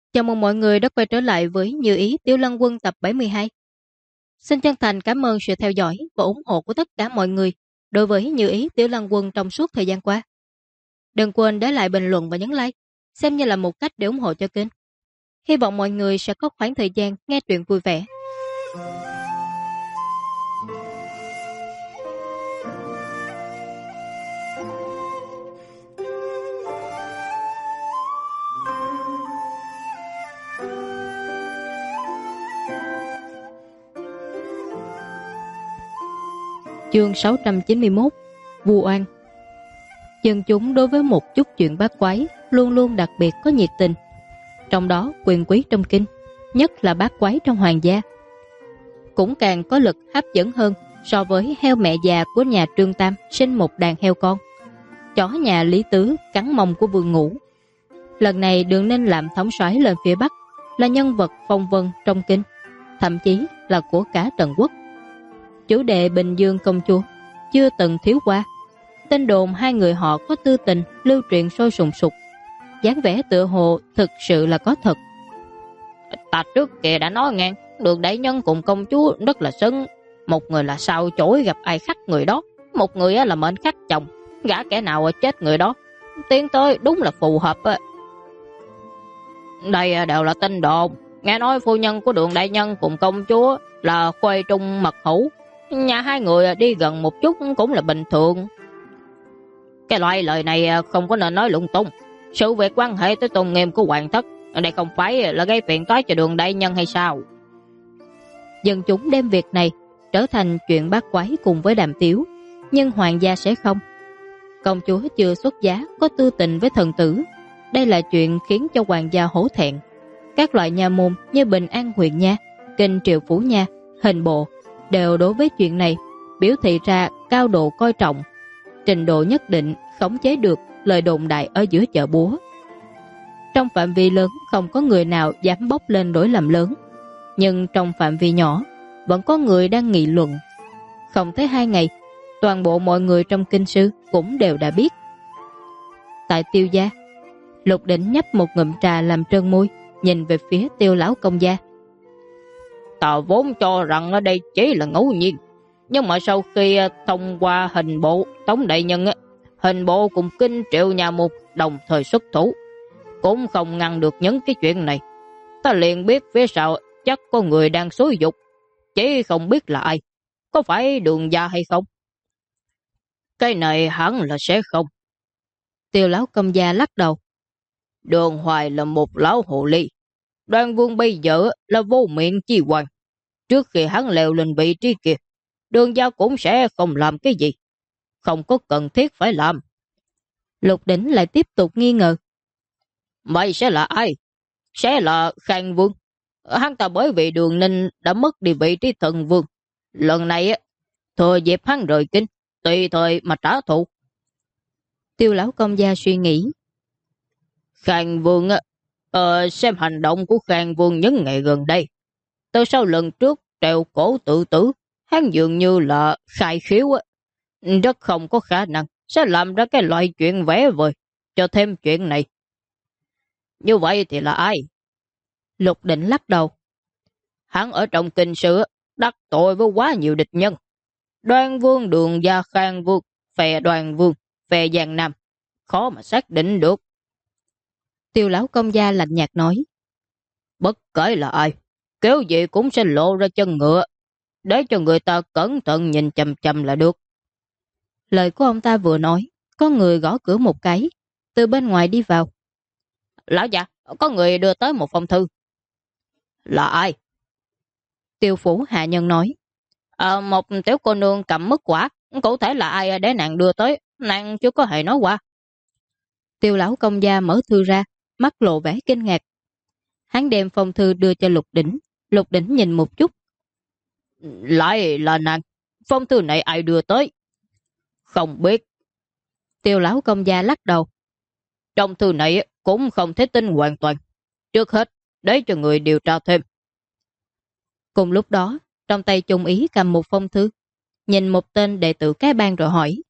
Chào mừng mọi người đã quay trở lại với Như Ý Tiểu Lân Quân tập 72. Xin chân thành cảm ơn sự theo dõi và ủng hộ của tất cả mọi người đối với Như Ý Tiểu Lân Quân trong suốt thời gian qua. Đừng quên để lại bình luận và nhấn like, xem như là một cách để ủng hộ cho kênh. Hy vọng mọi người sẽ có khoảng thời gian nghe truyện vui vẻ. Chương 691 Vu oan. Dân chúng đối với một chút chuyện bát quái luôn luôn đặc biệt có nhiệt tình, trong đó quyền quý trong kinh, nhất là bát quái trong hoàng gia, cũng càng có lực hấp dẫn hơn so với heo mẹ già của nhà Trương Tam sinh một đàn heo con, chó nhà Lý Tứ cắn mông của Vương Ngũ. Lần này Đường Ninh làm thống soái lên phía Bắc, là nhân vật phong vân trong kinh, thậm chí là của cả Trần Quốc. Chủ đề Bình Dương công chúa chưa từng thiếu qua. Tin đồn hai người họ có tư tình lưu truyền sôi sùng sục, dáng vẻ tựa hồ thực sự là có thật. Ta trước kia đã nói ngang, Đường đại nhân cùng công chúa rất là xứng. Một người là sao chổi gặp ai khắc người đó, một người là mệnh khắc chồng, gã kẻ nào chết người đó. Tiến tới đúng là phù hợp. Đây đều là tin đồn. Nghe nói phu nhân của Đường đại nhân cùng công chúa là khuê trung mật hữu, nhà hai người đi gần một chút cũng là bình thường. Cái loại lời này không có nên nói lung tung. Sự việc quan hệ tới tôn nghiêm của hoàng thất, đây không phải là gây phiền toái cho Đường đại nhân hay sao? Dân chúng đem việc này trở thành chuyện bát quái cùng với Đàm Tiếu, nhưng hoàng gia sẽ không. Công chúa chưa xuất giá có tư tình với thần tử, đây là chuyện khiến cho hoàng gia hổ thẹn. Các loại nha môn như Bình An huyện nha, Kinh Triệu Phủ nha, Hình Bộ đều đối với chuyện này biểu thị ra cao độ coi trọng, trình độ nhất định khống chế được lời đồn đại ở giữa chợ búa. Trong phạm vi lớn không có người nào dám bốc lên đối làm lớn, nhưng trong phạm vi nhỏ vẫn có người đang nghị luận. Không tới 2 ngày, toàn bộ mọi người trong kinh sư cũng đều đã biết. Tại Tiêu gia, Lục Đỉnh nhấp một ngụm trà làm trơn môi, nhìn về phía Tiêu lão công gia. Ta vốn cho rằng ở đây chỉ là ngẫu nhiên, nhưng mà sau khi thông qua Hình Bộ Tống đại nhân, Hình Bộ cùng Kinh Triệu nhà một đồng thời xuất thủ, cũng không ngăn được những cái chuyện này. Ta liền biết phía sau chắc có người đang xúi dục, chỉ không biết là ai. Có phải Đường gia hay không? Cái này hẳn là sẽ không. Tiêu lão công gia lắc đầu. Đường Hoài là một lão hồ ly. Đoan Vương bây giờ là vô miệng chi hoàng. Trước khi hắn leo lên vị trí kia, Đường gia cũng sẽ không làm cái gì, không có cần thiết phải làm. Lục Đỉnh lại tiếp tục nghi ngờ. Vậy sẽ là ai? Sẽ là Khang Vương. Hắn ta bởi vì Đường Ninh đã mất đi vị trí thần vương, lần này thừa dịp hắn rời kinh, tùy thời mà trả thù. Tiêu lão công gia suy nghĩ. Khang Vương xem hành động của Khang Vương những ngày gần đây, từ sau lần trước treo cổ tự tử, hắn dường như là khai khiếu, rất không có khả năng sẽ làm ra cái loại chuyện vẽ vời cho thêm chuyện này. Như vậy thì là ai? Lục Đỉnh lắc đầu. Hắn ở trong kinh sư đắc tội với quá nhiều địch nhân. Đoan Vương, Đường gia, Khang Vương, phe Đoan Vương, phe Giang Nam, khó mà xác định được. Tiêu lão công gia lạnh nhạt nói. Bất kể là ai, kiểu gì cũng sẽ lộ ra chân ngựa, để cho người ta cẩn thận nhìn chằm chằm là được. Lời của ông ta vừa nói, có người gõ cửa một cái, từ bên ngoài đi vào. Lão già, có người đưa tới một phong thư. Là ai? Tiêu phủ hạ nhân nói. Một tiểu cô nương cầm mứt quả, cụ thể là ai để nàng đưa tới, nàng chưa có hề nói qua. Tiêu lão công gia mở thư ra, mắt lộ vẻ kinh ngạc. Hắn đem phong thư đưa cho Lục Đỉnh. Lục Đỉnh nhìn một chút. Lại là nàng, phong thư này ai đưa tới? Không biết. Tiêu lão công gia lắc đầu. Trong thư này cũng không thể tin hoàn toàn. Trước hết, để cho người điều tra thêm. Cùng lúc đó, trong tay Trung Ý cầm một phong thư, nhìn một tên đệ tử cái bang rồi hỏi.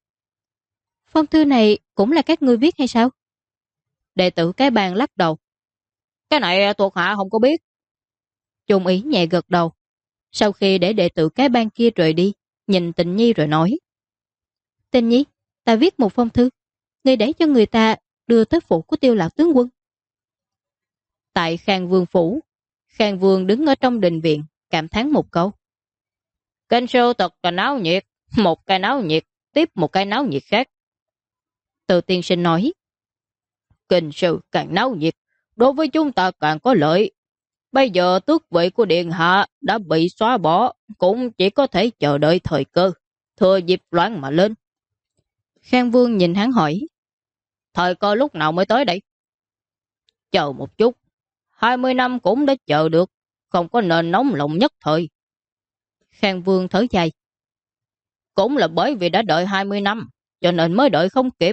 Phong thư này cũng là các ngươi viết hay sao? Đệ tử cái bang lắc đầu. Cái này thuộc hạ không có biết. Trung Ý nhẹ gật đầu. Sau khi để đệ tử cái ban kia rời đi, nhìn Tịnh Nhi rồi nói: Tịnh Nhi, ta viết một phong thư, ngươi để cho người ta đưa tới phủ của Tiêu lão tướng quân. Tại Khang Vương phủ, Khang Vương đứng ở trong đình viện, cảm thán một câu: Kinh sư thật là náo nhiệt, một cái náo nhiệt tiếp một cái náo nhiệt khác. Từ tiên sinh nói: Kinh sư càng náo nhiệt, đối với chúng ta càng có lợi. Bây giờ tước vị của điện hạ đã bị xóa bỏ, cũng chỉ có thể chờ đợi thời cơ, thừa dịp loạn mà lên. Khang Vương nhìn hắn hỏi: Thời cơ lúc nào mới tới đây? Chờ một chút, 20 năm cũng đã chờ được, không có nên nóng lòng nhất thời. Khang Vương thở dài: Cũng là bởi vì đã đợi 20 năm, cho nên mới đợi không kịp.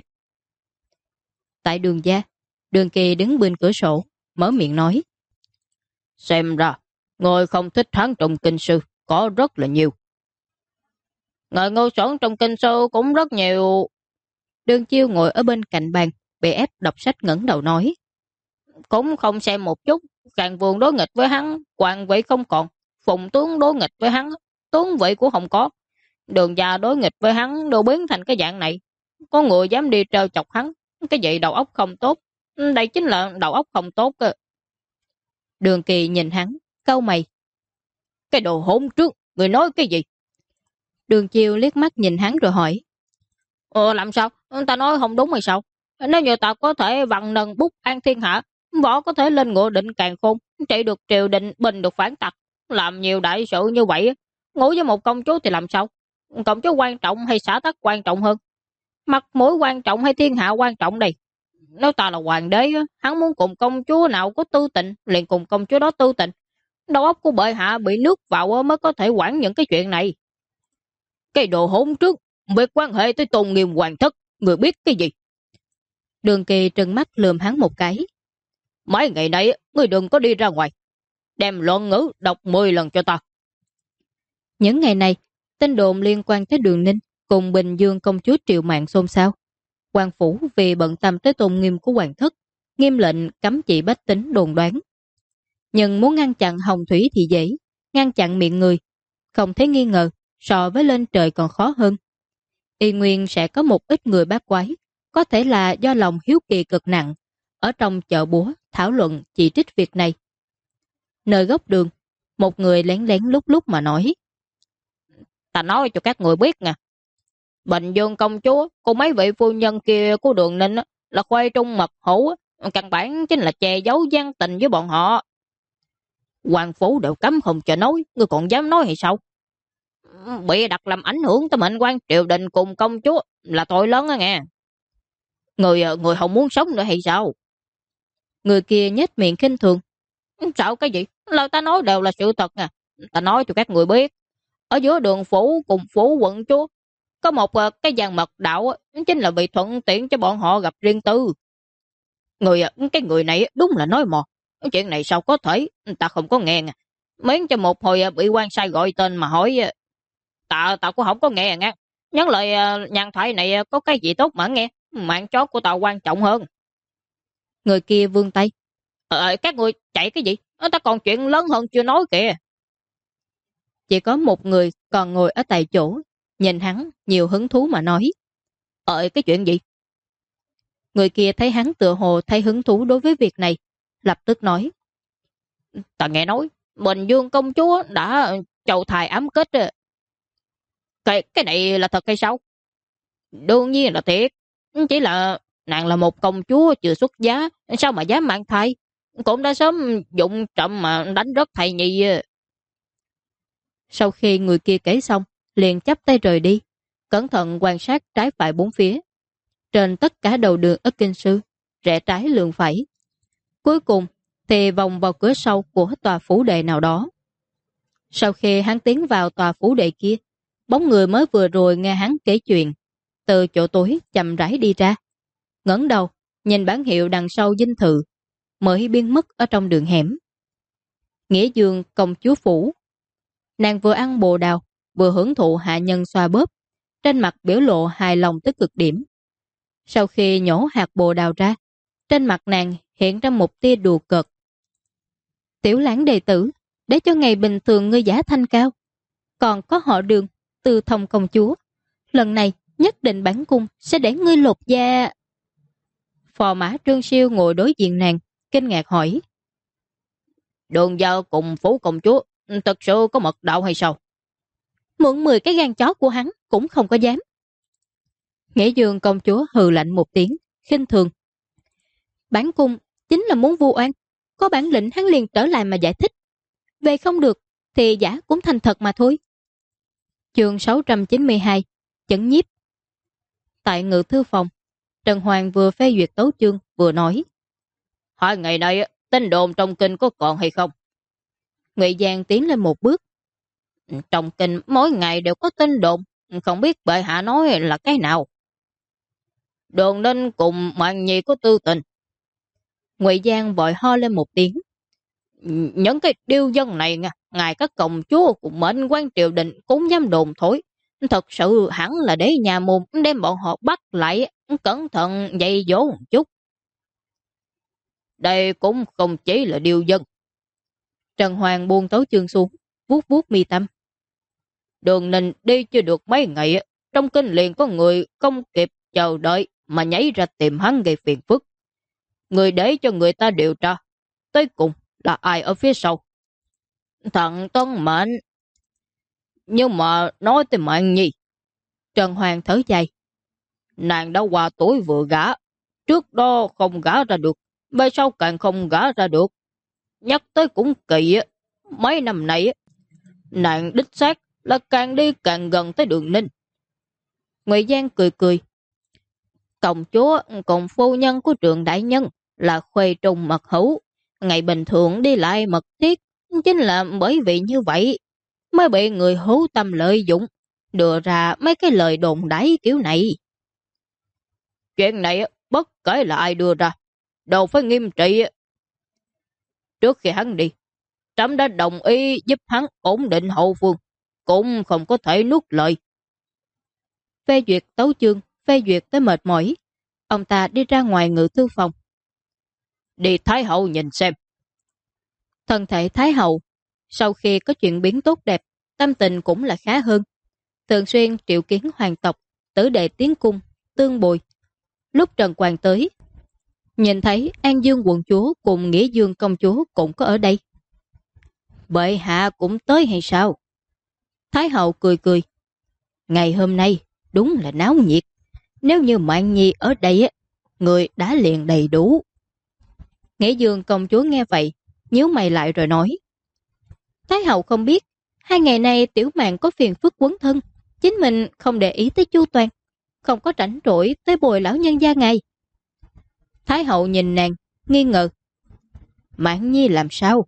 Tại Đường gia, Đường Kỳ đứng bên cửa sổ, mở miệng nói: Xem ra, người không thích hắn trong kinh sư, có rất là nhiều. Người ngu xuẩn trong kinh sư cũng rất nhiều. Đường Chiêu ngồi ở bên cạnh bàn, bị ép đọc sách ngẩng đầu nói: Cũng không xem một chút, Khang Vương đối nghịch với hắn, Hoàng vị không còn, Phùng tướng đối nghịch với hắn, tướng vị cũng không có. Đường gia đối nghịch với hắn đều biến thành cái dạng này. Có người dám đi trêu chọc hắn, cái gì đầu óc không tốt. Đây chính là đầu óc không tốt cơ. Đường Kỳ nhìn hắn, cau mày: Cái đồ hỗn trước, người nói cái gì? Đường Chiêu liếc mắt nhìn hắn rồi hỏi: Làm sao? Ta nói không đúng hay sao? Nếu như ta có thể vặn nâng bút an thiên hạ, võ có thể lên ngựa định càng khôn, trị được triều đình, bình được phản tặc, làm nhiều đại sự như vậy, ngủ với một công chúa thì làm sao? Công chúa quan trọng hay xã tắc quan trọng hơn? Mặt mũi quan trọng hay thiên hạ quan trọng đây? Nếu ta là hoàng đế, hắn muốn cùng công chúa nào có tư tình, liền cùng công chúa đó tư tình. Đầu óc của bệ hạ bị nước vào mới có thể quản những cái chuyện này. Cái đồ hỗn trước, việc quan hệ tới tôn nghiêm hoàng thất, người biết cái gì? Đường Kỳ trừng mắt lườm hắn một cái: Mấy ngày nay, ngươi đừng có đi ra ngoài. Đem luận ngữ đọc 10 lần cho ta. Những ngày này, tin đồn liên quan tới Đường Ninh cùng Bình Dương công chúa Triệu Mạn xôn xao. Hoàng phủ vì bận tâm tới tôn nghiêm của hoàng thất, nghiêm lệnh cấm chỉ bách tính đồn đoán. Nhưng muốn ngăn chặn hồng thủy thì dễ, ngăn chặn miệng người, không thấy nghi ngờ, so với lên trời còn khó hơn. Y nguyên sẽ có một ít người bát quái, có thể là do lòng hiếu kỳ cực nặng, ở trong chợ búa thảo luận chỉ trích việc này. Nơi góc đường, một người lén lén lúc lúc mà nói: Ta nói cho các người biết nha. Bình Dương công chúa cùng mấy vị phu nhân kia của Đường Ninh là khoai trung mật hữu, căn bản chính là che giấu gian tình với bọn họ. Hoàng phủ đều cấm không cho nói, ngươi còn dám nói hay sao? Bị đặt làm ảnh hưởng tới mệnh quan triều đình cùng công chúa là tội lớn á nghe. Người không muốn sống nữa hay sao? Người kia nhếch miệng khinh thường: Sao cái gì? Lời ta nói đều là sự thật nè. Ta nói cho các người biết, ở giữa Đường phủ cùng phủ quận chúa có một cái gian mật đạo, chính là vì thuận tiện cho bọn họ gặp riêng tư. Cái người này đúng là nói mò. Chuyện này sao có thể? Ta không có nghe nè. Miễn cho một hồi bị quan sai gọi tên mà hỏi, ta cũng không có nghe nghe. Nhắn lời nhàn thoại này có cái gì tốt mà nghe. Mạng chó của ta quan trọng hơn. Người kia vươn tay: Các người chạy cái gì? Ta còn chuyện lớn hơn chưa nói kìa. Chỉ có một người còn ngồi ở tại chỗ, nhìn hắn nhiều hứng thú mà nói: Cái chuyện gì? Người kia thấy hắn tựa hồ thấy hứng thú đối với việc này, lập tức nói: Ta nghe nói Bình Dương công chúa đã chầu thai ám kết. Cái này là thật hay sao? Đương nhiên là thiệt. Chỉ là nàng là một công chúa chưa xuất giá, sao mà dám mang thai? Cũng đã sớm dụng trộm mà đánh rớt thầy nhì. Sau khi người kia kể xong, liền chắp tay rời đi, cẩn thận quan sát trái phải bốn phía. Trên tất cả đầu đường ở Kinh Sư, rẽ trái lường phải. Cuối cùng thì vòng vào cửa sau của tòa phủ đệ nào đó. Sau khi hắn tiến vào tòa phủ đệ kia, bóng người mới vừa rồi nghe hắn kể chuyện, từ chỗ tối chậm rãi đi ra. Ngẩng đầu, nhìn bản hiệu đằng sau dinh thự, mới biến mất ở trong đường hẻm. Nghĩa Dương công chúa phủ. Nàng vừa ăn bồ đào, vừa hưởng thụ hạ nhân xoa bóp, trên mặt biểu lộ hài lòng tới cực điểm. Sau khi nhổ hạt bồ đào ra, trên mặt nàng hiện ra một tia đùa cợt. Tiểu Lãng đệ tử, để cho ngày bình thường ngươi giả thanh cao. Còn có họ Đường, Từ Thông công chúa. Lần này nhất định bản cung sẽ để ngươi lột da. Phò mã Trương Siêu ngồi đối diện nàng, kinh ngạc hỏi. Đường Giao cùng Phú công chúa thật sự có mật đạo hay sao? Mượn 10 cái gan chó của hắn cũng không có dám. Nghĩa Dương công chúa hừ lạnh một tiếng, khinh thường. Bản cung chính là muốn vu oan, có bản lĩnh hắn liền trở lại mà giải thích. Về không được thì giả cũng thành thật mà thôi. Chương 692, chấn nhiếp. Tại ngự thư phòng, Trần Hoàng vừa phê duyệt tấu chương vừa nói. 2 ngày nay tin đồn trong kinh có còn hay không? Ngụy Giang tiến lên một bước. Trong kinh mỗi ngày đều có tin đồn, không biết bệ hạ nói là cái nào. Đường Ninh cùng Mạng Nhi có tư tình. Ngụy Giang vội ho lên một tiếng. Những cái điêu dân này nha, ngài các công chúa cùng mệnh quan triều đình cũng dám đồn thổi. Thật sự hẳn là để nhà môn đem bọn họ bắt lại, cẩn thận dạy dỗ một chút. Đây cũng không chỉ là điêu dân. Trần Hoàng buông tấu chương xuống, vuốt vuốt mi tâm. Đường Ninh đi chưa được mấy ngày, trong kinh liền có người không kịp chờ đợi mà nhảy ra tìm hắn gây phiền phức. Người để cho người ta điều tra, tới cùng là ai ở phía sau? Thằng Tân Mệnh. Nhưng mà nói tới Mạng Nhi, Trần Hoàng thở dài. Nàng đã qua tuổi vừa gả, trước đó không gả ra được, bây sau càng không gả ra được. Nhắc tới cũng kỳ, mấy năm nay nàng đích xác là càng đi càng gần tới Đường Ninh. Ngụy Giang cười cười. Công chúa cùng phu nhân của Trường đại nhân là khuê trùng mật hữu, ngày bình thường đi lại mật thiết, chính là bởi vì như vậy mới bị người hữu tâm lợi dụng, đưa ra mấy cái lời đồn đãi kiểu này. Chuyện này bất kể là ai đưa ra, đều phải nghiêm trị. Trước khi hắn đi, Trẫm đã đồng ý giúp hắn ổn định hậu phương, cũng không có thể nuốt lời. Phê duyệt tấu chương, phê duyệt tới mệt mỏi, ông ta đi ra ngoài ngự thư phòng. Đi Thái hậu nhìn xem. Thân thể Thái hậu sau khi có chuyện biến tốt đẹp, tâm tình cũng là khá hơn. Thường xuyên triệu kiến hoàng tộc, tử đệ tiến cung, tương bồi. Lúc Trần Quang tới, nhìn thấy An Dương quận chúa cùng Nghĩa Dương công chúa cũng có ở đây. Bệ hạ cũng tới hay sao? Thái hậu cười cười. Ngày hôm nay đúng là náo nhiệt. Nếu như Mạng Nhi ở đây, người đã liền đầy đủ. Nghĩa Dương công chúa nghe vậy, nhíu mày lại rồi nói. Thái hậu không biết, 2 ngày nay Tiểu Mạn có phiền phức quấn thân, chính mình không để ý tới chu toàn, không có rảnh rỗi tới bồi lão nhân gia ngài. Thái hậu nhìn nàng, nghi ngờ. Mạng Nhi làm sao?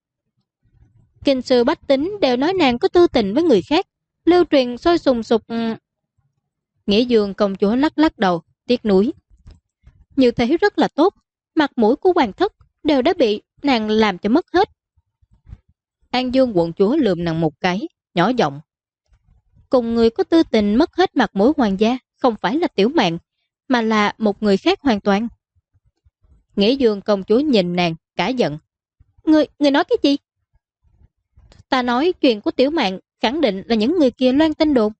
Kinh sư bách tính đều nói nàng có tư tình với người khác, lưu truyền sôi sùng sục. Nghĩa Dương công chúa lắc lắc đầu, tiếc nuối. Như thế rất là tốt, mặt mũi của hoàng thất đều đã bị nàng làm cho mất hết. An Dương quận chúa lườm nàng một cái, nhỏ giọng. Cùng người có tư tình mất hết mặt mũi hoàng gia, không phải là Tiểu Mạn, mà là một người khác hoàn toàn. Nghĩa Dương công chúa nhìn nàng, cả giận. Người nói cái gì? Ta nói chuyện của Tiểu Mạn khẳng định là những người kia loan tin đồn.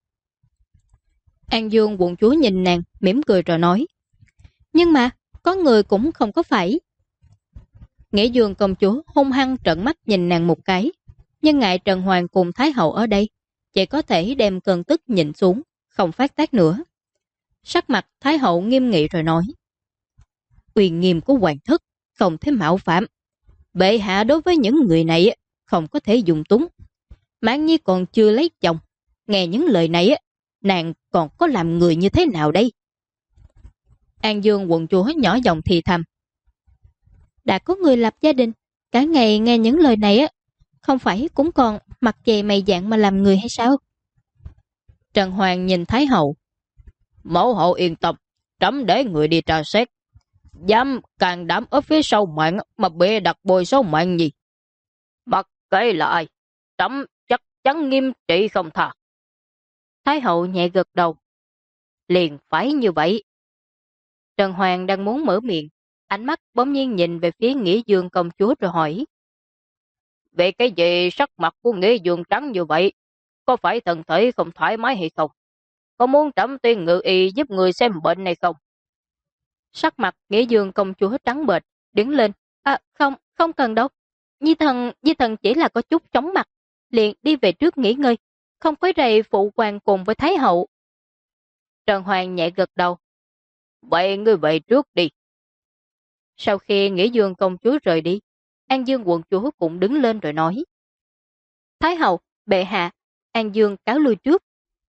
An Dương quận chúa nhìn nàng, mỉm cười rồi nói. Nhưng mà, có người cũng không có phải. Nghĩa Dương công chúa hung hăng trợn mắt nhìn nàng một cái, nhưng ngại Trần Hoàng cùng Thái hậu ở đây, chỉ có thể đem cơn tức nhìn xuống, không phát tác nữa. Sắc mặt Thái hậu nghiêm nghị rồi nói. Uy nghiêm của hoàng thất không thể mạo phạm. Bệ hạ đối với những người này không có thể dùng túng. Mãn Nhi còn chưa lấy chồng, nghe những lời này nàng còn có làm người như thế nào đây? An Dương quận chúa nhỏ giọng thì thầm. Đã có người lập gia đình, cả ngày nghe những lời này không phải cũng còn mặt dày mày dạn mà làm người hay sao? Trần Hoàng nhìn Thái hậu. Mẫu hậu yên tâm, trẫm để người đi tra xét. Dám càng đảm ở phía sau Mạng mà bịa đặt bồi số Mạng gì? Bất kể là ai, trẫm chắc chắn nghiêm trị không tha. Thái hậu nhẹ gật đầu. Liền phải như vậy. Trần Hoàng đang muốn mở miệng, ánh mắt bỗng nhiên nhìn về phía Nghĩa Dương công chúa rồi hỏi. Về cái gì sắc mặt của Nghĩa Dương trắng như vậy? Có phải thân thể không thoải mái hay không? Có muốn trẫm tuyên ngự y giúp người xem bệnh này không? Sắc mặt Nghĩa Dương công chúa trắng bệch, đứng lên. Không, không cần đâu. Di thần chỉ là có chút chóng mặt, liền đi về trước nghỉ ngơi, không quấy rầy phụ hoàng cùng với Thái hậu. Trần Hoàng nhẹ gật đầu. Vậy ngươi về trước đi. Sau khi Nghĩa Dương công chúa rời đi, An Dương quận chúa cũng đứng lên rồi nói. Thái hậu, bệ hạ, An Dương cáo lui trước.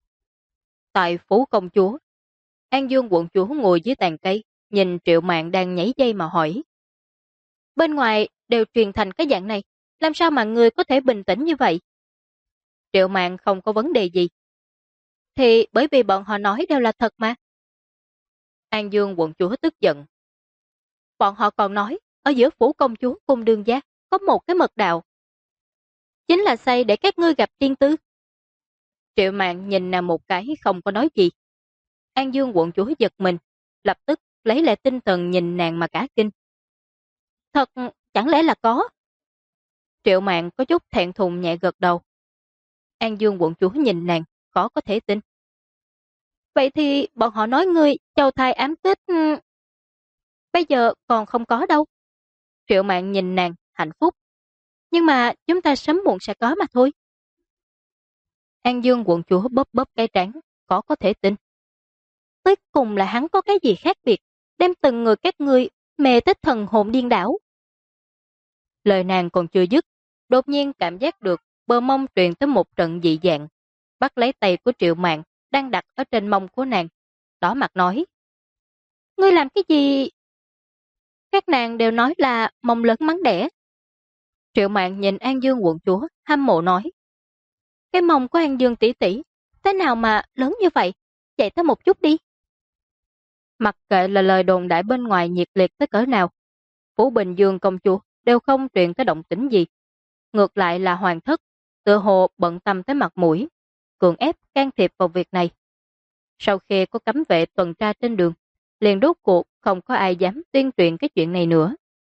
Tại phủ công chúa, An Dương quận chúa ngồi dưới tàn cây, nhìn Triệu Mạn đang nhảy dây mà hỏi. Bên ngoài đều truyền thành cái dạng này, làm sao mà người có thể bình tĩnh như vậy? Triệu Mạn không có vấn đề gì. Thì bởi vì bọn họ nói đều là thật mà. An Dương quận chúa tức giận. Bọn họ còn nói, ở giữa phủ công chúa cùng Đường gia có một cái mật đạo. Chính là xây để các ngươi gặp tiên tư. Triệu Mạn nhìn nàng một cái không có nói gì. An Dương quận chúa giật mình, lập tức lấy lại tinh thần nhìn nàng mà cả kinh. Thật, chẳng lẽ là có? Triệu Mạn có chút thẹn thùng nhẹ gật đầu. An Dương quận chúa nhìn nàng, khó có thể tin. Vậy thì bọn họ nói ngươi châu thai ám tích... Bây giờ còn không có đâu. Triệu Mạn nhìn nàng, hạnh phúc. Nhưng mà chúng ta sớm muộn sẽ có mà thôi. An Dương quận chúa bóp bóp cái trán, khó có thể tin. Cuối cùng là hắn có cái gì khác biệt, đem từng người các ngươi mê tới thần hồn điên đảo. Lời nàng còn chưa dứt, đột nhiên cảm giác được bờ mông truyền tới một trận dị dạng, bắt lấy tay của Triệu Mạn đang đặt ở trên mông của nàng, đỏ mặt nói. Ngươi làm cái gì? Các nàng đều nói là mông lớn mắng đẻ. Triệu Mạn nhìn An Dương quận chúa, hâm mộ nói. Cái mông của An Dương tỷ tỷ, thế nào mà lớn như vậy? Chạy tới một chút đi. Mặc kệ là lời đồn đại bên ngoài nhiệt liệt tới cỡ nào, Phủ Bình Dương công chúa đều không truyền tới động tĩnh gì. Ngược lại là hoàng thất, tựa hồ bận tâm tới mặt mũi, cưỡng ép can thiệp vào việc này. Sau khi có cấm vệ tuần tra trên đường, liền rốt cuộc không có ai dám tuyên truyền cái chuyện này nữa.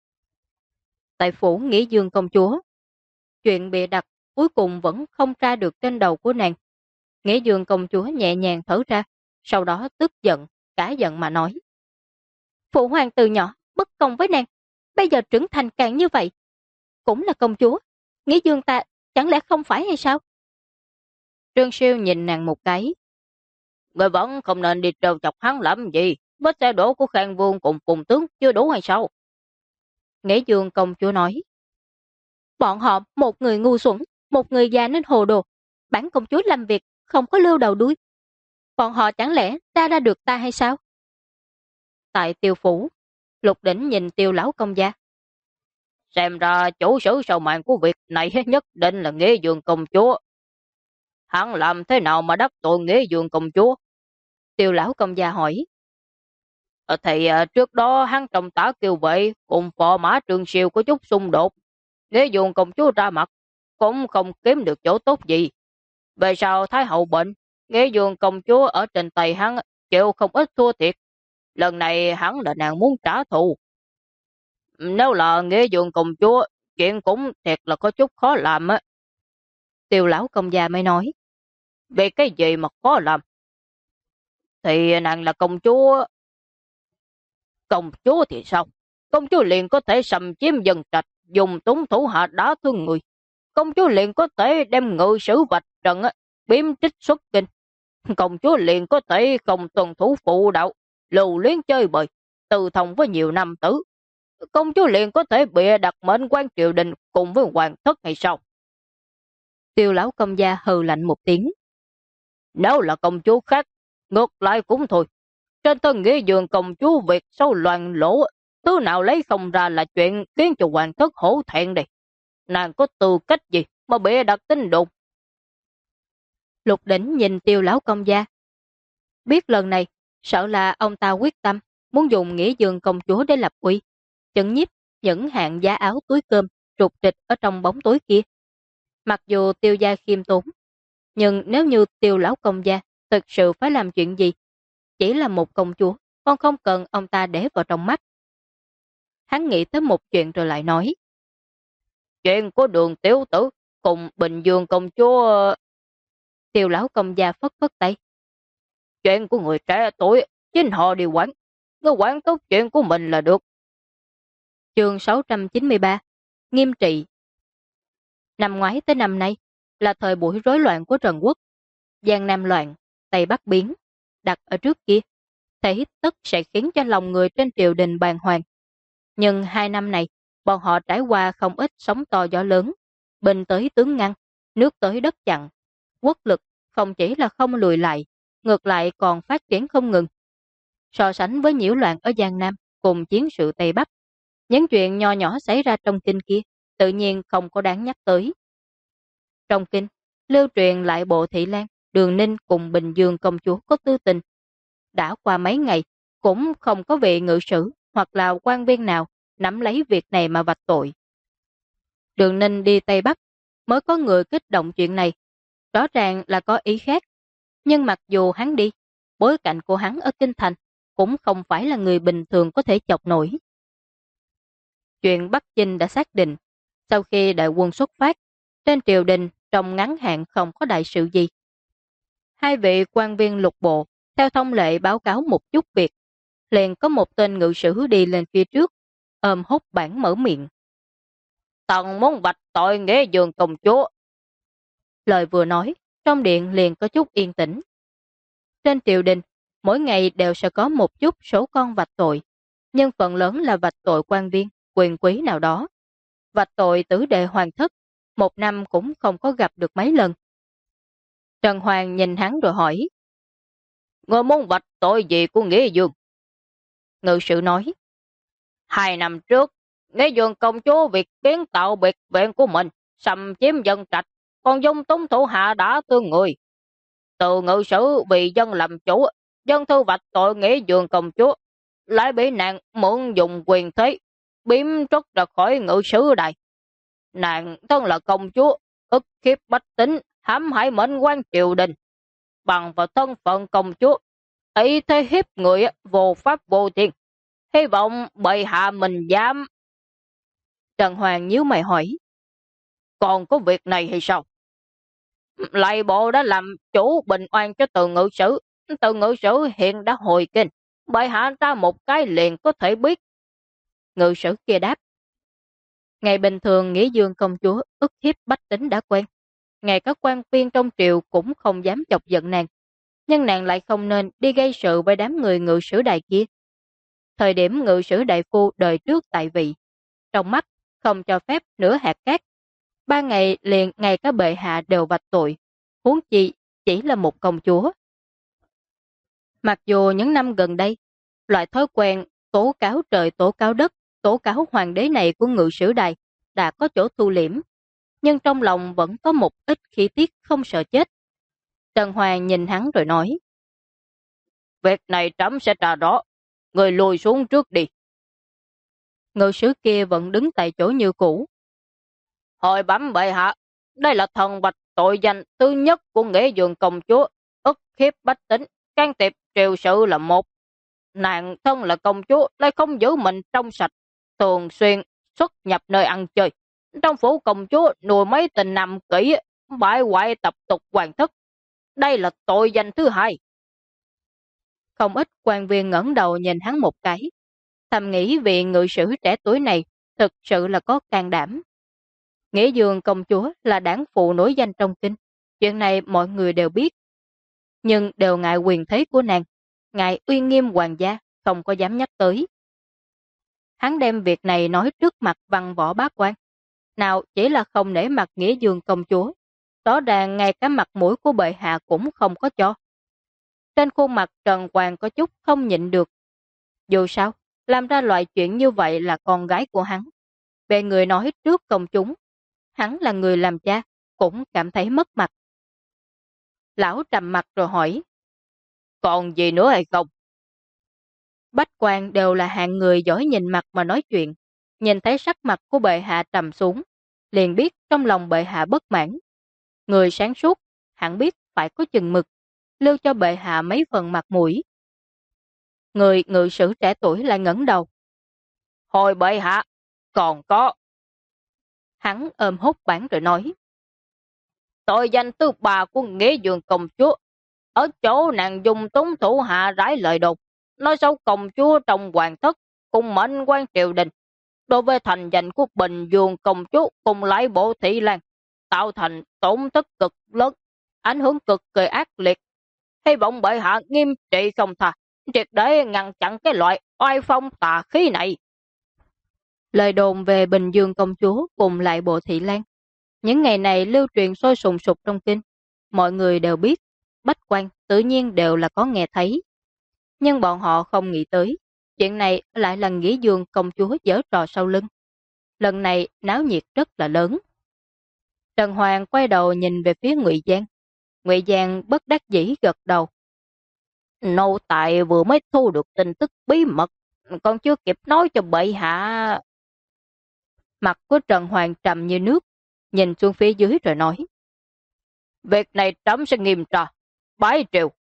Tại phủ Nghĩa Dương công chúa, chuyện bịa đặt cuối cùng vẫn không tra được trên đầu của nàng. Nghĩa Dương công chúa nhẹ nhàng thở ra, sau đó tức giận, cả giận mà nói. Phụ hoàng từ nhỏ, bất công với nàng, bây giờ trưởng thành càng như vậy. Cũng là công chúa, Nghĩa Dương ta chẳng lẽ không phải hay sao? Trương Siêu nhìn nàng một cái. Người vẫn không nên đi trêu chọc hắn làm gì, vết xe đổ của Khang Vương cùng Phùng tướng chưa đủ hay sao? Nghĩa Dương công chúa nói. Bọn họ một người ngu xuẩn, một người già nên hồ đồ. Bản công chúa làm việc không có lưu đầu đuôi. Bọn họ chẳng lẽ ra được ta hay sao? Tại Tiêu phủ, Lục Đỉnh nhìn Tiêu lão công gia. Xem ra chủ sử sau màn của việc này nhất định là Nghĩa Dương công chúa. Hắn làm thế nào mà đắc tội Nghĩa Dương công chúa? Tiêu lão công gia hỏi. Thì trước đó hắn trong tả kiều vệ cùng phò mã Trương Siêu có chút xung đột. Nghĩa Dương công chúa ra mặt, cũng không kiếm được chỗ tốt gì. Về sau Thái hậu bệnh, Nghĩa Dương công chúa ở trên tay hắn chịu không ít thua thiệt. Lần này hắn là nàng muốn trả thù. Nếu là Nghĩa Dương công chúa, chuyện cũng thiệt là có chút khó làm á. Tiêu lão công gia mới nói. Vì cái gì mà khó làm? Thì nàng là công chúa. Công chúa thì sao? Công chúa liền có thể xâm chiếm dân trạch, dùng túng thủ hạ đá thương người. Công chúa liền có thể đem ngự sử vạch trần, biếm trích xuất kinh. Công chúa liền có thể không tuân thủ phụ đạo, lưu luyến chơi bời, từ thông với nhiều nam tử. Công chúa liền có thể bịa đặt mệnh quan triều đình cùng với hoàng thất hay sao? Tiêu lão công gia hừ lạnh một tiếng. Nếu là công chúa khác, ngược lại cũng thôi. Trên thân Nghĩa Dương công chúa việc sâu loạn lỗ, thứ nào lấy không ra là chuyện khiến cho hoàng thất hổ thẹn đây. Nàng có tư cách gì mà bịa đặt tin đồn? Lục Đỉnh nhìn Tiêu lão công gia. Biết lần này, sợ là ông ta quyết tâm muốn dùng Nghĩa Dương công chúa để lập uy, chấn nhiếp những hạng giá áo túi cơm trục trịch ở trong bóng tối kia. Mặc dù Tiêu gia khiêm tốn, nhưng nếu như Tiêu lão công gia thực sự phải làm chuyện gì, chỉ là một công chúa, con không cần ông ta để vào trong mắt. Hắn nghĩ tới một chuyện rồi lại nói. Chuyện của Đường tiểu tử cùng Bình Dương công chúa. Tiêu lão công gia phất phất tay. Chuyện của người trẻ tuổi, chính họ đi quản. Cứ quản tốt chuyện của mình là được. Chương 693. Nghiêm trị. Năm ngoái tới năm nay là thời buổi rối loạn của Trần Quốc. Giang Nam loạn, Tây Bắc biến. Đặt ở trước kia, thế tất sẽ khiến cho lòng người trên triều đình bàng hoàng. Nhưng 2 năm này, bọn họ trải qua không ít sóng to gió lớn. Binh tới tướng ngăn, nước tới đất chặn. Quốc lực không chỉ là không lùi lại, ngược lại còn phát triển không ngừng. So sánh với nhiễu loạn ở Giang Nam cùng chiến sự Tây Bắc, những chuyện nho nhỏ xảy ra trong kinh kia tự nhiên không có đáng nhắc tới. Trong kinh, lưu truyền lại bộ Thị Lan, Đường Ninh cùng Bình Dương công chúa có tư tình. Đã qua mấy ngày, cũng không có vị ngự sử hoặc là quan viên nào nắm lấy việc này mà vạch tội. Đường Ninh đi Tây Bắc, mới có người kích động chuyện này. Rõ ràng là có ý khác. Nhưng mặc dù hắn đi, bối cảnh của hắn ở Kinh Thành cũng không phải là người bình thường có thể chọc nổi. Chuyện Bắc Chinh đã xác định, sau khi đại quân xuất phát, trên triều đình trong ngắn hạn không có đại sự gì. Hai vị quan viên lục bộ, theo thông lệ báo cáo một chút việc, liền có một tên ngự sử đi lên phía trước, ôm hốt bản mở miệng. Tần muốn vạch tội Nghĩa Dương công chúa. Lời vừa nói, trong điện liền có chút yên tĩnh. Trên triều đình, mỗi ngày đều sẽ có một chút số con vạch tội, nhưng phần lớn là vạch tội quan viên, quyền quý nào đó. Vạch tội tứ đệ hoàng thất, một năm cũng không có gặp được mấy lần. Trần Hoàng nhìn hắn rồi hỏi. Ngươi muốn vạch tội gì của Nghĩa Dương? Ngự sử nói. 2 năm trước, Nghĩa Dương công chúa việc kiến tạo biệt viện của mình, xâm chiếm dân trạch, còn dung túng thủ hạ đã tương người. Từ ngự sử vì dân làm chủ, dân thư vạch tội Nghĩa Dương công chúa, lại bị nàng mượn dùng quyền thế, biếm trút ra khỏi ngự sử đài. Nàng thân là công chúa, ức khiếp bách tính, hãm hại mệnh quan triều đình. Bằng vào thân phận công chúa, ấy thế hiếp người vô pháp vô thiên. Hy vọng bệ hạ mình dám. Trần Hoàng nhíu mày hỏi. Còn có việc này hay sao? Lại bộ đã làm chủ bình oan cho từ ngự sử. Từ ngự sử hiện đã hồi kinh. Bệ hạ ra một cái liền có thể biết. Ngự sử kia đáp. Ngày bình thường Nghĩa Dương công chúa ức hiếp bách tính đã quen. Ngày các quan viên trong triều cũng không dám chọc giận nàng. Nhưng nàng lại không nên đi gây sự với đám người ngự sử đài kia. Thời điểm ngự sử đại phu đời trước tại vị, trong mắt không cho phép nửa hạt cát. 3 ngày liền ngày các bệ hạ đều vạch tội, huống chi chỉ là một công chúa. Mặc dù những năm gần đây, loại thói quen tố cáo trời tố cáo đất, tố cáo hoàng đế này của ngự sử đài đã có chỗ thu liễm, nhưng trong lòng vẫn có một ít khí tiết không sợ chết. Trần Hoàng nhìn hắn rồi nói. Việc này trẫm sẽ trả rõ, người lùi xuống trước đi. Ngự sử kia vẫn đứng tại chỗ như cũ. Hồi bẩm bệ hạ, đây là thần vạch tội danh thứ nhất của Nghĩa Dương công chúa, ức hiếp bách tính, can thiệp triều sự là một. Nàng thân là công chúa lại không giữ mình trong sạch, thường xuyên xuất nhập nơi ăn chơi. Trong phủ công chúa nuôi mấy tình nằm kỹ, bại hoại tập tục hoàng thất. Đây là tội danh thứ hai. Không ít quan viên ngẩng đầu nhìn hắn một cái, thầm nghĩ vị ngự sử trẻ tuổi này thực sự là có can đảm. Nghĩa Dương công chúa là đảng phụ nổi danh trong kinh, chuyện này mọi người đều biết. Nhưng đều ngại quyền thế của nàng, ngại uy nghiêm hoàng gia, không có dám nhắc tới. Hắn đem việc này nói trước mặt văn võ bá quan. Nào chỉ là không nể mặt Nghĩa Dương công chúa, rõ ràng ngay cả mặt mũi của bệ hạ cũng không có cho. Trên khuôn mặt Trần Hoàng có chút không nhịn được. Dù sao, làm ra loại chuyện như vậy là con gái của hắn. Về người nói trước công chúng, hắn là người làm cha, cũng cảm thấy mất mặt. Lão trầm mặt rồi hỏi. Còn gì nữa hay không? Bách quan đều là hạng người giỏi nhìn mặt mà nói chuyện. Nhìn thấy sắc mặt của bệ hạ trầm xuống, liền biết trong lòng bệ hạ bất mãn. Người sáng suốt, hẳn biết phải có chừng mực, lưu cho bệ hạ mấy phần mặt mũi. Người ngự sử trẻ tuổi lại ngẩng đầu. Hồi bệ hạ, còn có. Hắn ôm hốt bản rồi nói. Tội danh thứ ba của Nghĩa Dương công chúa, ở chỗ nàng dùng túng thủ hạ rải lời đồn, nói xấu công chúa trong hoàng thất, cùng mệnh quan triều đình, đối với thành danh của Bình Dương công chúa cùng lại bộ Thị Lan, tạo thành tổn thất cực lớn, ảnh hưởng cực kỳ ác liệt. Hy vọng bệ hạ nghiêm trị không tha, triệt để ngăn chặn cái loại oai phong tà khí này. Lời đồn về Bình Dương công chúa cùng lại bộ Thị Lan, những ngày này lưu truyền sôi sùng sục trong kinh. Mọi người đều biết, bách quan tự nhiên đều là có nghe thấy. Nhưng bọn họ không nghĩ tới, chuyện này lại là Nghĩa Dương công chúa giở trò sau lưng. Lần này náo nhiệt rất là lớn. Trần Hoàng quay đầu nhìn về phía Ngụy Giang. Ngụy Giang bất đắc dĩ gật đầu. Nô tài vừa mới thu được tin tức bí mật, còn chưa kịp nói cho bệ hạ. Mặt của Trần Hoàng trầm như nước, nhìn xuống phía dưới rồi nói. Việc này trẫm sẽ nghiêm tra, bái triều.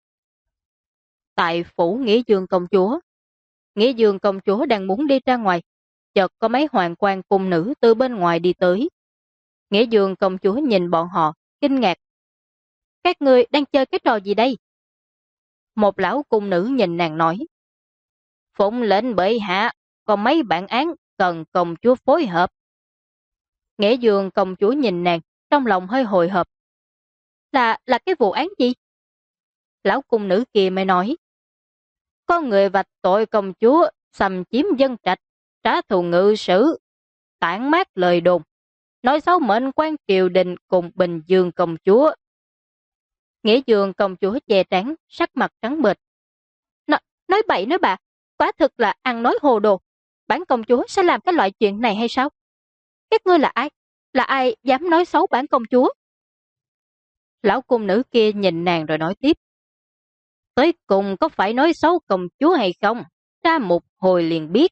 Tại phủ Nghĩa Dương công chúa. Nghĩa Dương công chúa đang muốn đi ra ngoài, chợt có mấy hoàng quan cung nữ từ bên ngoài đi tới. Nghĩa Dương công chúa nhìn bọn họ, kinh ngạc. Các người đang chơi cái trò gì đây? Một lão cung nữ nhìn nàng nói. Phụng lệnh bệ hạ, còn mấy bản án cần công chúa phối hợp. Nghĩa Dương công chúa nhìn nàng, trong lòng hơi hồi hộp. Là cái vụ án gì? Lão cung nữ kia mới nói. Có người vạch tội công chúa, xâm chiếm dân trạch, trả thù ngự sử, tản mát lời đồn, nói xấu mệnh quan triều đình cùng Bình Dương công chúa. Nghĩa Dương công chúa che trán, sắc mặt trắng bệch. Nói bậy nói bạ, quả thực là ăn nói hồ đồ. Bản công chúa sẽ làm cái loại chuyện này hay sao? Các ngươi là ai? Là ai dám nói xấu bản công chúa? Lão cung nữ kia nhìn nàng rồi nói tiếp. Tới cùng có phải nói xấu công chúa hay không? Ra một hồi liền biết.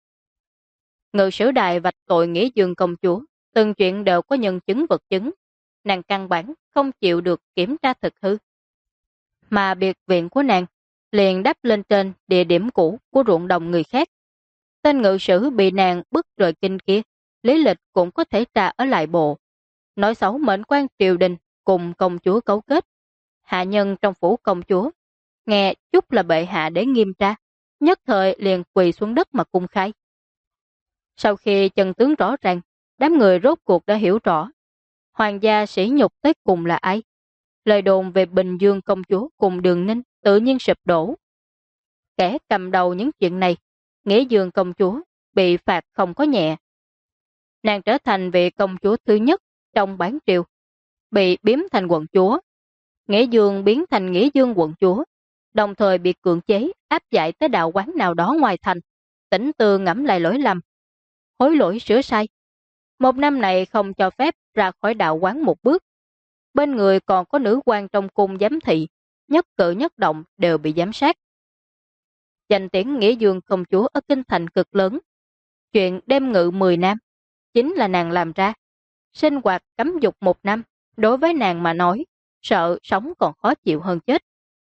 Ngự sử đài vạch tội Nghĩa Dương công chúa, từng chuyện đều có nhân chứng vật chứng. Nàng căn bản không chịu được kiểm tra thực hư. Mà biệt viện của nàng liền đắp lên trên địa điểm cũ của ruộng đồng người khác. Tên ngự sử bị nàng bức rời kinh kia, lý lịch cũng có thể tra ở lại bộ. Nói xấu mệnh quan triều đình cùng công chúa cấu kết. Hạ nhân trong phủ công chúa, nghe chút là bệ hạ để nghiêm tra, nhất thời liền quỳ xuống đất mà cung khai. Sau khi chân tướng rõ ràng, đám người rốt cuộc đã hiểu rõ. Hoàng gia sỉ nhục tới cùng là ai? Lời đồn về Bình Dương công chúa cùng Đường Ninh tự nhiên sụp đổ. Kẻ cầm đầu những chuyện này, Nghĩa Dương công chúa, bị phạt không có nhẹ. Nàng trở thành vị công chúa thứ nhất trong bản triều, bị biếm thành quận chúa. Nghĩa Dương biến thành Nghĩa Dương quận chúa, đồng thời bị cưỡng chế áp giải tới đạo quán nào đó ngoài thành, tỉnh tư ngẫm lại lỗi lầm, hối lỗi sửa sai. Một năm này không cho phép ra khỏi đạo quán một bước. Bên người còn có nữ quan trong cung giám thị, nhất cử nhất động đều bị giám sát. Danh tiếng Nghĩa Dương công chúa ở kinh thành cực lớn. Chuyện đêm ngự 10 năm, chính là nàng làm ra. Sinh hoạt cấm dục 1 năm, đối với nàng mà nói, sợ sống còn khó chịu hơn chết.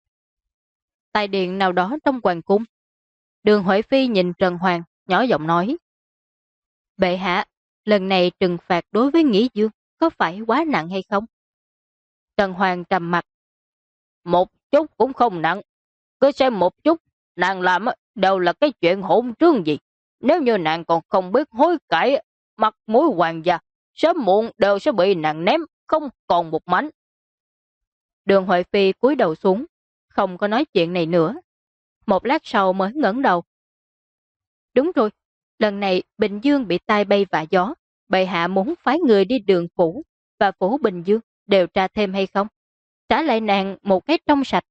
Tại điện nào đó trong hoàng cung, Đường Huệ Phi nhìn Trần Hoàng, nhỏ giọng nói. Bệ hạ, lần này trừng phạt đối với Nghĩa Dương có phải quá nặng hay không? Trần Hoàng trầm mặt. Một chút cũng không nặng. Cứ xem một chút, nàng làm đều là cái chuyện hỗn trương gì. Nếu như nàng còn không biết hối cải, mặt mũi hoàng gia, sớm muộn đều sẽ bị nàng ném, không còn một mảnh. Đường Huệ Phi cúi đầu xuống, không có nói chuyện này nữa. Một lát sau mới ngẩng đầu. Đúng rồi, lần này Bình Dương bị tai bay vạ gió, bệ hạ muốn phái người đi Đường phủ và phủ Bình Dương điều tra thêm hay không? Trả lại nàng một cái trong sạch.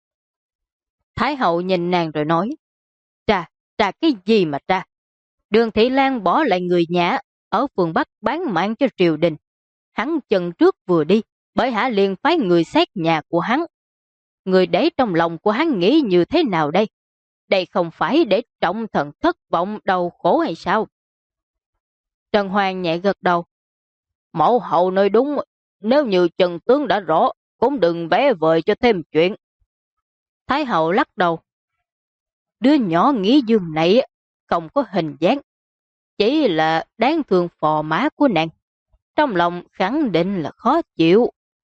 Thái hậu nhìn nàng rồi nói. Tra cái gì mà tra? Đường Thị Lan bỏ lại người nhà ở phường Bắc bán mạng cho triều đình. Hắn chân trước vừa đi, bệ hạ liền phái người xét nhà của hắn. Người để trong lòng của hắn nghĩ như thế nào đây? Đây không phải để trọng thần thất vọng đau khổ hay sao? Trần Hoàng nhẹ gật đầu. Mẫu hậu nói đúng, nếu như chân tướng đã rõ, cũng đừng vẽ vời cho thêm chuyện. Thái hậu lắc đầu. Đứa nhỏ Nghĩa Dương này không có hình dáng, chỉ là đáng thương phò má của nàng, trong lòng khẳng định là khó chịu.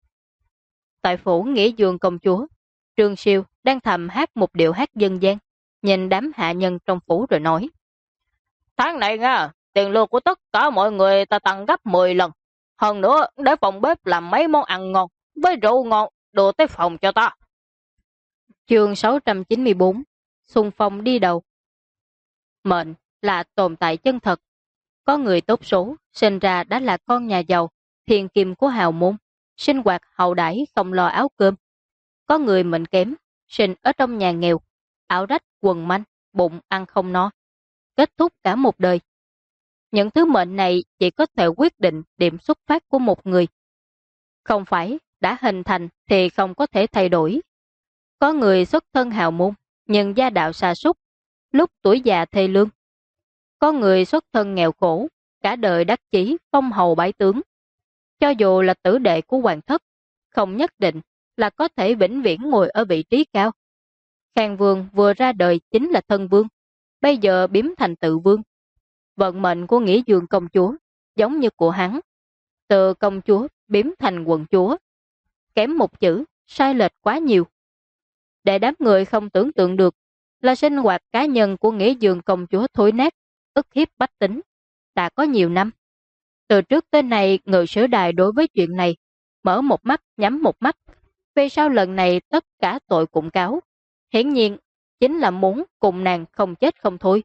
Tại phủ Nghĩa Dương công chúa, Trương Siêu đang thầm hát một điệu hát dân gian, nhìn đám hạ nhân trong phủ rồi nói. Tháng này nha, tiền lương của tất cả mọi người ta tăng gấp 10 lần. Hơn nữa, để phòng bếp làm mấy món ăn ngon, với rượu ngon, đưa tới phòng cho ta. Chương 694, xung phong đi đầu. Mệnh là tồn tại chân thật. Có người tốt số, sinh ra đã là con nhà giàu, thiên kim của hào môn, sinh hoạt hậu đãi không lo áo cơm. Có người mệnh kém, sinh ở trong nhà nghèo, áo rách, quần manh, bụng ăn không no. Kết thúc cả một đời. Những thứ mệnh này chỉ có thể quyết định điểm xuất phát của một người. Không phải đã hình thành thì không có thể thay đổi. Có người xuất thân hào môn, nhưng gia đạo sa sút, lúc tuổi già thê lương. Có người xuất thân nghèo khổ, cả đời đắc chí phong hầu bái tướng. Cho dù là tử đệ của hoàng thất, không nhất định là có thể vĩnh viễn ngồi ở vị trí cao. Khang Vương vừa ra đời chính là thân vương, bây giờ biếm thành tự vương. Vận mệnh của Nghĩa Dương công chúa giống như của hắn, từ công chúa biếm thành quận chúa. Kém một chữ, sai lệch quá nhiều. Để đám người không tưởng tượng được là sinh hoạt cá nhân của Nghĩa Dương công chúa thối nát, ức hiếp bách tính, đã có nhiều năm. Từ trước tới nay, Ngự Sử Đài đối với chuyện này mở một mắt nhắm một mắt. Vì sao lần này tất cả tội cũng cáo? Hiển nhiên chính là muốn cùng nàng không chết không thôi.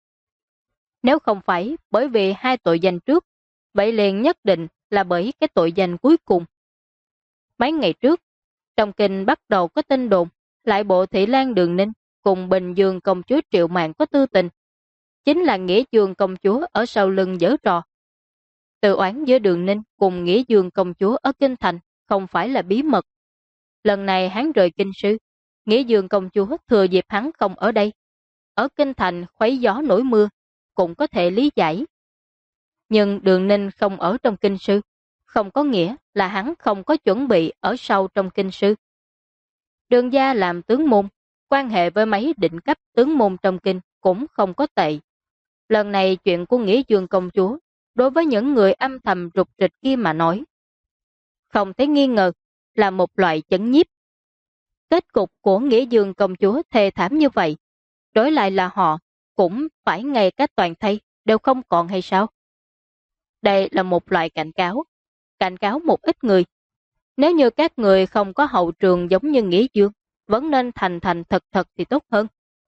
Nếu không phải bởi vì hai tội danh trước, vậy liền nhất định là bởi cái tội danh cuối cùng. Mấy ngày trước, trong kinh bắt đầu có tin đồn lại bộ Thị Lan Đường Ninh cùng Bình Dương công chúa Triệu Mạn có tư tình. Chính là Nghĩa Dương công chúa ở sau lưng giở trò. Từ oán giữa Đường Ninh cùng Nghĩa Dương công chúa ở Kinh Thành không phải là bí mật. Lần này hắn rời kinh sư, Nghĩa Dương công chúa thừa dịp hắn không ở đây. Ở Kinh Thành khuấy gió nổi mưa, cũng có thể lý giải. Nhưng Đường Ninh không ở trong kinh sư, không có nghĩa là hắn không có chuẩn bị ở sau trong kinh sư. Đường gia làm tướng môn, quan hệ với mấy định cấp tướng môn trong kinh cũng không có tệ. Lần này chuyện của Nghĩa Dương công chúa, đối với những người âm thầm rụt rịch kia mà nói, không thể nghi ngờ là một loại chấn nhiếp. Kết cục của Nghĩa Dương công chúa thê thảm như vậy, đối lại là họ cũng phải ngay cả toàn thây đều không còn hay sao? Đây là một loại cảnh cáo một ít người. Nếu như các người không có hậu trường giống như Nghĩa Dương, vẫn nên thành thành thật thật thì tốt hơn.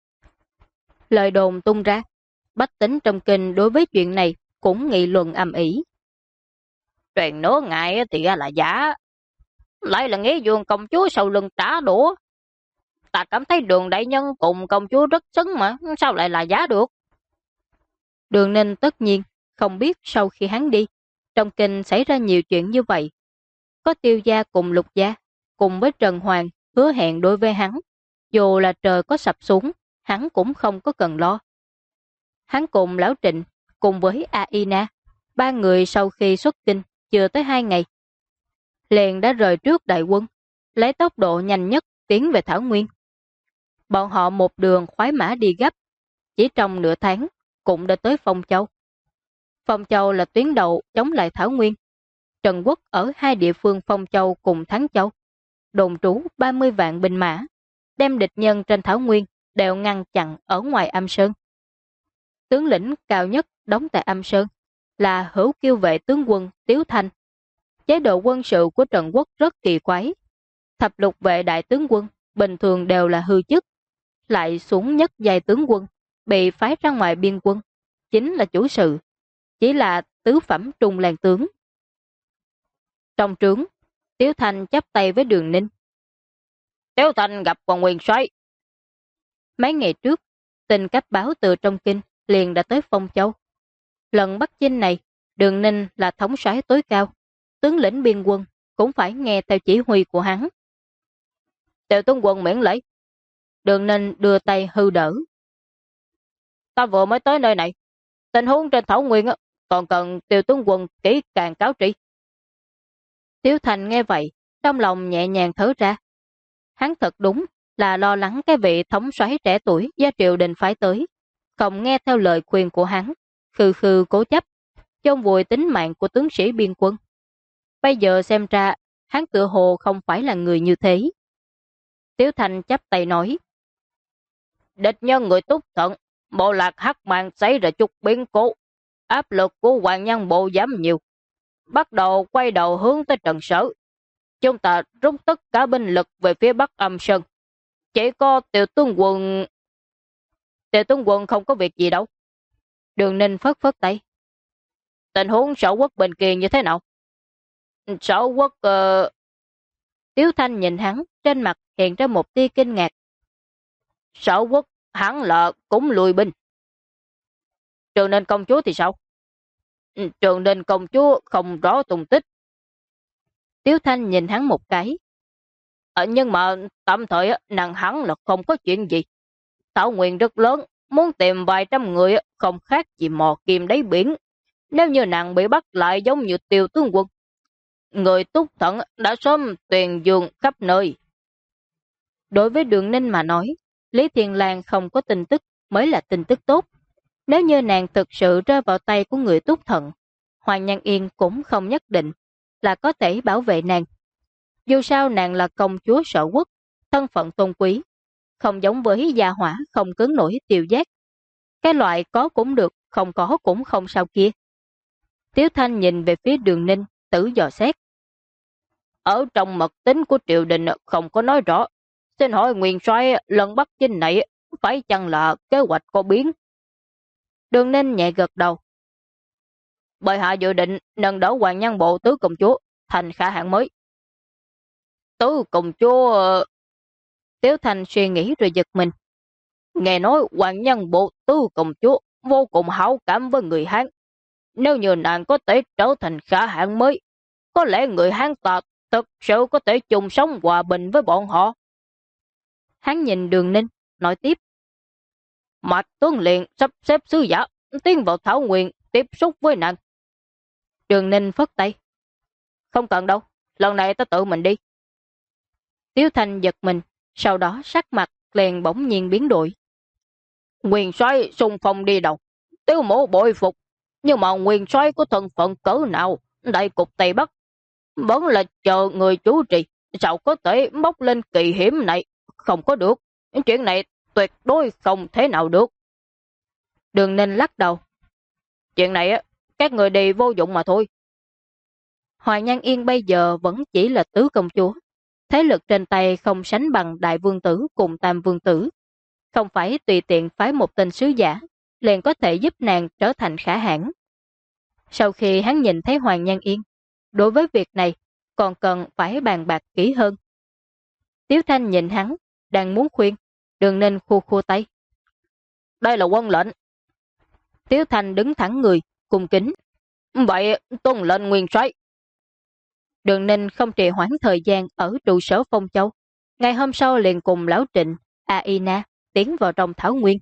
Lời đồn tung ra, bách tính trong kinh đối với chuyện này cũng nghị luận ầm ĩ. Chuyện nửa ngày thì ra là giả, lại là Nghĩa Dương công chúa sau lưng trả đũa. Ta cảm thấy Đường đại nhân cùng công chúa rất xứng mà, sao lại là giả được? Đường Ninh tất nhiên không biết sau khi hắn đi, trong kinh xảy ra nhiều chuyện như vậy. Có Tiêu gia cùng Lục gia, cùng với Trần Hoàng hứa hẹn đối với hắn, dù là trời có sập xuống, hắn cũng không có cần lo. Hắn cùng Lão Trịnh, cùng với Aina, ba người sau khi xuất kinh, chưa tới 2 ngày, liền đã rời trước đại quân, lấy tốc độ nhanh nhất tiến về Thảo Nguyên. Bọn họ một đường khoái mã đi gấp, chỉ trong nửa tháng cũng đã tới Phong Châu. Phong Châu là tuyến đầu chống lại Thảo Nguyên. Trần Quốc ở hai địa phương Phong Châu cùng Thắng Châu, đồn trú 30 vạn binh mã, đem địch nhân trên Thảo Nguyên đều ngăn chặn ở ngoài Âm Sơn. Tướng lĩnh cao nhất đóng tại Âm Sơn là Hữu Kiêu vệ tướng quân Tiếu Thanh. Chế độ quân sự của Trần Quốc rất kỳ quái. Thập lục vệ đại tướng quân bình thường đều là hư chức, lại xuống nhất giai tướng quân, bị phái ra ngoài biên quân, chính là chủ sự, chỉ là tứ phẩm trung làng tướng. Trong trướng, Tiếu Thanh chắp tay với Đường Ninh. Tiếu Thanh gặp quan nguyên soái. Mấy ngày trước, tin cấp báo từ trong kinh liền đã tới Phong Châu. Lần Bắc chinh này, Đường Ninh là thống soái tối cao, tướng lĩnh biên quân cũng phải nghe theo chỉ huy của hắn. Tiểu tướng quân miễn lễ. Đường Ninh đưa tay hư đỡ. Ta vừa mới tới nơi này, tình huống trên Thảo Nguyên còn cần Tiểu tướng quân kỹ càng cáo tri. Tiếu Thành nghe vậy, trong lòng nhẹ nhàng thở ra. Hắn thật đúng là lo lắng cái vị thống soái trẻ tuổi do triều đình phái tới, không nghe theo lời khuyên của hắn, khư khư cố chấp. chôn vùi tính mạng của tướng sĩ biên quân. Bây giờ xem ra, hắn tựa hồ không phải là người như thế. Tiếu Thanh chắp tay nói, Địch nhân người Túc Thận, bộ lạc Hắc Màn xảy ra chút biến cố, áp lực của Hoàng Nhân Bộ giảm nhiều, bắt đầu quay đầu hướng tới Trần Sở. Chúng ta rút tất cả binh lực về phía Bắc Âm Sơn. Chỉ có Tiểu tướng quân không có việc gì đâu. Đường Ninh phất phất tay. Tình huống Sở Quốc bên kia như thế nào? Sở Quốc... Tiếu Thanh nhìn hắn, trên mặt hiện ra một tia kinh ngạc. Sở Quốc hẳn là cũng lùi binh. Trường Ninh công chúa thì sao? Trường Ninh công chúa không rõ tung tích. Tiếu Thanh nhìn hắn một cái. Nhưng mà tạm thời nàng hắn là không có chuyện gì. Thảo Nguyên rất lớn, muốn tìm vài trăm người không khác gì mò kim đáy biển. Nếu như nàng bị bắt lại giống như Tiêu tướng quân, người Túc Thận đã sớm tuyền dương khắp nơi. Đối với Đường Ninh mà nói, Lý Thiên Lang không có tin tức mới là tin tức tốt. Nếu như nàng thực sự rơi vào tay của người Túc Thận, Hoàng Nhan Yên cũng không nhất định là có thể bảo vệ nàng. Dù sao nàng là công chúa Sở Quốc, thân phận tôn quý, không giống với gia hỏa không cứng nổi Tiêu Giác. Cái loại có cũng được, không có cũng không sao kia. Tiếu Thanh nhìn về phía Đường Ninh, tử dò xét. Ở trong mật tính của triều đình không có nói rõ. Xin hỏi Nguyên soái lần Bắc chinh này phải chăng là kế hoạch có biến? Đường Ninh nhẹ gật đầu. Bệ hạ dự định nâng đỡ Hoàng Nhân Bộ tứ công chúa thành khả hạng mới. Tứ công chúa... Tiếu Thanh suy nghĩ rồi giật mình. Nghe nói Hoàng Nhân Bộ tứ công chúa vô cùng hảo cảm với người Hán. Nếu như nàng có thể trở thành khả hạng mới, có lẽ người Hán ta thực sự có thể chung sống hòa bình với bọn họ. Hắn nhìn Đường Ninh, nói tiếp. Mạch Tuấn liền sắp xếp sứ giả tiến vào Thảo Nguyên tiếp xúc với nàng. Đường Ninh phất tay. Không cần đâu, lần này ta tự mình đi. Tiếu Thanh giật mình, sau đó sắc mặt liền bỗng nhiên biến đổi. Nguyên soái xung phong đi đầu, Tiếu mộ bội phục, nhưng mà nguyên soái có thân phận cỡ nào, đại cục Tây Bắc vẫn là chờ người chủ trì, sao có thể bốc lên kỳ hiểm này, không có được, chuyện này tuyệt đối không thể nào được. Đường Ninh lắc đầu. Chuyện này các người đi vô dụng mà thôi. Hoàng Nhan Yên bây giờ vẫn chỉ là tứ công chúa, thế lực trên tay không sánh bằng đại vương tử cùng tam vương tử. Không phải tùy tiện phái một tên sứ giả, liền có thể giúp nàng trở thành khả hãn. Sau khi hắn nhìn thấy Hoàng Nhan Yên, đối với việc này còn cần phải bàn bạc kỹ hơn. Tiếu Thanh nhìn hắn, đang muốn khuyên, Đường Ninh khua khua tay. Đây là quân lệnh. Tiếu Thanh đứng thẳng người, cung kính. Vậy tuân lệnh nguyên soái. Đường Ninh không trì hoãn thời gian ở trụ sở Phong Châu. Ngày hôm sau liền cùng Lão Trịnh, Aina tiến vào trong Thảo Nguyên.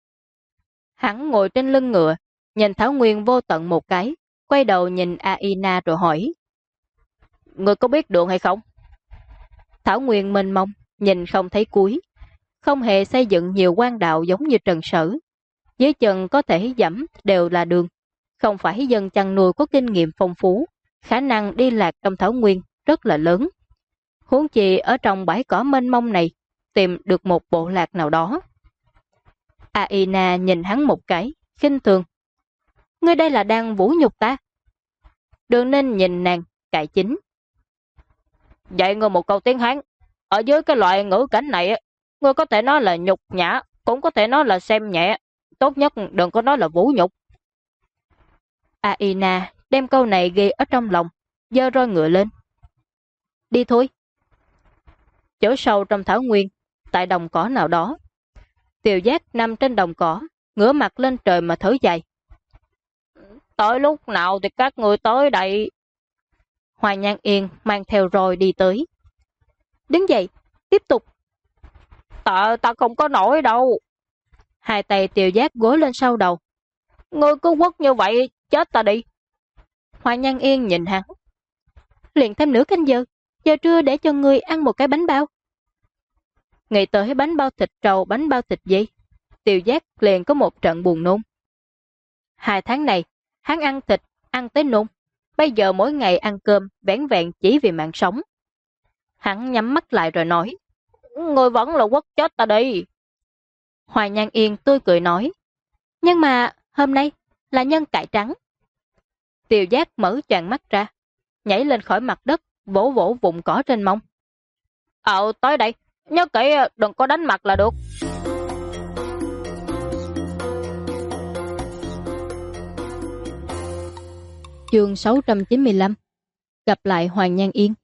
Hắn ngồi trên lưng ngựa, nhìn Thảo Nguyên vô tận một cái, quay đầu nhìn Aina rồi hỏi. Người có biết đường hay không? Thảo Nguyên mênh mông, nhìn không thấy cuối. Không hề xây dựng nhiều quan đạo giống như Trần Sở. Dưới chân có thể dẫm đều là đường. Không phải dân chăn nuôi có kinh nghiệm phong phú, khả năng đi lạc trong Thảo Nguyên rất là lớn. Huống chi ở trong bãi cỏ mênh mông này, tìm được một bộ lạc nào đó. Aina nhìn hắn một cái, khinh thường. Ngươi đây là đang vũ nhục ta. Đường Ninh nhìn nàng, cải chính. Dạy ngươi một câu tiếng Hán. Ở dưới cái loại ngữ cảnh này, ngươi có thể nói là nhục nhã, cũng có thể nói là xem nhẹ. Tốt nhất đừng có nói là vũ nhục. Aina đem câu này ghi ở trong lòng, giơ roi ngựa lên. Đi thôi. Chỗ sâu trong Thảo Nguyên, tại đồng cỏ nào đó. Tiêu Giác nằm trên đồng cỏ, ngửa mặt lên trời mà thở dài. Tới lúc nào thì các người tới đây? Hoàng Nhan Yên mang theo roi đi tới. Đứng dậy, tiếp tục. Ta không có nổi đâu. Hai tay Tiêu Giác gối lên sau đầu. Ngươi cứ quất như vậy, chết ta đi. Hoàng Nhan Yên nhìn hắn. Liền thêm nửa canh giờ, giờ trưa để cho ngươi ăn một cái bánh bao. Nghĩ tới bánh bao thịt trâu, bánh bao thịt dây, Tiêu Giác liền có một trận buồn nôn. 2 tháng này, hắn ăn thịt ăn tới nôn. Bây giờ mỗi ngày ăn cơm vẻn vẹn chỉ vì mạng sống. Hắn nhắm mắt lại rồi nói, người vẫn là quất chết ta đi. Hoài Nhan Yên tươi cười nói, nhưng mà hôm nay là nhân cải trắng. Tiều Giác mở choàng mắt ra, nhảy lên khỏi mặt đất, vỗ vỗ vụn cỏ trên mông. Tới đây, nhớ kỹ đừng có đánh mặt là được. Chương 695. Gặp lại Hoàng Nhan Yên.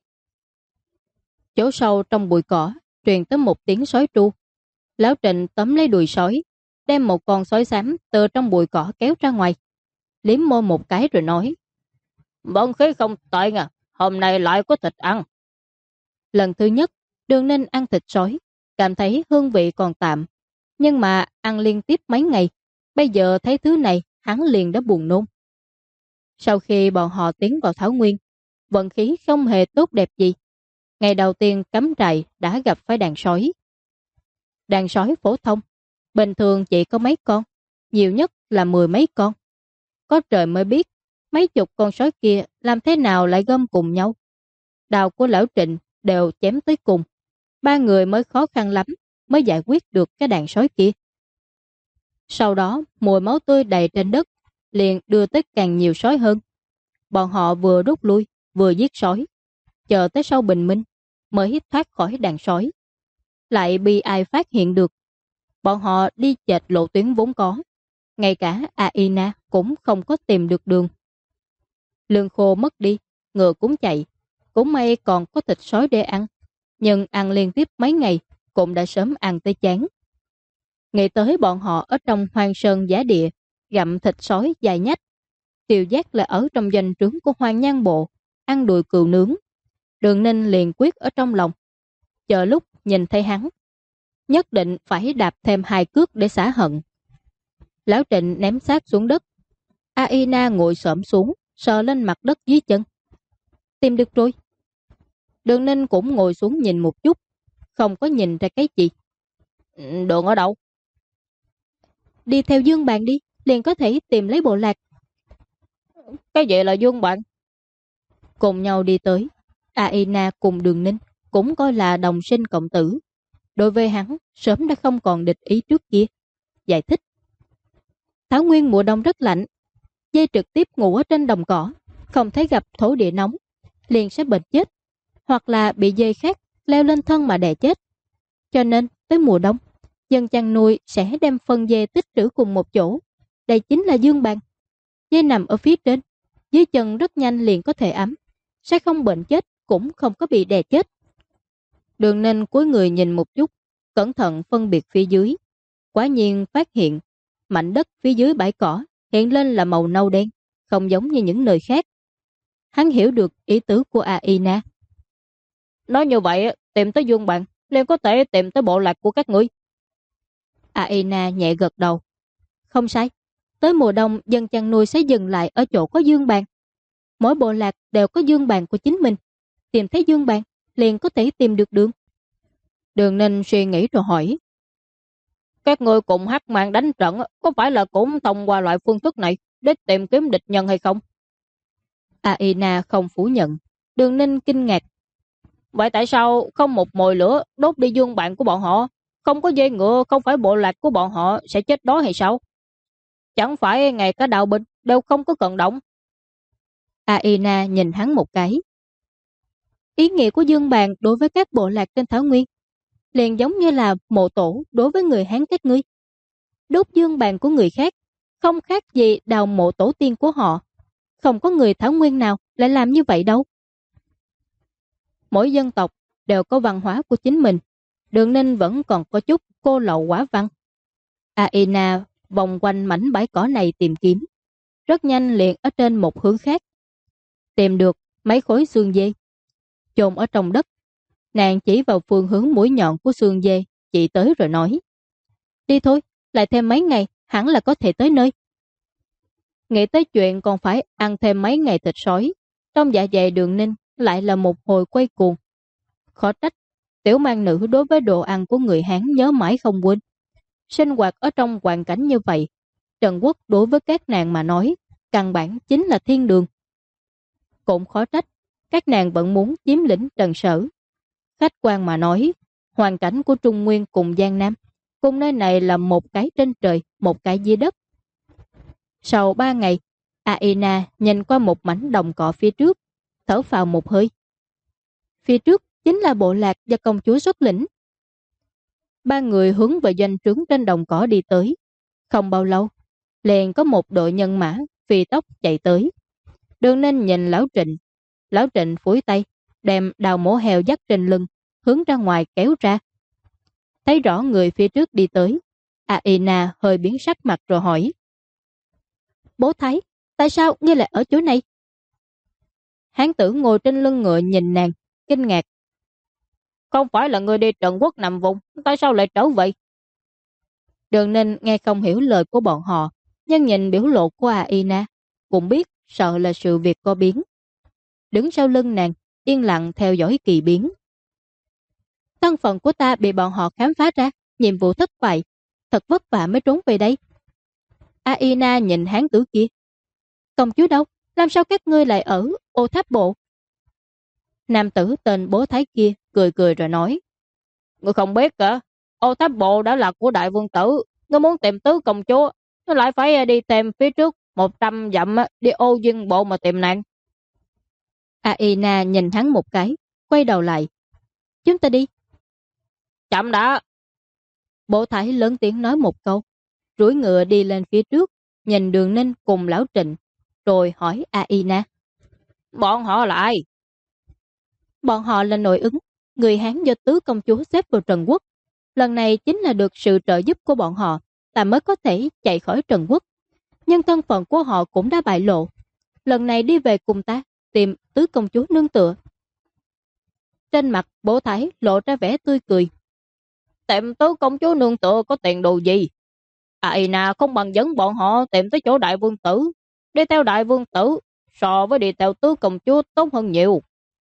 Chỗ sâu trong bụi cỏ truyền tới một tiếng sói tru. Lão Trịnh tóm lấy đùi sói, đem một con sói xám từ trong bụi cỏ kéo ra ngoài, liếm môi một cái rồi nói, vận khí không tệ à, hôm nay lại có thịt ăn. Lần thứ nhất Đường Ninh ăn thịt sói, cảm thấy hương vị còn tạm, nhưng mà ăn liên tiếp mấy ngày, bây giờ thấy thứ này hắn liền đã buồn nôn. Sau khi bọn họ tiến vào Thảo Nguyên, vận khí không hề tốt đẹp gì. Ngày đầu tiên cắm trại đã gặp phải đàn sói. Đàn sói phổ thông, bình thường chỉ có mấy con, nhiều nhất là 10 mấy con. Có trời mới biết, mấy chục con sói kia làm thế nào lại gom cùng nhau. Đào của Lão Trịnh đều chém tới cùng. 3 người mới khó khăn lắm mới giải quyết được cái đàn sói kia. Sau đó, mùi máu tươi đầy trên đất liền đưa tới càng nhiều sói hơn. Bọn họ vừa rút lui, vừa giết sói, chờ tới sau bình minh mới thoát khỏi đàn sói. Lại bị ai phát hiện được. Bọn họ đi chệch lộ tuyến vốn có. Ngay cả Aina cũng không có tìm được đường. Lương khô mất đi, ngựa cũng chạy. Cũng may còn có thịt sói để ăn. Nhưng ăn liên tiếp mấy ngày cũng đã sớm ăn tới chán. Nghĩ tới bọn họ ở trong hoang sơn giá địa, gặm thịt sói dài nhách. Tiều Giác là ở trong doanh trướng của Hoàng Nhan Bộ, ăn đùi cừu nướng. Đường Ninh liền quyết ở trong lòng. Chờ lúc nhìn thấy hắn, nhất định phải đạp thêm 2 cước để xả hận. Lão Trịnh ném xác xuống đất. Aina ngồi xổm xuống, sờ lên mặt đất dưới chân. Tìm được rồi. Đường Ninh cũng ngồi xuống nhìn một chút, không có nhìn ra cái gì. Đường ở đâu? Đi theo Dương Bàn đi, liền có thể tìm lấy bộ lạc. Cái gì là Dương Bàn? Cùng nhau đi tới, Aina cùng Đường Ninh cũng coi là đồng sinh cộng tử. Đối với hắn, sớm đã không còn địch ý trước kia. Giải thích. Thảo Nguyên mùa đông rất lạnh, dê trực tiếp ngủ ở trên đồng cỏ, không thấy gặp thổ địa nóng, liền sẽ bệnh chết, hoặc là bị dê khác leo lên thân mà đè chết. Cho nên, tới mùa đông, dân chăn nuôi sẽ đem phân dê tích trữ cùng một chỗ. Đây chính là dương bàn. Dê nằm ở phía trên, dưới chân rất nhanh liền có thể ấm, sẽ không bệnh chết, cũng không có bị đè chết. Đường Ninh cúi người nhìn một chút, cẩn thận phân biệt phía dưới. Quả nhiên phát hiện, mảnh đất phía dưới bãi cỏ hiện lên là màu nâu đen, không giống như những nơi khác. Hắn hiểu được ý tứ của Aina. Nói như vậy, tìm tới dương bàn, liền có thể tìm tới bộ lạc của các ngươi. Aina nhẹ gật đầu. Không sai, tới mùa đông dân chăn nuôi sẽ dừng lại ở chỗ có dương bàn. Mỗi bộ lạc đều có dương bàn của chính mình. Tìm thấy dương bàn, liền có thể tìm được đường. Đường Ninh suy nghĩ rồi hỏi. Các ngươi cùng Hắc Mang đánh trận có phải là cũng thông qua loại phương thức này để tìm kiếm địch nhân hay không? Aina không phủ nhận. Đường Ninh kinh ngạc. Vậy tại sao không một mồi lửa đốt đi dương bạn của bọn họ? Không có dây ngựa, không phải bộ lạc của bọn họ sẽ chết đó hay sao? Chẳng phải ngay cả đạo binh đều không có cận động? Aina nhìn hắn một cái. Ý nghĩa của dương bàn đối với các bộ lạc trên Thảo Nguyên liền giống như là mộ tổ đối với người Hán các ngươi. Đốt dương bàn của người khác không khác gì đào mộ tổ tiên của họ. Không có người Thảo Nguyên nào lại làm như vậy đâu. Mỗi dân tộc đều có văn hóa của chính mình. Đường Ninh vẫn còn có chút cô lậu quả văn. Aina vòng quanh mảnh bãi cỏ này tìm kiếm. Rất nhanh liền ở trên một hướng khác. Tìm được mấy khối xương dê chôn ở trong đất. Nàng chỉ vào phương hướng mũi nhọn của xương dê, chỉ tới rồi nói. Đi thôi, lại thêm mấy ngày hẳn là có thể tới nơi. Nghĩ tới chuyện còn phải ăn thêm mấy ngày thịt sói, trong dạ dày Đường Ninh lại là một hồi quay cuồng. Khó trách, tiểu mang nữ đối với đồ ăn của người Hán nhớ mãi không quên. Sinh hoạt ở trong hoàn cảnh như vậy, Trần Quốc đối với các nàng mà nói căn bản chính là thiên đường. Cũng khó trách, các nàng vẫn muốn chiếm lĩnh Trần Sở. Khách quan mà nói, hoàn cảnh của Trung Nguyên cùng Giang Nam, cùng nơi này là một cái trên trời, một cái dưới đất. Sau 3 ngày, Aina nhìn qua một mảnh đồng cỏ phía trước, thở phào một hơi. Phía trước chính là bộ lạc do công chúa xuất lĩnh. Ba người hướng về doanh trướng trên đồng cỏ đi tới. Không bao lâu, liền có một đội nhân mã phi tốc chạy tới. Đường Ninh nhìn Lão Trịnh. Lão Trịnh phủi tay, đem đào mổ heo dắt trên lưng, hướng ra ngoài kéo ra. Thấy rõ người phía trước đi tới, Aina hơi biến sắc mặt rồi hỏi: Bố Thái, tại sao ngươi lại ở chỗ này? Hán tử ngồi trên lưng ngựa nhìn nàng, kinh ngạc: Không phải là người đi Trần Quốc nằm vùng, tại sao lại trở vậy? Đường Ninh nghe không hiểu lời của bọn họ, nhưng nhìn biểu lộ của Aina, cũng biết sợ là sự việc có biến. Đứng sau lưng nàng, yên lặng theo dõi kỳ biến. Thân phận của ta bị bọn họ khám phá ra, nhiệm vụ thất bại, thật vất vả mới trốn về đây. Aina nhìn hán tử kia: Công chúa đâu? Làm sao các ngươi lại ở Ô Tháp Bộ? Nam tử tên Bố Thái kia cười cười rồi nói: Ngươi không biết cả, Ô Tháp Bộ đã là của đại vương tử. Ngươi muốn tìm tứ công chúa, nó lại phải đi tìm phía trước 100 dặm đi Ô Duyên Bộ mà tìm nàng. Aina nhìn hắn một cái, quay đầu lại: Chúng ta đi. Chậm đã. Bố Thái lớn tiếng nói một câu, rủi ngựa đi lên phía trước, nhìn Đường Ninh cùng Lão Trịnh, rồi hỏi Aina: Bọn họ là ai? Bọn họ là nội ứng, người Hán do tứ công chúa xếp vào Trần Quốc. Lần này chính là được sự trợ giúp của bọn họ, ta mới có thể chạy khỏi Trần Quốc. Nhưng thân phận của họ cũng đã bại lộ. Lần này đi về cùng ta, tìm tứ công chúa nương tựa. Trên mặt Bố Thái lộ ra vẻ tươi cười. Tìm tứ công chúa nương tựa có tiền đồ gì? Aina không bằng dẫn bọn họ tìm tới chỗ đại vương tử. Đi theo đại vương tử so với đi theo tứ công chúa tốt hơn nhiều.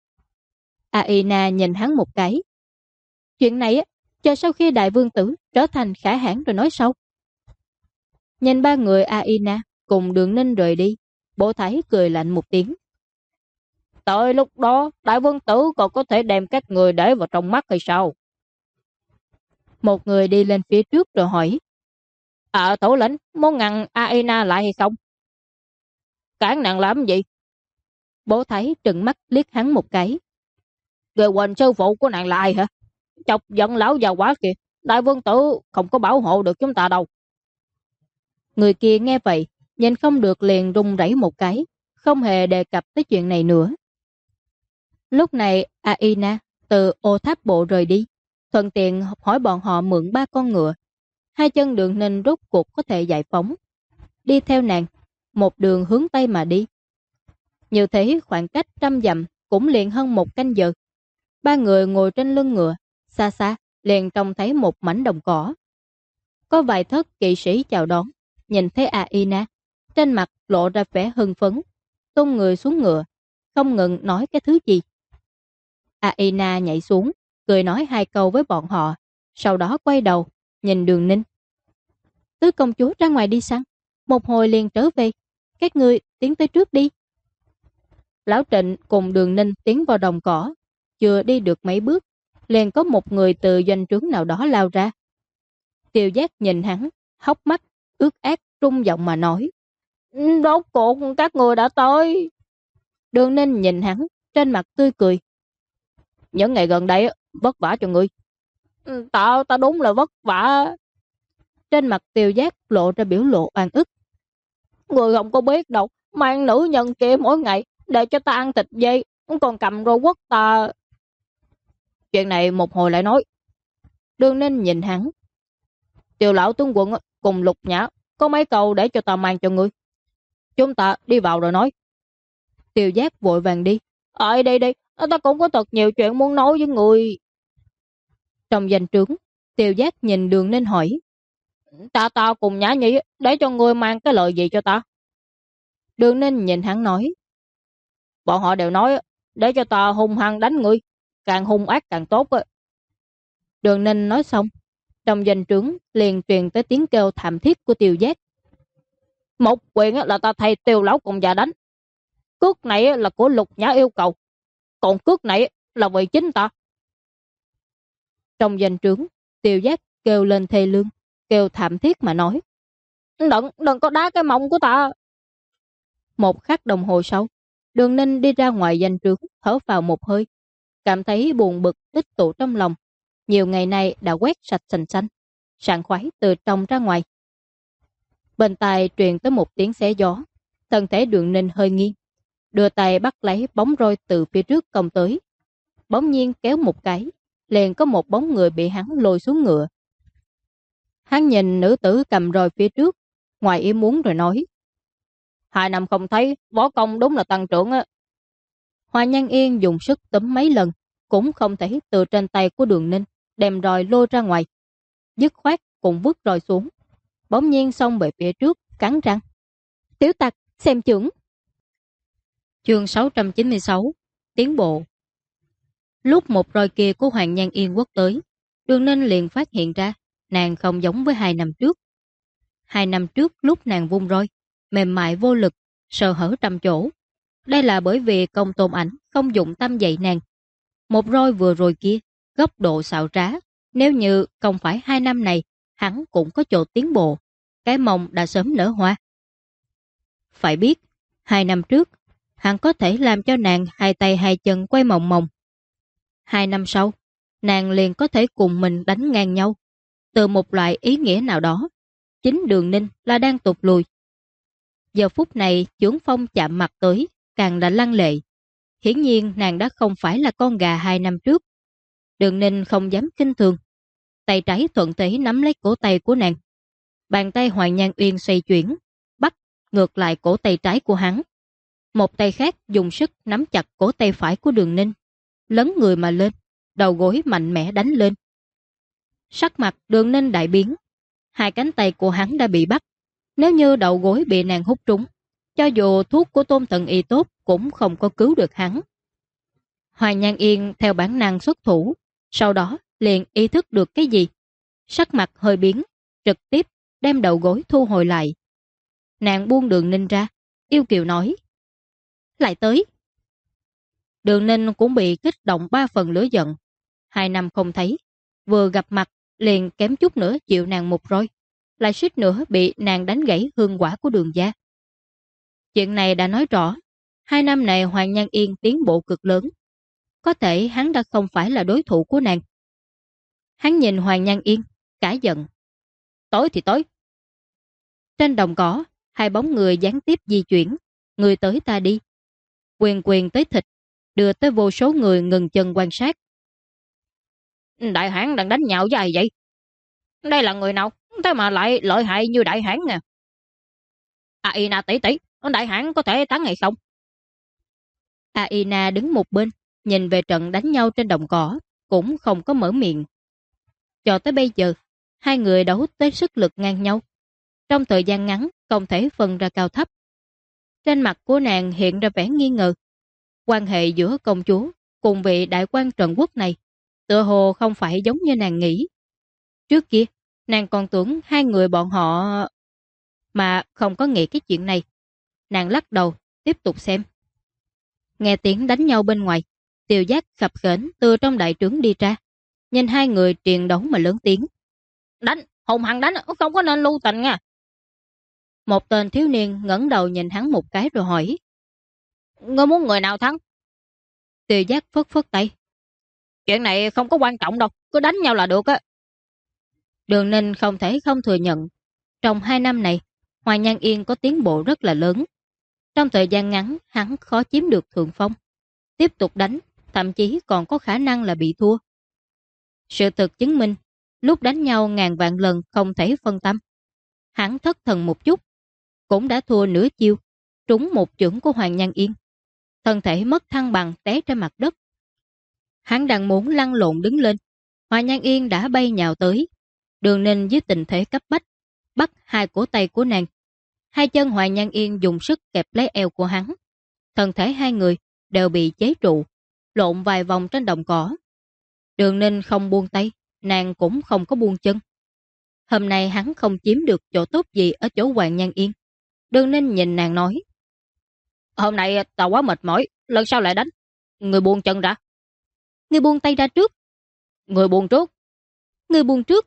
Aina nhìn hắn một cái. Chuyện này chờ sau khi đại vương tử trở thành khả hãn rồi nói sau. Nhìn ba người Aina cùng Đường Ninh rời đi, Bố Thái cười lạnh một tiếng. Tới lúc đó đại vương tử còn có thể đem các người để vào trong mắt hay sao? Một người đi lên phía trước rồi hỏi: Thủ lĩnh muốn ngăn Aina lại hay không? Cản nàng làm gì? Bố Thái trừng mắt liếc hắn một cái. Người quên sư phụ của nàng là ai hả? Chọc giận lão già quá kìa. Đại vương tử không có bảo hộ được chúng ta đâu. Người kia nghe vậy, nhìn không được liền run rẩy một cái, không hề đề cập tới chuyện này nữa. Lúc này Aina từ Ô Tháp Bộ rời đi, thuận tiện hỏi bọn họ mượn 3 con ngựa. Hai chân Đường Ninh rốt cuộc có thể giải phóng, đi theo nàng, một đường hướng Tây mà đi. Như thế khoảng cách 100 dặm cũng liền hơn 1 canh giờ. Ba người ngồi trên lưng ngựa, xa xa liền trông thấy một mảnh đồng cỏ. Có vài thất kỵ sĩ chào đón, nhìn thấy Aina, trên mặt lộ ra vẻ hưng phấn, tung người xuống ngựa, không ngừng nói cái thứ gì. Aina nhảy xuống, cười nói 2 câu với bọn họ, sau đó quay đầu, nhìn Đường Ninh. Tứ công chúa ra ngoài đi săn, một hồi liền trở về, các ngươi tiến tới trước đi. Lão Trịnh cùng Đường Ninh tiến vào đồng cỏ, chưa đi được mấy bước, liền có một người từ doanh trướng nào đó lao ra. Tiêu Giác nhìn hắn, hốc mắt ướt át, trung giọng mà nói: Rốt cuộc các người đã tới. Đường Ninh nhìn hắn, trên mặt tươi cười: Những ngày gần đây vất vả cho ngươi. Ta đúng là vất vả. Trên mặt Tiêu Giác lộ ra biểu lộ oan ức. Người không có biết đâu, mang nữ nhân kia mỗi ngày để cho ta ăn thịt dê, còn cầm rô quất ta. Chuyện này một hồi lại nói. Đường Ninh nhìn hắn: Tiêu lão tướng quân cùng Lục Nhã có mấy câu để cho ta mang cho ngươi. Chúng ta đi vào rồi nói. Tiêu Giác vội vàng đi: Đây, ta cũng có thật nhiều chuyện muốn nói với người. Trong danh trướng, Tiêu Giác nhìn Đường Ninh hỏi: Ta cùng Nhã Nhĩ để cho ngươi mang cái lời gì cho ta? Đường Ninh nhìn hắn nói: Bọn họ đều nói để cho ta hung hăng đánh ngươi, càng hung ác càng tốt. Đường Ninh nói xong, trong danh trướng liền truyền tới tiếng kêu thảm thiết của Tiêu Giác. Một quyền là ta thay Tiêu lão cùng già đánh. Cước này là của Lục Nhã yêu cầu. Còn cước này là vì chính ta. Trong danh trướng, Tiêu Giác kêu lên thê lương, kêu thảm thiết mà nói. Đừng có đá cái mông của ta. Một khắc đồng hồ sau, Đường Ninh đi ra ngoài danh trướng, thở vào một hơi, cảm thấy buồn bực tích tụ trong lòng. Nhiều ngày nay đã quét sạch sành xanh, sảng khoái từ trong ra ngoài. Bên tai truyền tới một tiếng xé gió, thân thể Đường Ninh hơi nghiêng, đưa tay bắt lấy bóng roi từ phía trước công tới. Bỗng nhiên kéo một cái, liền có một bóng người bị hắn lôi xuống ngựa. Hắn nhìn nữ tử cầm roi phía trước, ngoài ý muốn rồi nói. 2 năm không thấy, võ công đúng là tăng trưởng á. Hoa Nhan Yên dùng sức túm mấy lần, cũng không thể từ trên tay của Đường Ninh đem roi lôi ra ngoài. Dứt khoát cũng vứt roi xuống, bỗng nhiên xông về phía trước, cắn răng. Tiểu tặc, xem chưởng. Chương 696, tiến bộ. Lúc một roi kia của Hoàng Nhan Yên quất tới, Đường Ninh liền phát hiện ra nàng không giống với 2 năm trước. 2 năm trước lúc nàng vung roi, mềm mại vô lực, sờ hở trăm chỗ. Đây là bởi vì Công Tôn Ảnh không dụng tâm dạy nàng. Một roi vừa rồi kia, góc độ xảo trá. Nếu như không phải 2 năm này, hắn cũng có chỗ tiến bộ. Cái mông đã sớm nở hoa. Phải biết, 2 năm trước, hắn có thể làm cho nàng 2 tay 2 chân quay mòng mòng. 2 năm sau, nàng liền có thể cùng mình đánh ngang nhau. Từ một loại ý nghĩa nào đó, chính Đường Ninh là đang tụt lùi. Giờ phút này chưởng phong chạm mặt tới, càng đã lăng lệ. Hiển nhiên nàng đã không phải là con gà 2 năm trước. Đường Ninh không dám kinh thường. Tay trái thuận thế nắm lấy cổ tay của nàng. Bàn tay Hoàng Nhan Uyên xoay chuyển, bắt ngược lại cổ tay trái của hắn. Một tay khác dùng sức nắm chặt cổ tay phải của Đường Ninh, lấn người mà lên, đầu gối mạnh mẽ đánh lên. Sắc mặt Đường Ninh đại biến. 2 cánh tay của hắn đã bị bắt. Nếu như đầu gối bị nàng hút trúng, cho dù thuốc của Tôn Thần Y tốt cũng không có cứu được hắn. Hoàng Nhan Yên theo bản năng xuất thủ, sau đó liền ý thức được cái gì. Sắc mặt hơi biến, trực tiếp đem đầu gối thu hồi lại. Nàng buông Đường Ninh ra, yêu kiều nói. Lại tới. Đường Ninh cũng bị kích động 3 phần lửa giận. 2 năm không thấy, vừa gặp mặt liền kém chút nữa chịu nàng một roi, lại suýt nữa bị nàng đánh gãy hương quả của Đường gia. Chuyện này đã nói rõ, 2 năm này Hoàng Nhan Yên tiến bộ cực lớn. Có thể hắn đã không phải là đối thủ của nàng. Hắn nhìn Hoàng Nhan Yên, cả giận. Tối thì tối. Trên đồng cỏ, 2 bóng người gián tiếp di chuyển, người tới ta đi. Quyền quyền tới thịt, đưa tới vô số người ngừng chân quan sát. Đại hãn đang đánh nhạo với ai vậy? Đây là người nào? Thế mà lại lợi hại như đại hãn nè. Aina tỷ tỷ, đại hãn có thể thắng hay không? Aina đứng một bên, nhìn về trận đánh nhau trên đồng cỏ, cũng không có mở miệng. Cho tới bây giờ, 2 người đấu tới sức lực ngang nhau. Trong thời gian ngắn, không thể phân ra cao thấp. Trên mặt của nàng hiện ra vẻ nghi ngờ. Quan hệ giữa công chúa cùng vị đại quan Trần Quốc này tựa hồ không phải giống như nàng nghĩ. Trước kia, nàng còn tưởng 2 người bọn họ mà không có nghĩ cái chuyện này. Nàng lắc đầu, tiếp tục xem. Nghe tiếng đánh nhau bên ngoài, Tiêu Giác khập khểnh từ trong đại trướng đi ra, nhìn 2 người triền đấu mà lớn tiếng. Đánh, hùng hăng đánh, không có nên lưu tình nha. Một tên thiếu niên ngẩng đầu nhìn hắn một cái rồi hỏi. Ngươi muốn người nào thắng? Tiêu Giác phất phất tay. Chuyện này không có quan trọng đâu, cứ đánh nhau là được á. Đường Ninh không thể không thừa nhận. Trong 2 năm này, Hoàng Nhan Yên có tiến bộ rất là lớn. Trong thời gian ngắn, hắn khó chiếm được thượng phong. Tiếp tục đánh, thậm chí còn có khả năng là bị thua. Sự thực chứng minh, lúc đánh nhau ngàn vạn lần không thể phân tâm. Hắn thất thần một chút, cũng đã thua nửa chiêu, trúng một chưởng của Hoàng Nhan Yên. Thân thể mất thăng bằng té trên mặt đất. Hắn đang muốn lăn lộn đứng lên, Hoàng Nhan Yên đã bay nhào tới. Đường Ninh dưới tình thế cấp bách, bắt 2 cổ tay của nàng. 2 chân Hoàng Nhan Yên dùng sức kẹp lấy eo của hắn. Thân thể 2 người đều bị chế trụ, lộn vài vòng trên đồng cỏ. Đường Ninh không buông tay, nàng cũng không có buông chân. Hôm nay hắn không chiếm được chỗ tốt gì ở chỗ Hoàng Nhan Yên. Đường Ninh nhìn nàng nói. Hôm nay tao quá mệt mỏi, lần sau lại đánh. Người buông chân ra. Ngươi buông tay ra trước. Người buông trước. Ngươi buông trước.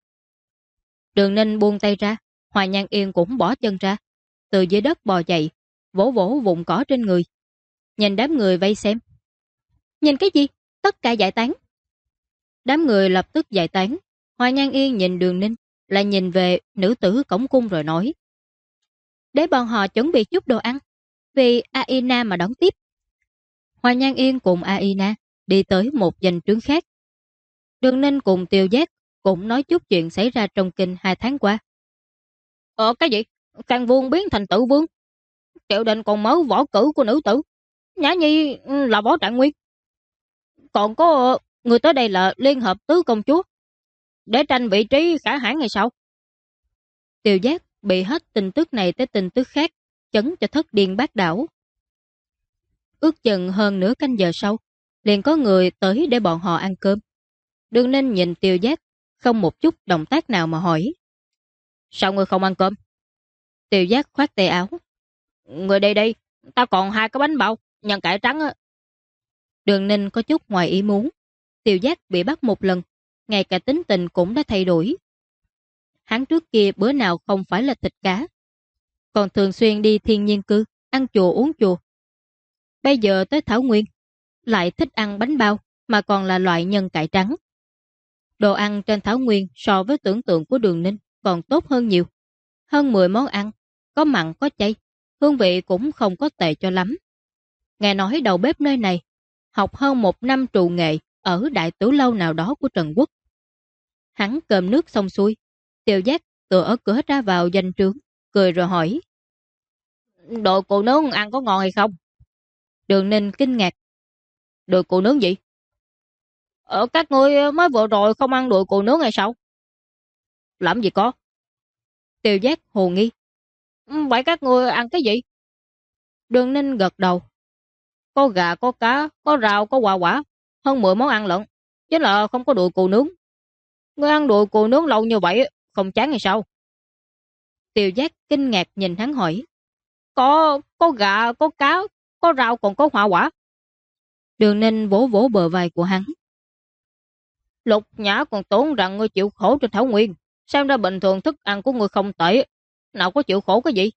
Đường Ninh buông tay ra, Hoài Nhan Yên cũng bỏ chân ra, từ dưới đất bò dậy, vỗ vỗ vụn cỏ trên người. Nhìn đám người vây xem. Nhìn cái gì? Tất cả giải tán. Đám người lập tức giải tán. Hoài Nhan Yên nhìn Đường Ninh, lại nhìn về nữ tử cổng cung rồi nói. Để bọn họ chuẩn bị chút đồ ăn, vì Aina mà đón tiếp. Hoài Nhan Yên cùng Aina đi tới một danh trướng khác. Đường Ninh cùng Tiêu Giác cũng nói chút chuyện xảy ra trong kinh 2 tháng qua. Cái gì? Khang Vương biến thành Tự Vương. Triệu Đình còn mở võ cử của nữ tử. Nhã Nhi là võ trạng nguyên. Còn có người tới đây là Liên Hợp Tứ Công Chúa. Để tranh vị trí khả hãn ngày sau. Tiêu Giác bị hết tin tức này tới tin tức khác, chấn cho thất điên bát đảo. Ước chừng hơn nửa canh giờ sau, liền có người tới để bọn họ ăn cơm. Đường Ninh nhìn Tiêu Giác, không một chút động tác nào mà hỏi. Sao người không ăn cơm? Tiêu Giác khoát tay áo. Người đây, tao còn 2 cái bánh bao, nhân cải trắng á. Đường Ninh có chút ngoài ý muốn. Tiêu Giác bị bắt một lần, ngay cả tính tình cũng đã thay đổi. Hắn trước kia bữa nào không phải là thịt cá, còn thường xuyên đi thiên nhiên cư, ăn chùa uống chùa. Bây giờ tới Thảo Nguyên, lại thích ăn bánh bao mà còn là loại nhân cải trắng. Đồ ăn trên Thảo Nguyên so với tưởng tượng của Đường Ninh còn tốt hơn nhiều. Hơn 10 món ăn, có mặn có chay, hương vị cũng không có tệ cho lắm. Nghe nói đầu bếp nơi này học hơn 1 năm trụ nghệ ở đại tử lâu nào đó của Trần Quốc. Hắn cơm nước xong xuôi, Tiêu Giác tựa ở cửa ra vào danh trướng, cười rồi hỏi. Đồ cụ nướng ăn có ngon hay không? Đường Ninh kinh ngạc. Đồ cụ nướng gì? Các ngươi mới vừa rồi không ăn đồ cụ nướng hay sao? Làm gì có? Tiêu Giác hồ nghi. Vậy các ngươi ăn cái gì? Đường Ninh gật đầu. Có gà, có cá, có rau, có hoa quả. Hơn 10 món ăn lận. Chứ là không có đồ cụ nướng. Ngươi ăn đồ cụ nướng lâu như vậy, không chán hay sao? Tiêu Giác kinh ngạc nhìn hắn hỏi. Có gà, có cá, có rau còn có hoa quả. Đường Ninh vỗ vỗ bờ vai của hắn. Lục Nhã còn tưởng rằng ngươi chịu khổ trên Thảo Nguyên. Xem ra bình thường thức ăn của ngươi không tệ. Nào có chịu khổ cái gì?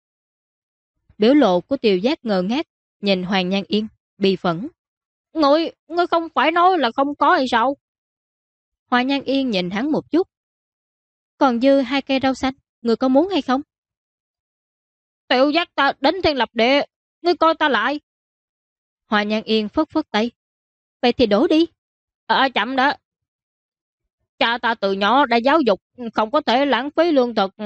Biểu lộ của Tiêu Giác ngơ ngác, nhìn Hoàng Nhan Yên, bi phẫn. Ngươi không phải nói là không có hay sao? Hoàng Nhan Yên nhìn hắn một chút. Còn dư 2 cây rau xanh, ngươi có muốn hay không? Tiêu Giác ta đến thiên lập địa, ngươi coi ta lại. Hoàng Nhan Yên phất phất tay. Vậy thì đổ đi. Chậm đã. Cha ta từ nhỏ đã giáo dục, không có thể lãng phí lương thực.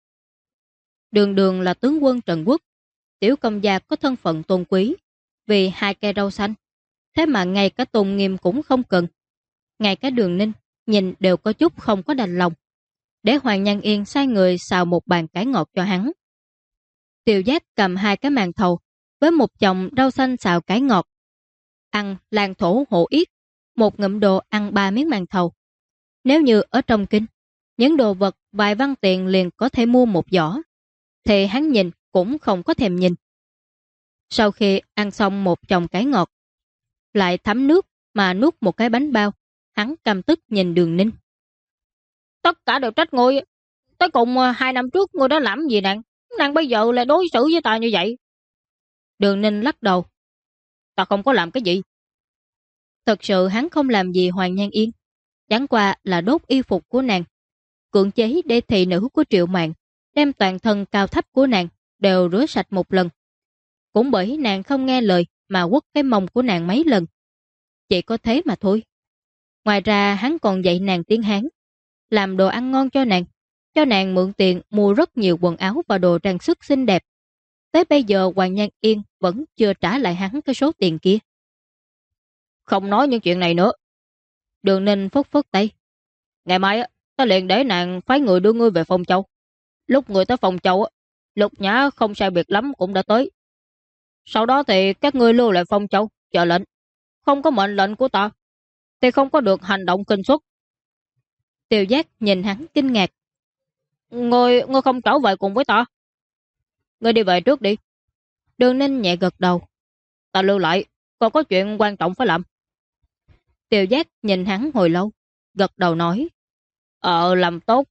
Đường Đường là tướng quân Trần Quốc, tiểu công gia có thân phận tôn quý, vì 2 cây rau xanh. Thế mà ngay cả Tôn Nghiêm cũng không cần. Ngay cả Đường Ninh nhìn đều có chút không có đành lòng. Để Hoàng Nhan Yên sai người xào một bàn cải ngọt cho hắn. Tiêu Giác cầm 2 cái màn thầu với một chồng rau xanh xào cải ngọt. Ăn làng thổ hộ yết, một ngụm đồ ăn 3 miếng màn thầu. Nếu như ở trong kinh, những đồ vật vài văn tiền liền có thể mua một giỏ, thì hắn nhìn cũng không có thèm nhìn. Sau khi ăn xong một chồng cải ngọt, lại thấm nước mà nuốt một cái bánh bao, hắn căm tức nhìn Đường Ninh. Tất cả đều trách ngươi. Tới cùng 2 năm trước ngươi đã làm gì nàng? Nàng bây giờ lại đối xử với ta như vậy. Đường Ninh lắc đầu. Ta không có làm cái gì. Thật sự hắn không làm gì Hoàng Nhan Yên. Chẳng qua là đốt y phục của nàng, cưỡng chế để thị nữ của Triệu Mạn đem toàn thân cao thấp của nàng đều rửa sạch một lần. Cũng bởi nàng không nghe lời mà quất cái mông của nàng mấy lần. Chỉ có thế mà thôi. Ngoài ra hắn còn dạy nàng tiếng Hán, làm đồ ăn ngon cho nàng mượn tiền mua rất nhiều quần áo và đồ trang sức xinh đẹp. Tới bây giờ Hoàng Nhan Yên vẫn chưa trả lại hắn cái số tiền kia. Không nói những chuyện này nữa. Đường Ninh phất phất tay. Ngày mai ta liền để nàng phái người đưa ngươi về Phong Châu. Lúc người tới Phong Châu, Lục Nhã không sai biệt lắm cũng đã tới. Sau đó thì các ngươi lưu lại Phong Châu, chờ lệnh. Không có mệnh lệnh của ta, thì không có được hành động kinh xuất. Tiêu Giác nhìn hắn kinh ngạc. Ngươi không trở về cùng với ta? Ngươi đi về trước đi. Đường Ninh nhẹ gật đầu. Ta lưu lại, còn có chuyện quan trọng phải làm. Tiêu Giác nhìn hắn hồi lâu, gật đầu nói. Làm tốt.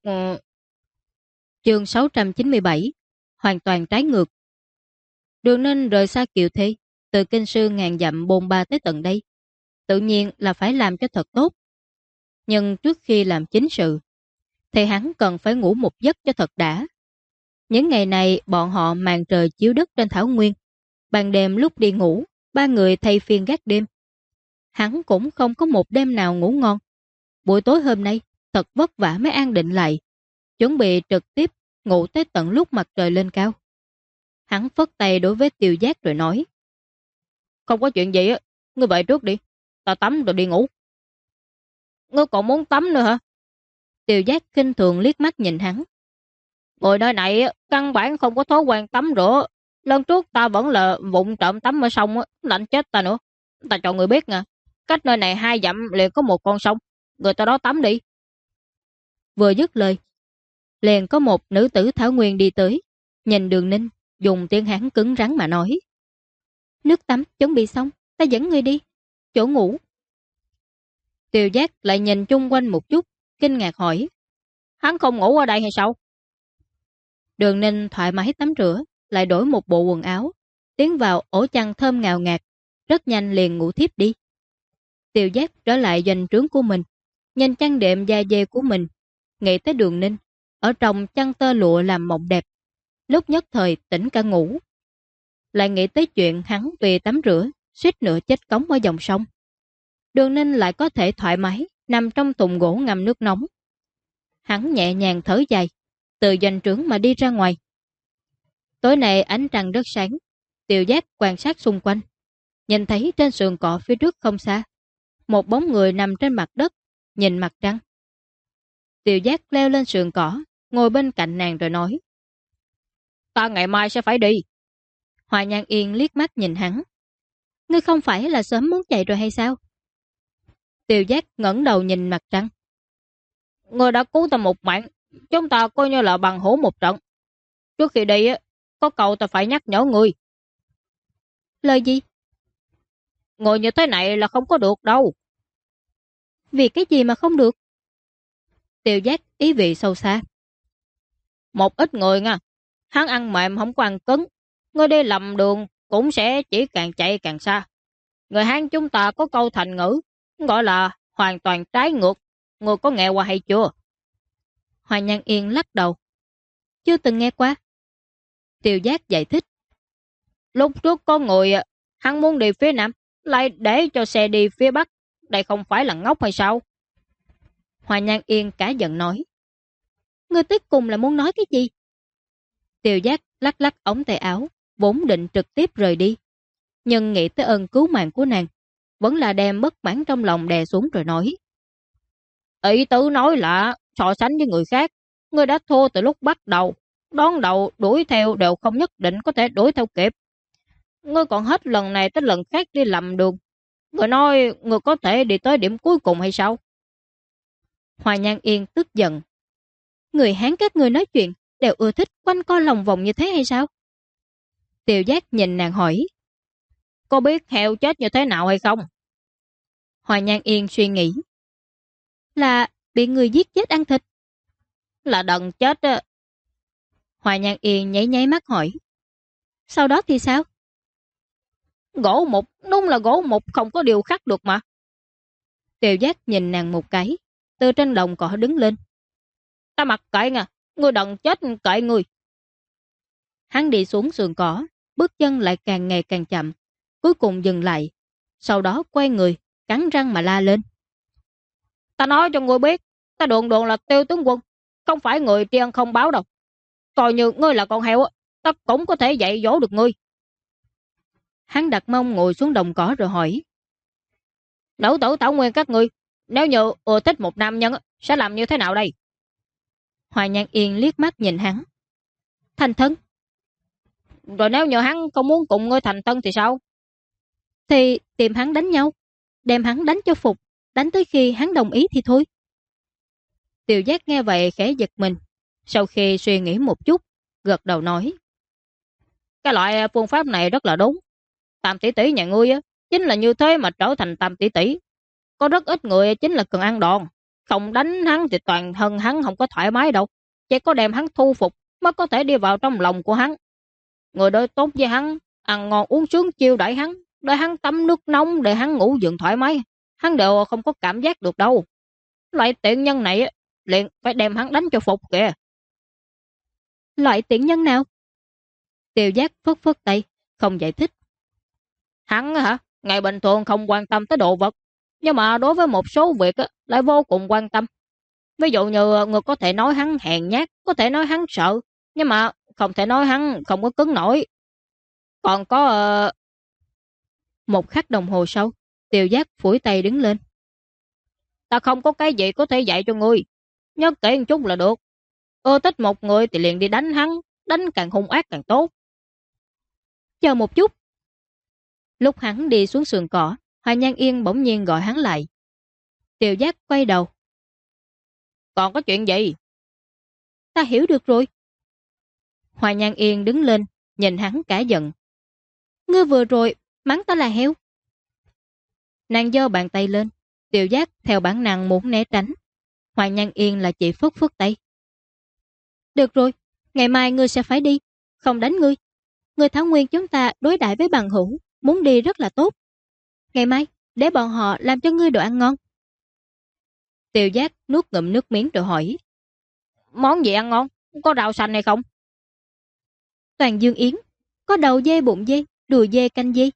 Chương 697, hoàn toàn trái ngược. Đường Ninh rời xa Kiều Thi, từ kinh sư ngàn dặm bôn ba tới tận đây. Tự nhiên là phải làm cho thật tốt. Nhưng trước khi làm chính sự, thì hắn cần phải ngủ một giấc cho thật đã. Những ngày này bọn họ màn trời chiếu đất trên thảo nguyên. Ban đêm lúc đi ngủ, ba người thay phiên gác đêm. Hắn cũng không có một đêm nào ngủ ngon. Buổi tối hôm nay, thật vất vả mới an định lại, chuẩn bị trực tiếp ngủ tới tận lúc mặt trời lên cao. Hắn phất tay đối với Tiêu Giác rồi nói. Không có chuyện gì á, ngươi về trước đi. Ta tắm rồi đi ngủ. Ngươi còn muốn tắm nữa hả? Tiêu Giác khinh thường liếc mắt nhìn hắn. Người nơi này căn bản không có thói quen tắm rửa. Lần trước ta vẫn là vụng trộm tắm ở sông, lạnh chết ta nữa. Ta cho người biết nha, cách nơi này 2 dặm liền có một con sông, người ta đó tắm đi. Vừa dứt lời, liền có một nữ tử thảo nguyên đi tới, nhìn Đường Ninh, dùng tiếng Hán cứng rắn mà nói. Nước tắm chuẩn bị xong, ta dẫn người đi, chỗ ngủ. Tiêu Giác lại nhìn chung quanh một chút, kinh ngạc hỏi. Hắn không ngủ ở đây hay sao? Đường Ninh thoải mái tắm rửa, lại đổi một bộ quần áo, tiến vào ổ chăn thơm ngào ngạt, rất nhanh liền ngủ thiếp đi. Tiêu Giác trở lại doanh trướng của mình, nhìn chăn đệm da dê của mình, nghĩ tới Đường Ninh, ở trong chăn tơ lụa làm mộng đẹp, lúc nhất thời tỉnh cả ngủ. Lại nghĩ tới chuyện hắn vì tắm rửa, suýt nữa chết cống ở dòng sông. Đường Ninh lại có thể thoải mái nằm trong thùng gỗ ngâm nước nóng. Hắn nhẹ nhàng thở dài, từ doanh trướng mà đi ra ngoài. Tối nay ánh trăng rất sáng, Tiêu Giác quan sát xung quanh, nhìn thấy trên sườn cỏ phía trước không xa, một bóng người nằm trên mặt đất, nhìn mặt trăng. Tiêu Giác leo lên sườn cỏ, ngồi bên cạnh nàng rồi nói. Ta ngày mai sẽ phải đi. Hoa Nhan Yên liếc mắt nhìn hắn. Ngươi không phải là sớm muốn chạy rồi hay sao? Tiêu Giác ngẩng đầu nhìn mặt trăng. Ngươi đã cứu ta một mạng, chúng ta coi như là bằng hữu một trận. Trước khi đi, có câu ta phải nhắc nhở ngươi. Lời gì? Ngồi như thế này là không có được đâu. Vì cái gì mà không được? Tiêu Giác ý vị sâu xa. Một ít người nha, hắn ăn mềm không có ăn cứng. Ngươi đi lầm đường cũng sẽ chỉ càng chạy càng xa. Người Hán chúng ta có câu thành ngữ, gọi là hoàn toàn trái ngược. Ngươi có nghe qua hay chưa? Hoa Nhan Yên lắc đầu. Chưa từng nghe qua. Tiêu Giác giải thích. Lúc trước có người, hắn muốn đi phía Nam, lại để cho xe đi phía Bắc. Đây không phải là ngốc hay sao? Hoa Nhan Yên cả giận nói. Ngươi tới cùng là muốn nói cái gì? Tiêu Giác lắc lắc ống tay áo, vốn định trực tiếp rời đi. Nhưng nghĩ tới ơn cứu mạng của nàng, vẫn là đem bất mãn trong lòng đè xuống rồi nói. Ý tứ nói là so sánh với người khác, ngươi đã thua từ lúc bắt đầu. Đón đầu đuổi theo đều không nhất định có thể đuổi theo kịp. Ngươi còn hết lần này tới lần khác đi lầm đường. Ngươi nói ngươi có thể đi tới điểm cuối cùng hay sao? Hoa Nhan Yên tức giận. Người Hán các ngươi nói chuyện đều ưa thích quanh co lòng vòng như thế hay sao? Tiêu Giác nhìn nàng hỏi. Có biết heo chết như thế nào hay không? Hoa Nhan Yên suy nghĩ. Là bị người giết chết ăn thịt. Là đần chết á. Hoa Nhan Yên nháy nháy mắt hỏi. Sau đó thì sao? Gỗ mục, đúng là gỗ mục không có điều khắc được mà. Tiêu Giác nhìn nàng một cái, từ trên đồng cỏ đứng lên. Ta mặc kệ nha, ngươi đần chết kệ ngươi. Hắn đi xuống sườn cỏ, bước chân lại càng ngày càng chậm, cuối cùng dừng lại, sau đó quay người, cắn răng mà la lên. Ta nói cho ngươi biết, ta đồn là Tiêu tướng quân, không phải người tri ân không báo đâu. Coi như ngươi là con heo, ta cũng có thể dạy dỗ được ngươi. Hắn đặt mông ngồi xuống đồng cỏ rồi hỏi. Nữ tử Thảo Nguyên các ngươi, nếu như ưa thích một nam nhân, sẽ làm như thế nào đây? Hoa Nhan Yên liếc mắt nhìn hắn. Thành thân. Rồi nếu như hắn không muốn cùng ngươi thành thân thì sao? Thì tìm hắn đánh nhau, đem hắn đánh cho phục, đánh tới khi hắn đồng ý thì thôi. Tiêu Giác nghe vậy khẽ giật mình, sau khi suy nghĩ một chút, gật đầu nói. Cái loại phương pháp này rất là đúng. Tam tỷ tỷ nhà ngươi á, chính là như thế mà trở thành tam tỷ tỷ. Có rất ít người chính là cần ăn đòn. Không đánh hắn thì toàn thân hắn không có thoải mái đâu. Chỉ có đem hắn thu phục mới có thể đi vào trong lòng của hắn. Người đối tốt với hắn, ăn ngon uống sướng chiêu đãi hắn, để hắn tắm nước nóng, để hắn ngủ giường thoải mái. Hắn đều không có cảm giác được đâu. Loại tiện nhân này á, liền phải đem hắn đánh cho phục kìa. Loại tiện nhân nào? Tiêu Giác phất phất tay, không giải thích. Hắn hả? Ngày bình thường không quan tâm tới đồ vật, nhưng mà đối với một số việc á, lại vô cùng quan tâm. Ví dụ như người có thể nói hắn hèn nhát, có thể nói hắn sợ, nhưng mà không thể nói hắn không có cứng nổi. Còn có... Một khắc đồng hồ sau, Tiêu Giác phủi tay đứng lên. Ta không có cái gì có thể dạy cho ngươi. Nhớ kỹ một chút là được. Ưa thích một người thì liền đi đánh hắn, đánh càng hung ác càng tốt. Chờ một chút. Lúc hắn đi xuống sườn cỏ, Hoài Nhan Yên bỗng nhiên gọi hắn lại. Tiêu Giác quay đầu. Còn có chuyện gì? Ta hiểu được rồi. Hoài Nhan Yên đứng lên, nhìn hắn cả giận. Ngươi vừa rồi mắng ta là heo. Nàng giơ bàn tay lên, Tiêu Giác theo bản năng muốn né tránh. Hoài Nhan Yên là chỉ phất phất tay. Được rồi, ngày mai ngươi sẽ phải đi, không đánh ngươi. Người Thảo Nguyên chúng ta đối đãi với bằng hữu, muốn đi rất là tốt. Ngày mai, để bọn họ làm cho ngươi đồ ăn ngon. Tiêu Giác nuốt ngụm nước miếng rồi hỏi. Món gì ăn ngon? Có rau xanh hay không? Toàn dương yến, có đầu dê bụng dê, đùi dê canh dê.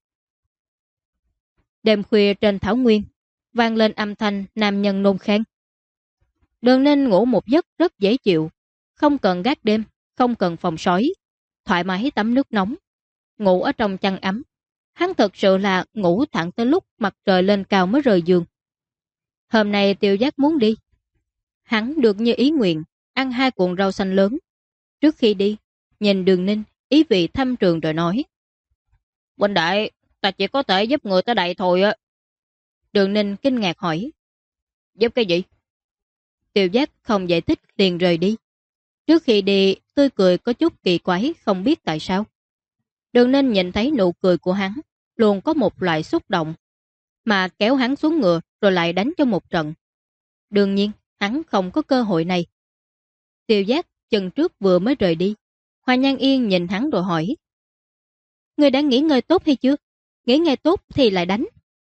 Đêm khuya trên Thảo Nguyên, vang lên âm thanh nam nhân nôn khan. Đường Ninh ngủ một giấc rất dễ chịu, không cần gác đêm, không cần phòng sói, thoải mái tắm nước nóng, ngủ ở trong chăn ấm. Hắn thật sự là ngủ thẳng tới lúc mặt trời lên cao mới rời giường. Hôm nay Tiêu Giác muốn đi. Hắn được như ý nguyện, ăn 2 cuộn rau xanh lớn. Trước khi đi, nhìn Đường Ninh, ý vị thăm trường rồi nói. Huynh đệ, ta chỉ có thể giúp người tới đây thôi á. Đường Ninh kinh ngạc hỏi. Giúp cái gì? Tiêu Giác không giải thích liền rời đi. Trước khi đi, tươi cười có chút kỳ quái không biết tại sao. Đường Ninh nhìn thấy nụ cười của hắn, luôn có một loại xúc động, mà kéo hắn xuống ngựa rồi lại đánh cho một trận. Đương nhiên, hắn không có cơ hội này. Tiêu Giác chân trước vừa mới rời đi. Hoa Nhan Yên nhìn hắn rồi hỏi. Người đã nghỉ ngơi tốt hay chưa? Nghỉ ngơi tốt thì lại đánh.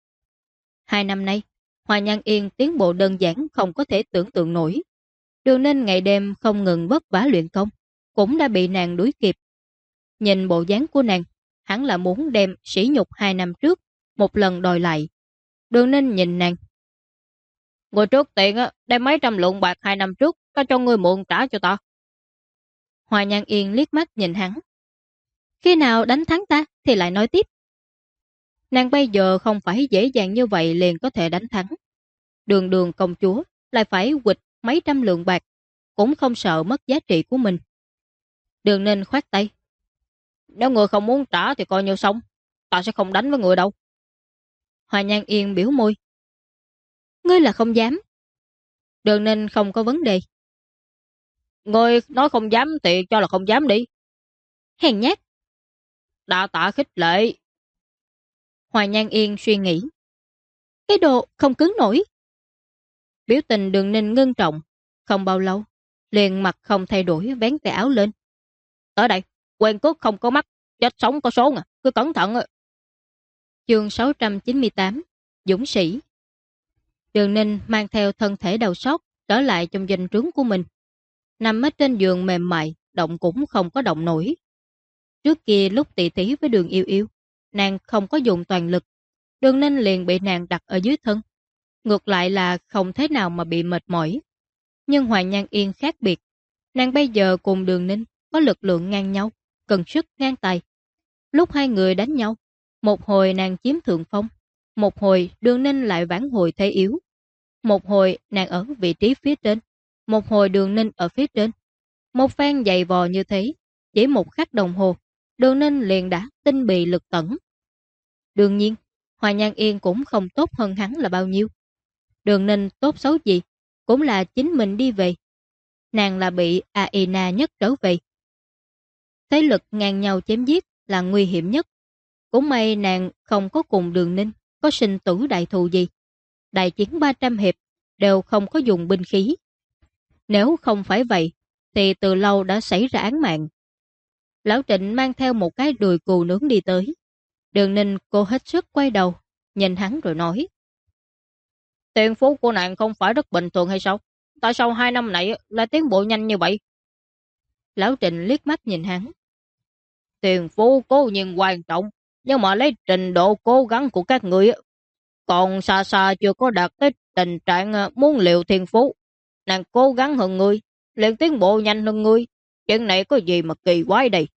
2 năm nay, Hoa Nhan Yên tiến bộ đơn giản không có thể tưởng tượng nổi. Đường Ninh ngày đêm không ngừng vất vả luyện công, cũng đã bị nàng đuổi kịp. Nhìn bộ dáng của nàng, hắn là muốn đem sỉ nhục 2 năm trước, một lần đòi lại. Đường Ninh nhìn nàng. Người trước tiền á, đem mấy trăm lượng bạc 2 năm trước, ta cho ngươi mượn trả cho ta. Hoa Nhan Yên liếc mắt nhìn hắn. Khi nào đánh thắng ta thì lại nói tiếp. Nàng bây giờ không phải dễ dàng như vậy liền có thể đánh thắng. Đường Đường công chúa lại phải quỵt mấy trăm lượng bạc, cũng không sợ mất giá trị của mình. Đường Ninh khoát tay. Nếu người không muốn trả thì coi như xong, ta sẽ không đánh với người đâu. Hoa Nhan Yên biểu môi. Ngươi là không dám. Đường Ninh không có vấn đề. Ngươi nói không dám thì cho là không dám đi. Hèn nhát. Đa tạ khích lệ. Hoa Nhan Yên suy nghĩ. Cái đồ không cứng nổi. Biểu tình Đường Ninh ngưng trọng. Không bao lâu, liền mặt không thay đổi vén tay áo lên. Tới đây, quen cước không có mắt, chết sống có số nè, cứ cẩn thận. Chương 698, Dũng sĩ. Đường Ninh mang theo thân thể đau xót trở lại trong doanh trướng của mình. Nằm ở trên giường mềm mại, động cũng không có động nổi. Trước kia lúc tỉ thí với Đường Yêu Yêu, nàng không có dùng toàn lực. Đường Ninh liền bị nàng đặt ở dưới thân. Ngược lại là không thế nào mà bị mệt mỏi. Nhưng Hoàng Nhan Yên khác biệt. Nàng bây giờ cùng Đường Ninh có lực lượng ngang nhau, cần sức ngang tài. Lúc hai người đánh nhau, một hồi nàng chiếm thượng phong, một hồi Đường Ninh lại vãn hồi thế yếu. Một hồi nàng ở vị trí phía trên, một hồi Đường Ninh ở phía trên. Một phen dày vò như thế, chỉ một khắc đồng hồ, Đường Ninh liền đã tinh bì lực tẩn. Đương nhiên, Hoa Nhan Yên cũng không tốt hơn hắn là bao nhiêu. Đường Ninh tốt xấu gì, cũng là chính mình đi về. Nàng là bị Aina nhất trở về. Thế lực ngang nhau chém giết, là nguy hiểm nhất. Cũng may nàng không có cùng Đường Ninh có sinh tử đại thù gì. Đại chiến 300 hiệp đều không có dùng binh khí. Nếu không phải vậy, thì từ lâu đã xảy ra án mạng. Lão Trịnh mang theo một cái đùi cừu nướng đi tới. Đường Ninh cô hết sức quay đầu, nhìn hắn rồi nói. Tiền phú của nàng không phải rất bình thường hay sao? Tại sao 2 năm này lại tiến bộ nhanh như vậy? Lão Trịnh liếc mắt nhìn hắn. Tiền phú cố nhiên quan trọng, nhưng mà lấy trình độ cố gắng của các người còn xa xa chưa có đạt tới tình trạng muốn liệu thiên phú. Nàng cố gắng hơn người, liền tiến bộ nhanh hơn người. Chuyện này có gì mà kỳ quái đây?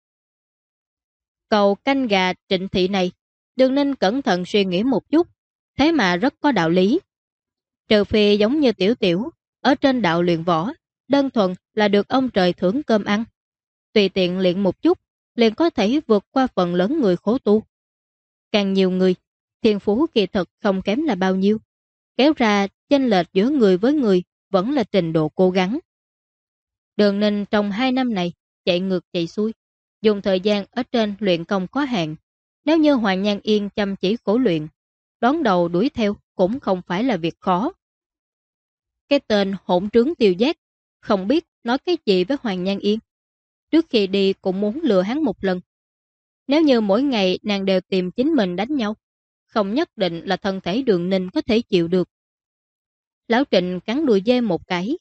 Cầu canh gà Trịnh thị này, Đường Ninh cẩn thận suy nghĩ một chút, thế mà rất có đạo lý. Trừ phi giống như Tiểu Tiểu, ở trên đạo luyện võ, đơn thuần là được ông trời thưởng cơm ăn. Tùy tiện luyện một chút, liền có thể vượt qua phần lớn người khổ tu. Càng nhiều người, thiên phú kỳ thực không kém là bao nhiêu. Kéo ra chênh lệch giữa người với người vẫn là trình độ cố gắng. Đường Ninh trong 2 năm này chạy ngược chạy xuôi, dùng thời gian ở trên luyện công có hạn. Nếu như Hoàng Nhan Yên chăm chỉ khổ luyện, đón đầu đuổi theo cũng không phải là việc khó. Cái tên hỗn trướng Tiêu Giác không biết nói cái gì với Hoàng Nhan Yên. Trước khi đi cũng muốn lừa hắn một lần. Nếu như mỗi ngày nàng đều tìm chính mình đánh nhau, không nhất định là thân thể Đường Ninh có thể chịu được. Lão Trịnh cắn đùi dê một cái.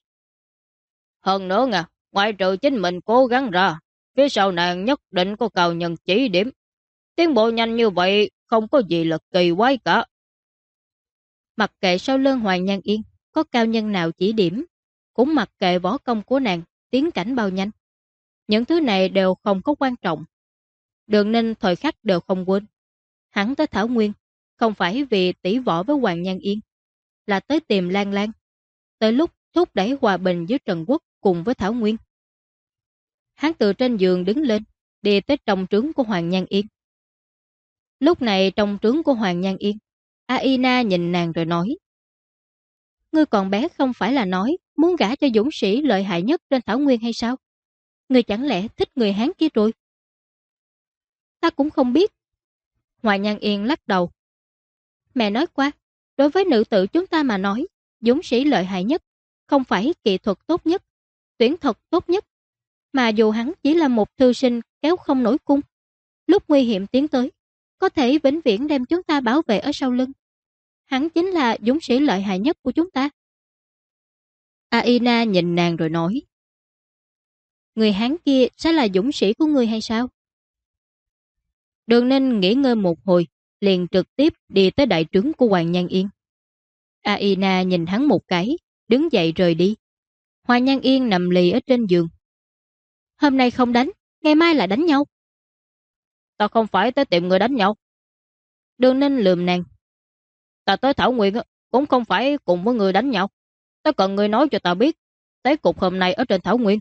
Hơn nữa ngoài trừ chính mình cố gắng ra, phía sau nàng nhất định có cao nhân chỉ điểm. Tiến bộ nhanh như vậy không có gì là kỳ quái cả. Mặc kệ sau lưng Hoàng Nhan Yên có cao nhân nào chỉ điểm, cũng mặc kệ võ công của nàng tiến cảnh bao nhanh. Những thứ này đều không có quan trọng. Đường Ninh thời khắc đều không quên. Hắn tới Thảo Nguyên không phải vì tỷ võ với Hoàng Nhan Yên, là tới tìm Lan Lan. Tới lúc thúc đẩy hòa bình với Trần Quốc cùng với Thảo Nguyên. Hắn từ trên giường đứng lên, đi tới trong trướng của Hoàng Nhan Yên. Lúc này trong trướng của Hoàng Nhan Yên, Aina nhìn nàng rồi nói. Ngươi còn bé không phải là nói muốn gả cho dũng sĩ lợi hại nhất trên Thảo Nguyên hay sao? Ngươi chẳng lẽ thích người Hán kia rồi? Ta cũng không biết. Hoàng Nhan Yên lắc đầu. Mẹ nói qua, đối với nữ tử chúng ta mà nói, dũng sĩ lợi hại nhất, không phải kỹ thuật tốt nhất, tuyển thuật tốt nhất, mà dù hắn chỉ là một thư sinh kéo không nổi cung. Lúc nguy hiểm tiến tới, có thể vĩnh viễn đem chúng ta bảo vệ ở sau lưng. Hắn chính là dũng sĩ lợi hại nhất của chúng ta. Aina nhìn nàng rồi nói. Người Hán kia sẽ là dũng sĩ của ngươi hay sao? Đường Ninh nghỉ ngơi một hồi, liền trực tiếp đi tới đại trướng của Hoàng Nhan Yên. Aina nhìn hắn một cái, đứng dậy rời đi. Hoàng Nhan Yên nằm lì ở trên giường. Hôm nay không đánh, ngày mai lại đánh nhau. Ta không phải tới tìm người đánh nhau. Đường Ninh lườm nàng. Ta tới Thảo Nguyên cũng không phải cùng với người đánh nhau. Ta cần người nói cho ta biết tới cục hôm nay ở trên Thảo Nguyên.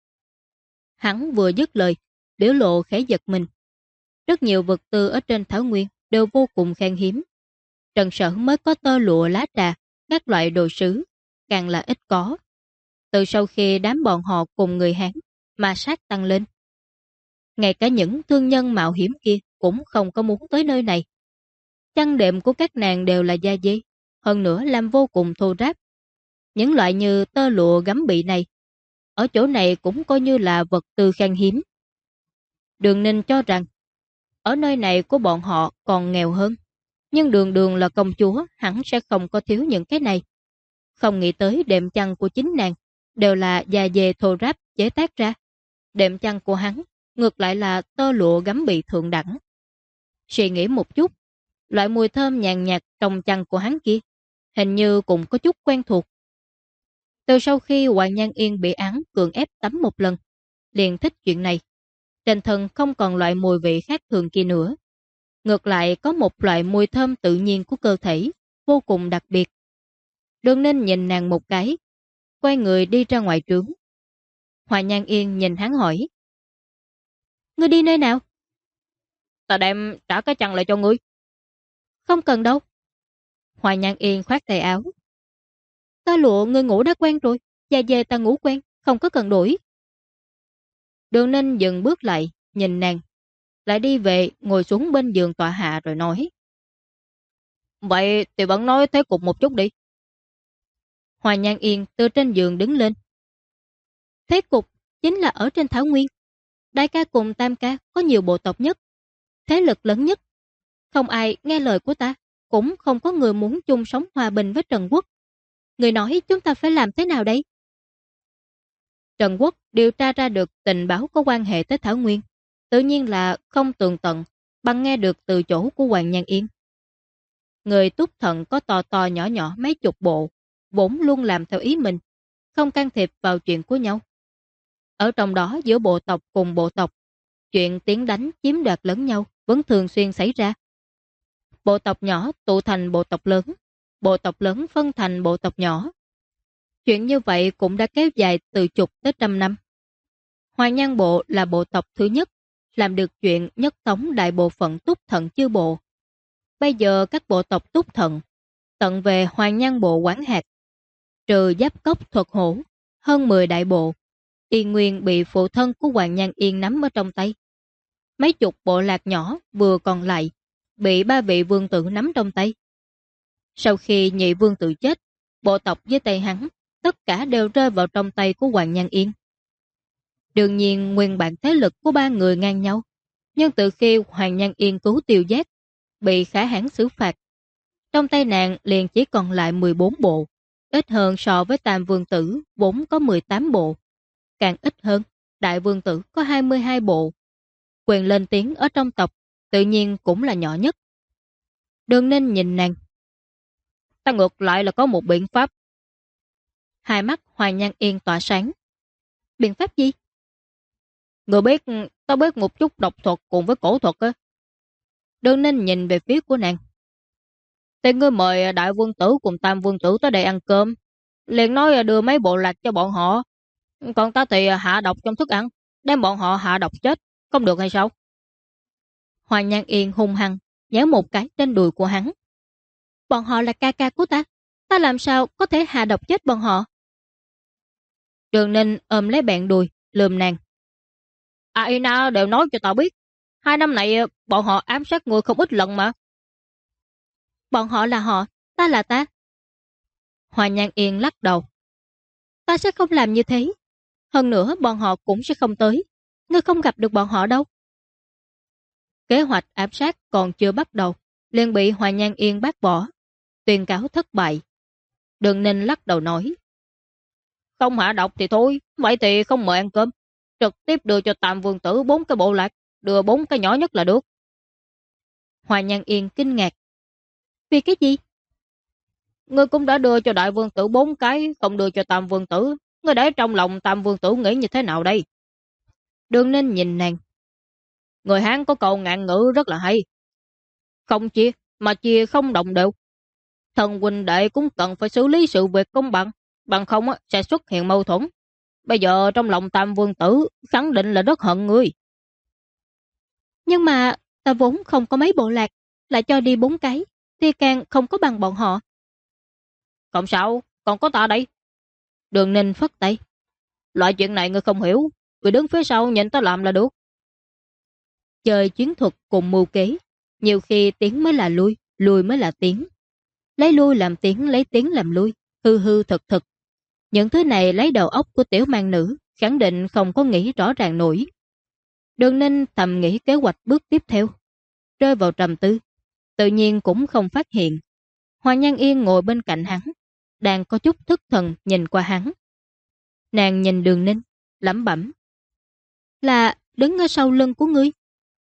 Hắn vừa dứt lời, biểu lộ khẽ giật mình. Rất nhiều vật tư ở trên Thảo Nguyên đều vô cùng khan hiếm. Trần Sở mới có tơ lụa lá trà, các loại đồ sứ, càng là ít có. Từ sau khi đám bọn họ cùng người Hán mà sát tăng lên, ngay cả những thương nhân mạo hiểm kia cũng không có muốn tới nơi này. Chăn đệm của các nàng đều là da dê, hơn nữa làm vô cùng thô ráp. Những loại như tơ lụa gấm bị này, ở chỗ này cũng coi như là vật tư khan hiếm. Đường Ninh cho rằng, ở nơi này của bọn họ còn nghèo hơn, nhưng Đường Đường là công chúa hẳn sẽ không có thiếu những cái này. Không nghĩ tới đệm chăn của chính nàng đều là da dê thô ráp chế tác ra. Đệm chăn của hắn ngược lại là tơ lụa gấm bị thượng đẳng. Suy nghĩ một chút, loại mùi thơm nhàn nhạt trong chăn của hắn kia hình như cũng có chút quen thuộc. Từ sau khi Hoàng Nhan Yên bị án cưỡng ép tắm một lần, liền thích chuyện này. Trên thân không còn loại mùi vị khác thường kia nữa. Ngược lại có một loại mùi thơm tự nhiên của cơ thể, vô cùng đặc biệt. Đường Ninh nhìn nàng một cái, quay người đi ra ngoài trướng. Hoàng Nhan Yên nhìn hắn hỏi. Ngươi đi nơi nào? Ta đem trả cái chăn lại cho ngươi. Không cần đâu. Hoàng Nhan Yên khoát tay áo. Ta lụa ngươi ngủ đã quen rồi, da dê ta ngủ quen, không có cần đổi. Đường Ninh dừng bước lại, nhìn nàng. lại đi về ngồi xuống bên giường tọa hạ rồi nói. Vậy thì vẫn nói thế cục một chút đi. Hoa Nhan Yên từ trên giường đứng lên. Thế cục chính là ở trên Thảo Nguyên. Đại ca cùng Tam ca có nhiều bộ tộc nhất, thế lực lớn nhất. Không ai nghe lời của ta, cũng không có người muốn chung sống hòa bình với Trần Quốc. Người nói chúng ta phải làm thế nào đây? Trần Quốc điều tra ra được tình báo có quan hệ tới Thảo Nguyên, tự nhiên là không tường tận, bằng nghe được từ chỗ của Hoàng Nhan Yên. Người Túc Thận có to to nhỏ nhỏ mấy chục bộ, vốn luôn làm theo ý mình, không can thiệp vào chuyện của nhau. Ở trong đó giữa bộ tộc cùng bộ tộc, chuyện tiến đánh chiếm đoạt lẫn nhau vẫn thường xuyên xảy ra. Bộ tộc nhỏ tụ thành bộ tộc lớn, bộ tộc lớn phân thành bộ tộc nhỏ. Chuyện như vậy cũng đã kéo dài từ chục tới trăm năm. Hoài Nhan bộ là bộ tộc thứ nhất, làm được chuyện nhất thống đại bộ phận Túc Thận chư bộ. Bây giờ các bộ tộc Túc Thận tận về Hoài Nhan bộ quản hạt, trừ Giáp Cốc Thuật Hổ, hơn 10 đại bộ, Yên Nguyên bị phụ thân của Hoàng Nhan Yên nắm ở trong tay. Mấy chục bộ lạc nhỏ vừa còn lại, bị 3 vị vương tử nắm trong tay. Sau khi nhị vương tử chết, bộ tộc dưới tay hắn, tất cả đều rơi vào trong tay của Hoàng Nhan Yên. Đương nhiên nguyên bản thế lực của 3 người ngang nhau, nhưng từ khi Hoàng Nhan Yên cứu Tiêu Giác, bị khả hãn xử phạt, trong tay nàng liền chỉ còn lại 14 bộ, ít hơn so với Tam vương tử vốn có 18 bộ. Càng ít hơn, Đại vương tử có 22 bộ. Quyền lên tiếng ở trong tộc tự nhiên cũng là nhỏ nhất. Đừng nên nhìn nàng. Ta ngược lại là có một biện pháp. Hai mắt Hoài Nhan Yên tỏa sáng. Biện pháp gì? Người biết, ta biết một chút độc thuật cùng với cổ thuật á. Đừng nên nhìn về phía của nàng. Thì ngươi mời Đại vương tử cùng Tam vương tử tới đây ăn cơm, liền nói đưa mấy bộ lạc cho bọn họ. Còn ta thì hạ độc trong thức ăn, đem bọn họ hạ độc chết, không được hay sao? Hoài Nhan Yên hung hăng nhéo một cái trên đùi của hắn. Bọn họ là ca ca của ta, ta làm sao có thể hạ độc chết bọn họ? Đường Ninh ôm lấy bạn đùi, lườm nàng. Aina đều nói cho tao biết, 2 năm này bọn họ ám sát người không ít lần mà. Bọn họ là họ, ta là ta. Hoài Nhan Yên lắc đầu. Ta sẽ không làm như thế. Hơn nữa bọn họ cũng sẽ không tới. Ngươi không gặp được bọn họ đâu. Kế hoạch ám sát còn chưa bắt đầu, liền bị Hoài Nhan Yên bác bỏ, tuyên cáo thất bại. Đường Ninh lắc đầu nói. Không hạ độc thì thôi, vậy thì không mời ăn cơm. Trực tiếp đưa cho Tam vương tử 4 cái bộ lạc, đưa 4 cái nhỏ nhất là được. Hoài Nhan Yên kinh ngạc. Vì cái gì? Ngươi cũng đã đưa cho Đại vương tử 4 cái, không đưa cho Tam vương tử. Ngươi để trong lòng Tam vương tử nghĩ như thế nào đây? Đường Ninh nhìn nàng. Người Hán có câu ngạn ngữ rất là hay. Không chia, mà chia không đồng đều. Thần huynh đệ cũng cần phải xử lý sự việc công bằng, bằng không sẽ xuất hiện mâu thuẫn. Bây giờ trong lòng Tam vương tử khẳng định là rất hận ngươi. Nhưng mà ta vốn không có mấy bộ lạc, lại cho đi 4 cái, thì càng không có bằng bọn họ. Không sao, còn có ta đây. Đường Ninh phất tay. Loại chuyện này ngươi không hiểu, ngươi đứng phía sau nhìn ta làm là được. Chơi chiến thuật cùng mưu kế, nhiều khi tiến mới là lui, lui mới là tiến. Lấy lui làm tiến, lấy tiến làm lui, hư hư thực thực. Những thứ này lấy đầu óc của tiểu mang nữ, khẳng định không có nghĩ rõ ràng nổi. Đường Ninh thầm nghĩ kế hoạch bước tiếp theo, rơi vào trầm tư, tự nhiên cũng không phát hiện. Hoàng Nhan Yên ngồi bên cạnh hắn, đang có chút thất thần nhìn qua hắn. Nàng nhìn Đường Ninh, lẩm bẩm. Là đứng ở sau lưng của ngươi.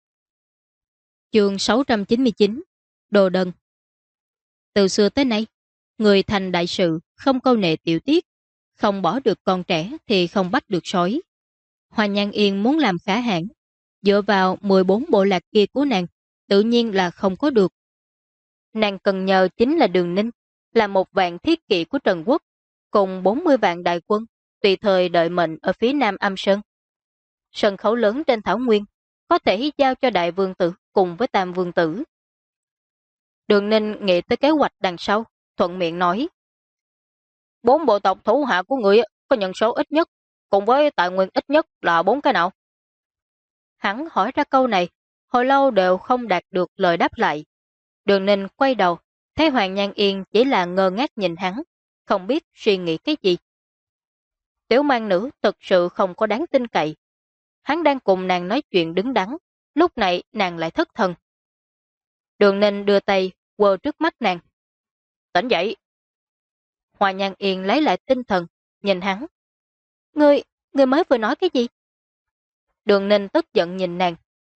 Chương 699, Đồ Đần. Từ xưa tới nay, người thành đại sự không câu nệ tiểu tiết, không bỏ được con trẻ thì không bắt được sói. Hoàng Nhan Yên muốn làm khả hãn, dựa vào 14 bộ lạc kia của nàng, tự nhiên là không có được. Nàng cần nhờ chính là Đường Ninh, là 1 vạn thiết kỵ của Trần Quốc, cùng 40 vạn đại quân, tùy thời đợi mệnh ở phía nam Âm Sơn. Sân khấu lớn trên Thảo Nguyên, có thể giao cho Đại vương tử cùng với Tam vương tử. Đường Ninh nghĩ tới kế hoạch đằng sau, thuận miệng nói. 4 bộ tộc thủ hạ của người có nhân số ít nhất, cùng với tài nguyên ít nhất là 4 cái nào? Hắn hỏi ra câu này, Hồi lâu đều không đạt được lời đáp lại. Đường Ninh quay đầu, thấy Hoàng Nhan Yên chỉ là ngơ ngác nhìn hắn, không biết suy nghĩ cái gì. Tiểu mang nữ thực sự không có đáng tin cậy. Hắn đang cùng nàng nói chuyện đứng đắn, lúc này nàng lại thất thần. Đường Ninh đưa tay, quơ trước mắt nàng. Tỉnh dậy. Hoàng Nhan Yên lấy lại tinh thần, nhìn hắn. Ngươi mới vừa nói cái gì? Đường Ninh tức giận nhìn nàng.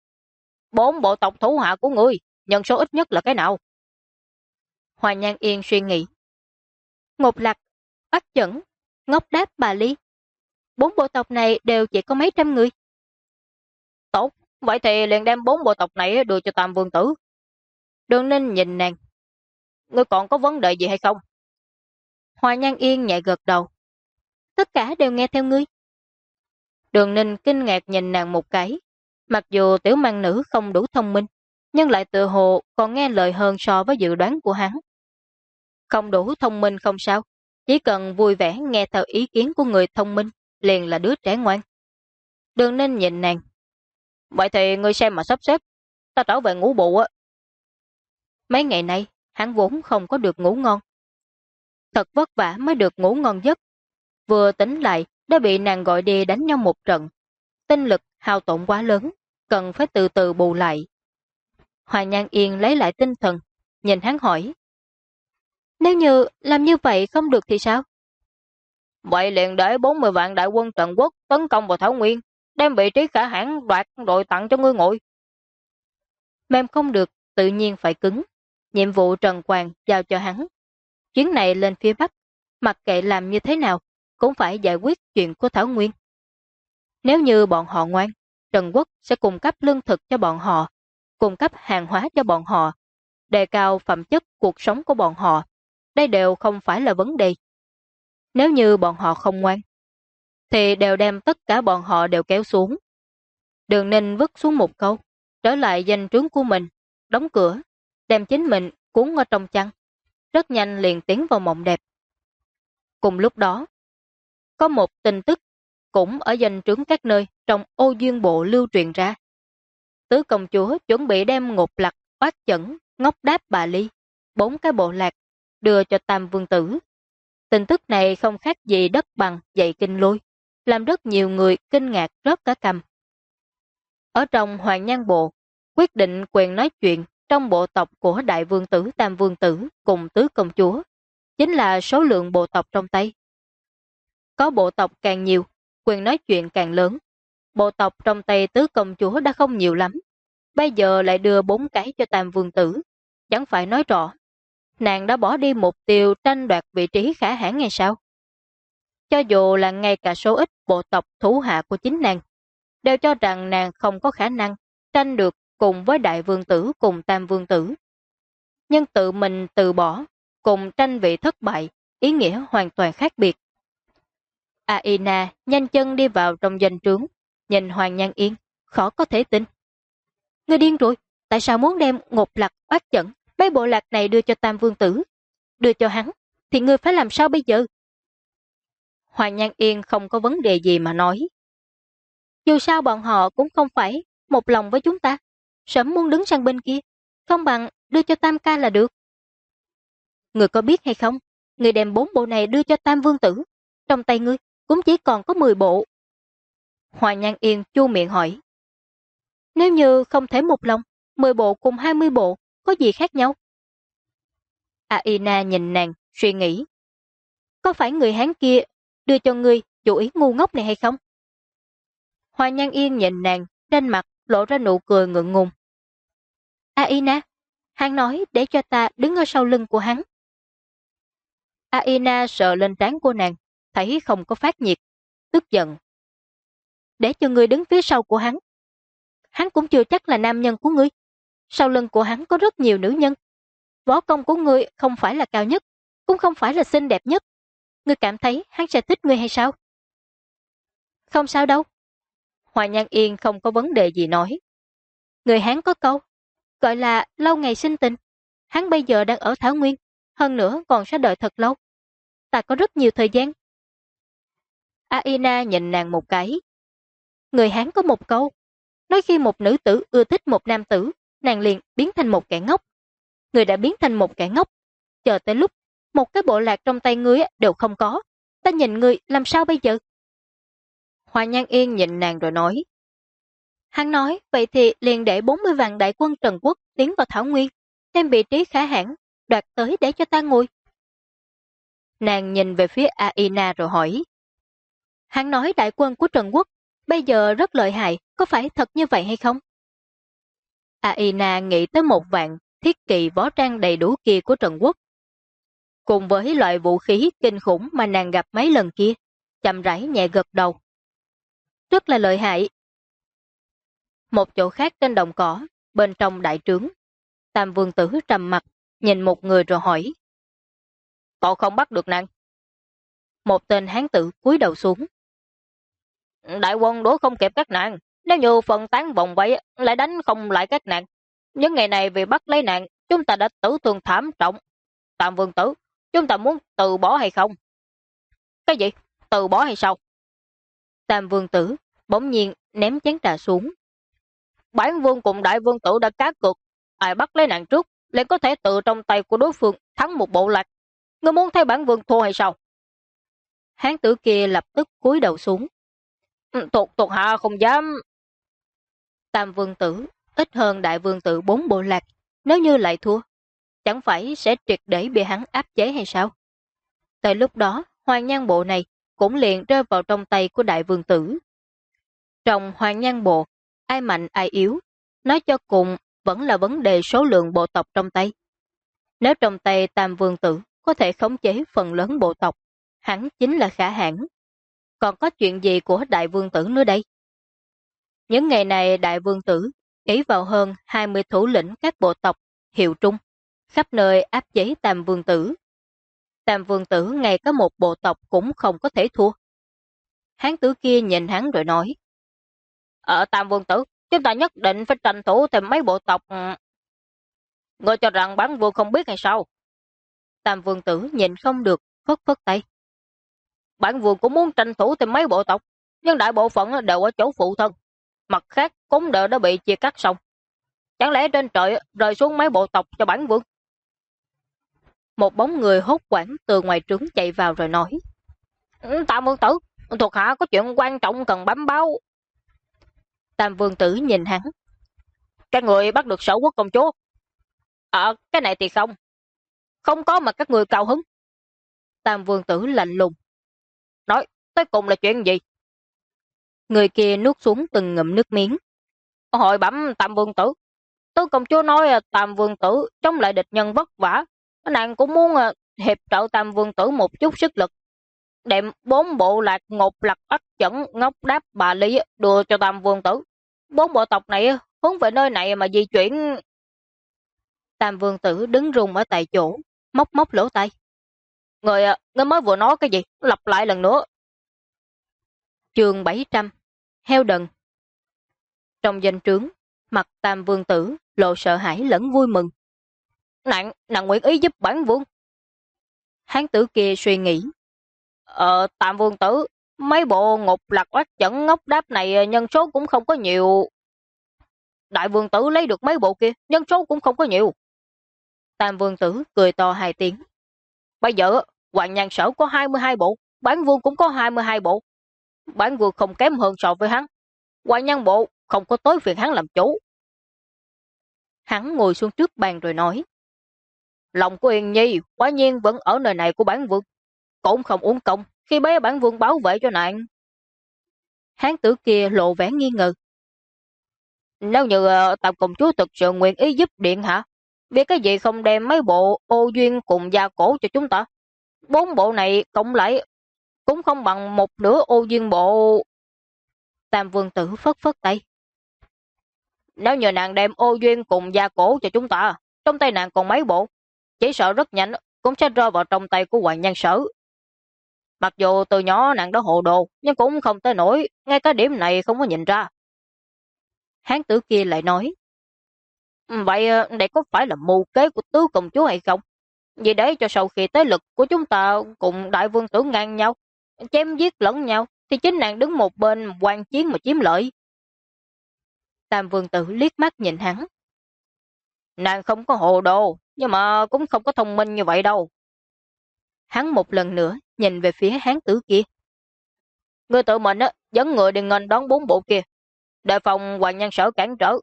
4 bộ tộc thủ hạ của ngươi, nhân số ít nhất là cái nào? Hoàng Nhan Yên suy nghĩ. Ngột Lạc, Bách Chẩn, Ngốc Đáp, Bà Ly. 4 bộ tộc này đều chỉ có mấy trăm người. Tốt, vậy thì liền đem 4 bộ tộc này đưa cho Tam Vương Tử. Đường Ninh nhìn nàng. Ngươi còn có vấn đề gì hay không? Hoàng Nhan Yên nhẹ gật đầu. Tất cả đều nghe theo ngươi. Đường Ninh kinh ngạc nhìn nàng một cái. Mặc dù tiểu mang nữ không đủ thông minh, nhưng lại tự hồ còn nghe lời hơn so với dự đoán của hắn. Không đủ thông minh không sao, chỉ cần vui vẻ nghe theo ý kiến của người thông minh, liền là đứa trẻ ngoan. Đường Ninh nhìn nàng. Vậy thì ngươi xem mà sắp xếp, ta trở về ngủ bù á. Mấy ngày nay, hắn vốn không có được ngủ ngon. Thật vất vả mới được ngủ ngon giấc. Vừa tỉnh lại, đã bị nàng gọi đi đánh nhau một trận. Tinh lực hao tổn quá lớn, cần phải từ từ bù lại. Hoàng Nhan Yên lấy lại tinh thần, nhìn hắn hỏi. Nếu như làm như vậy không được thì sao? Vậy liền để 40 vạn đại quân Trần Quốc tấn công vào Thảo Nguyên, đem vị trí khả hãn đoạt đội tặng cho ngươi ngồi. Mềm không được, tự nhiên phải cứng. Nhiệm vụ Trần Quang giao cho hắn. Chuyến này lên phía Bắc, mặc kệ làm như thế nào, cũng phải giải quyết chuyện của Thảo Nguyên. Nếu như bọn họ ngoan, Trần Quốc sẽ cung cấp lương thực cho bọn họ, cung cấp hàng hóa cho bọn họ, đề cao phẩm chất cuộc sống của bọn họ. Đây đều không phải là vấn đề. Nếu như bọn họ không ngoan, thì đều đem tất cả bọn họ đều kéo xuống. Đường Ninh vứt xuống một câu, trở lại danh trướng của mình, đóng cửa, đem chính mình cuốn ở trong chăn, rất nhanh liền tiến vào mộng đẹp. Cùng lúc đó, có một tin tức cũng ở danh trướng các nơi trong Ô Duyên Bộ lưu truyền ra. Tứ công chúa chuẩn bị đem Ngột Lạc, Bát Chẩn, Ngốc Đáp, Bà Ly, 4 cái bộ lạc đưa cho Tam Vương Tử. Tin tức này không khác gì đất bằng dậy kinh lôi, làm rất nhiều người kinh ngạc rớt cả cằm. Ở trong Hoàng Nhan Bộ, quyết định quyền nói chuyện trong bộ tộc của Đại Vương Tử, Tam Vương Tử cùng Tứ Công Chúa, chính là số lượng bộ tộc trong tay. Có bộ tộc càng nhiều, quyền nói chuyện càng lớn. Bộ tộc trong tay Tứ Công Chúa đã không nhiều lắm, bây giờ lại đưa 4 cái cho Tam Vương Tử, chẳng phải nói rõ nàng đã bỏ đi mục tiêu tranh đoạt vị trí khả hãn ngày sau. Cho dù là ngay cả số ít bộ tộc thủ hạ của chính nàng, đều cho rằng nàng không có khả năng tranh được cùng với Đại Vương Tử cùng Tam Vương Tử. Nhưng tự mình từ bỏ, cùng tranh vị thất bại, ý nghĩa hoàn toàn khác biệt. Aina nhanh chân đi vào trong doanh trướng, nhìn Hoàng Nhan Yên, khó có thể tin. Ngươi điên rồi, tại sao muốn đem Ngột Lạc, Bát Chẩn, mấy bộ lạc này đưa cho Tam Vương Tử? Đưa cho hắn, thì ngươi phải làm sao bây giờ? Hoàng Nhan Yên không có vấn đề gì mà nói. Dù sao bọn họ cũng không phải một lòng với chúng ta, sớm muốn đứng sang bên kia, không bằng đưa cho Tam ca là được. Ngươi có biết hay không, ngươi đem 4 bộ này đưa cho Tam Vương Tử, trong tay ngươi cũng chỉ còn có 10 bộ. Hoàng Nhan Yên chu miệng hỏi. Nếu như không thể một lòng, 10 bộ cùng 20 bộ, có gì khác nhau? Aina nhìn nàng, suy nghĩ. Có phải người Hán kia đưa cho ngươi chủ ý ngu ngốc này hay không? Hoàng Nhan Yên nhìn nàng, trên mặt lộ ra nụ cười ngượng ngùng. Aina, hắn nói để cho ta đứng ở sau lưng của hắn. Aina sợ lên trán của nàng, thấy không có phát nhiệt, tức giận. Để cho ngươi đứng phía sau của hắn. Hắn cũng chưa chắc là nam nhân của ngươi. Sau lưng của hắn có rất nhiều nữ nhân. Võ công của ngươi không phải là cao nhất, cũng không phải là xinh đẹp nhất. Ngươi cảm thấy hắn sẽ thích ngươi hay sao? Không sao đâu. Hoàng Nhan Yên không có vấn đề gì nói. Người Hán có câu, gọi là lâu ngày sinh tình. Hắn bây giờ đang ở Thảo Nguyên, hơn nữa còn sẽ đợi thật lâu. Ta có rất nhiều thời gian. Aina nhìn nàng một cái. Người Hán có một câu, nói khi một nữ tử ưa thích một nam tử, nàng liền biến thành một kẻ ngốc. Người đã biến thành một kẻ ngốc, chờ tới lúc một cái bộ lạc trong tay ngươi đều không có, ta nhìn ngươi làm sao bây giờ? Hoa Nhan Yên nhìn nàng rồi nói. Hắn nói, vậy thì liền để 40 vạn đại quân Trần Quốc tiến vào Thảo Nguyên, đem vị trí khả hãn đoạt tới để cho ta ngồi. Nàng nhìn về phía Aina rồi hỏi. Hắn nói đại quân của Trần Quốc bây giờ rất lợi hại, có phải thật như vậy hay không? Aina nghĩ tới 1 vạn thiết kỵ võ trang đầy đủ kia của Trần Quốc. Cùng với loại vũ khí kinh khủng mà nàng gặp mấy lần kia, chậm rãi nhẹ gật đầu. Rất là lợi hại. Một chỗ khác trên đồng cỏ, bên trong đại trướng, Tam Vương Tử trầm mặt, nhìn một người rồi hỏi. Cậu không bắt được nàng? Một tên hán tử cúi đầu xuống. Đại quân đuổi không kịp các nàng, nếu như phân tán vòng vây lại đánh không lại các nàng. Những ngày này vì bắt lấy nàng, chúng ta đã tử thương thảm trọng. Tam Vương Tử, chúng ta muốn từ bỏ hay không? Cái gì? Từ bỏ hay sao? Tam Vương Tử bỗng nhiên ném chén trà xuống. Bản vương cùng đại vương tử đã cá cược, ai bắt lấy nàng trước, liền có thể tự trong tay của đối phương thắng một bộ lạc. Ngươi muốn thấy bản vương thua hay sao? Hán tử kia lập tức cúi đầu xuống. Thuộc hạ không dám. Tam Vương Tử ít hơn đại vương tử 4 bộ lạc, nếu như lại thua, chẳng phải sẽ triệt để bị hắn áp chế hay sao? Tới lúc đó, Hoàng Nhan Bộ này cũng liền rơi vào trong tay của đại vương tử. Trong Hoàng Nhan Bộ, ai mạnh ai yếu, nói cho cùng vẫn là vấn đề số lượng bộ tộc trong tay. Nếu trong tay Tam Vương Tử có thể khống chế phần lớn bộ tộc, hắn chính là khả hãn. Còn có chuyện gì của đại vương tử nữa đây? Những ngày này đại vương tử ý vào hơn 20 thủ lĩnh các bộ tộc hiệu trung, khắp nơi áp chế Tam Vương Tử. Tam Vương Tử ngay có một bộ tộc cũng không có thể thua. Hán tử kia nhìn hắn rồi nói. Ở Tam Vương Tử, chúng ta nhất định phải tranh thủ thêm mấy bộ tộc. Ngươi cho rằng bản vương không biết hay sao? Tam Vương Tử nhìn không được, phất phất tay. Bản vương cũng muốn tranh thủ thêm mấy bộ tộc, nhưng đại bộ phận đều ở chỗ phụ thân. Mặt khác cũng đều đã bị chia cắt xong. Chẳng lẽ trên trời rơi xuống mấy bộ tộc cho bản vương? Một bóng người hốt hoảng từ ngoài trướng chạy vào rồi nói. Tam Vương Tử, thuộc hạ có chuyện quan trọng cần bám báo. Tam Vương Tử nhìn hắn. Các người bắt được Sở Quốc công chúa? Cái này thì không. Không có mà các người cao hứng. Tam Vương Tử lạnh lùng. Nói, tới cùng là chuyện gì? Người kia nuốt xuống từng ngụm nước miếng. Hội bẩm Tam Vương Tử. Tứ công chúa nói Tam Vương Tử chống lại địch nhân vất vả. Nàng cũng muốn hiệp trợ Tam Vương Tử một chút sức lực. Đem 4 bộ lạc Ngột Lặc Ất Chẩn Ngốc Đáp Bà Lý đưa cho Tam Vương Tử. 4 bộ tộc này hướng về nơi này mà di chuyển. Tam Vương Tử đứng rung ở tại chỗ, móc móc lỗ tai. Người mới vừa nói cái gì? Lặp lại lần nữa. Chương 700 Heo đần. Trong danh trướng, mặt Tam Vương Tử lộ sợ hãi lẫn vui mừng. Nàng nguyện ý giúp bản vương. Hán tử kia suy nghĩ. Tam Vương Tử, mấy bộ Ngục Lặc Oát Chẩn Ngốc Đáp này nhân số cũng không có nhiều. Đại Vương Tử lấy được mấy bộ kia, nhân số cũng không có nhiều. Tam Vương Tử cười to 2 tiếng. Bây giờ, Hoàng Nhan Sở có 22 bộ, bản vương cũng có 22 bộ. Bản vương không kém hơn so với hắn. Hoàng Nhan Bộ không có tối phiền hắn làm chủ. Hắn ngồi xuống trước bàn rồi nói. Lòng của Yên Nhi quả nhiên vẫn ở nơi này của bản vương. Cũng không uống công khi bé bản vương bảo vệ cho nàng. Hán tử kia lộ vẻ nghi ngờ. Nếu như Tam công chúa thực sự nguyện ý giúp điện hả? Vì cái gì không đem mấy bộ ô duyên cùng gia cổ cho chúng ta? 4 bộ này cộng lại cũng không bằng một nửa ô duyên bộ. Tam Vương Tử phất phất tay. Nếu như nàng đem ô duyên cùng gia cổ cho chúng ta, trong tay nàng còn mấy bộ, chỉ sợ rất nhanh cũng sẽ rơi vào trong tay của Hoàng Nhan Sở. Mặc dù từ nhỏ nàng đã hồ đồ, nhưng cũng không tới nổi, ngay cái điểm này không có nhìn ra. Hán tử kia lại nói. Vậy đây có phải là mưu kế của tứ công chúa hay không? Vì để cho sau khi thế lực của chúng ta cùng đại vương tử ngang nhau, chém giết lẫn nhau, thì chính nàng đứng một bên quan chiến mà chiếm lợi. Tam Vương Tử liếc mắt nhìn hắn. Nàng không có hồ đồ, nhưng mà cũng không có thông minh như vậy đâu. Hắn một lần nữa nhìn về phía hán tử kia. Ngươi tự mình dẫn người đi nghênh đón 4 bộ kia, đề phòng Hoàng Nhan Sở cản trở.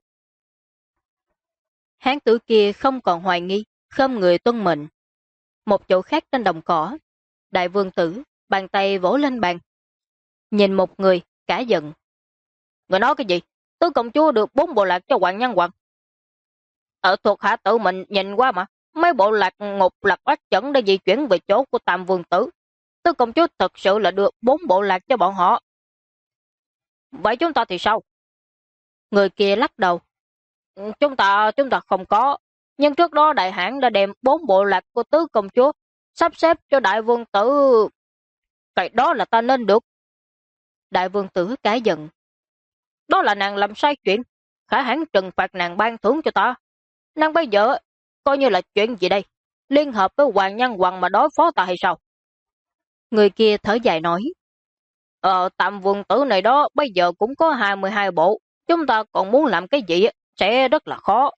Hán tử kia không còn hoài nghi, khom người tuân mệnh. Một chỗ khác trên đồng cỏ, Đại Vương Tử bàn tay vỗ lên bàn. Nhìn một người, cả giận. Người nói cái gì? Tứ công chúa được 4 bộ lạc cho Hoàng Nhan Hoàng. Ở thuộc hạ tự mình nhìn qua mà, mấy bộ lạc ngục lạc oách chẩn đã di chuyển về chỗ của Tam Vương Tử. Tứ công chúa thật sự là được 4 bộ lạc cho bọn họ. Vậy chúng ta thì sao? Người kia lắc đầu. Chúng ta không có. Nhưng trước đó đại hãn đã đem 4 bộ lạc của tứ công chúa sắp xếp cho Đại Vương Tử. Cái đó là ta nên được. Đại Vương Tử cả giận. Đó là nàng làm sai chuyện. Khả hãn trừng phạt nàng ban thưởng cho ta. Nàng bây giờ coi như là chuyện gì đây? Liên hợp với Hoàng Nhan Hoàng mà đối phó ta hay sao? Người kia thở dài nói. Tam Vương Tử này đó bây giờ cũng có 22 bộ. Chúng ta còn muốn làm cái gì sẽ rất là khó.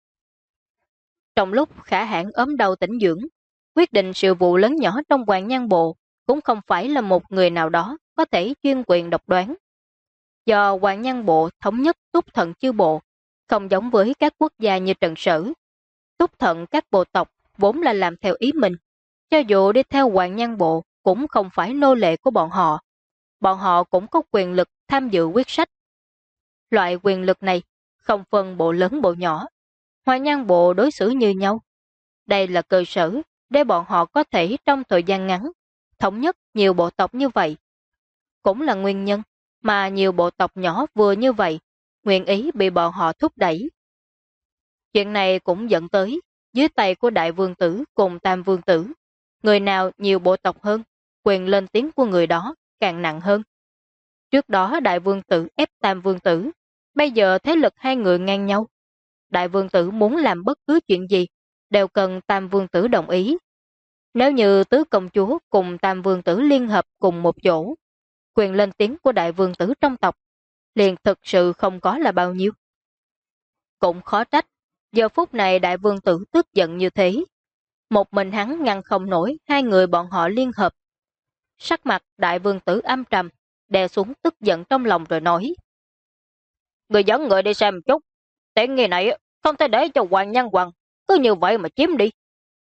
Trong lúc Khả Hãn ốm đau tĩnh dưỡng, quyết định sự vụ lớn nhỏ trong Hoàng Nhan Bộ cũng không phải là một người nào đó có thể chuyên quyền độc đoán. Do Hoàng Nhan Bộ thống nhất Túc Thận chư bộ, không giống với các quốc gia như Trần Sử. Túc Thận các bộ tộc vốn là làm theo ý mình, cho dù đi theo Hoàng Nhan Bộ cũng không phải nô lệ của bọn họ. Bọn họ cũng có quyền lực tham dự quyết sách. Loại quyền lực này không phân bộ lớn bộ nhỏ, Hoàng Nhan Bộ đối xử như nhau. Đây là cơ sở để bọn họ có thể trong thời gian ngắn thống nhất nhiều bộ tộc như vậy. Cũng là nguyên nhân mà nhiều bộ tộc nhỏ vừa như vậy nguyện ý bị bọn họ thúc đẩy. Chuyện này cũng dẫn tới dưới tay của Đại Vương Tử cùng Tam Vương Tử, người nào nhiều bộ tộc hơn, quyền lên tiếng của người đó càng nặng hơn. Trước đó Đại Vương Tử ép Tam Vương Tử, bây giờ thế lực hai người ngang nhau. Đại Vương Tử muốn làm bất cứ chuyện gì đều cần Tam Vương Tử đồng ý. Nếu như tứ công chúa cùng Tam Vương Tử liên hợp cùng một chỗ, quyền lên tiếng của Đại Vương Tử trong tộc liền thực sự không có là bao nhiêu. Cũng khó trách, giờ phút này Đại Vương Tử tức giận như thế. Một mình hắn ngăn không nổi hai người bọn họ liên hợp. Sắc mặt Đại Vương Tử âm trầm, đè xuống tức giận trong lòng rồi nói. Người dẫn người đi xem chút, tiện nghi này không thể để cho Hoàng Nhan Hoàng cứ như vậy mà chiếm đi.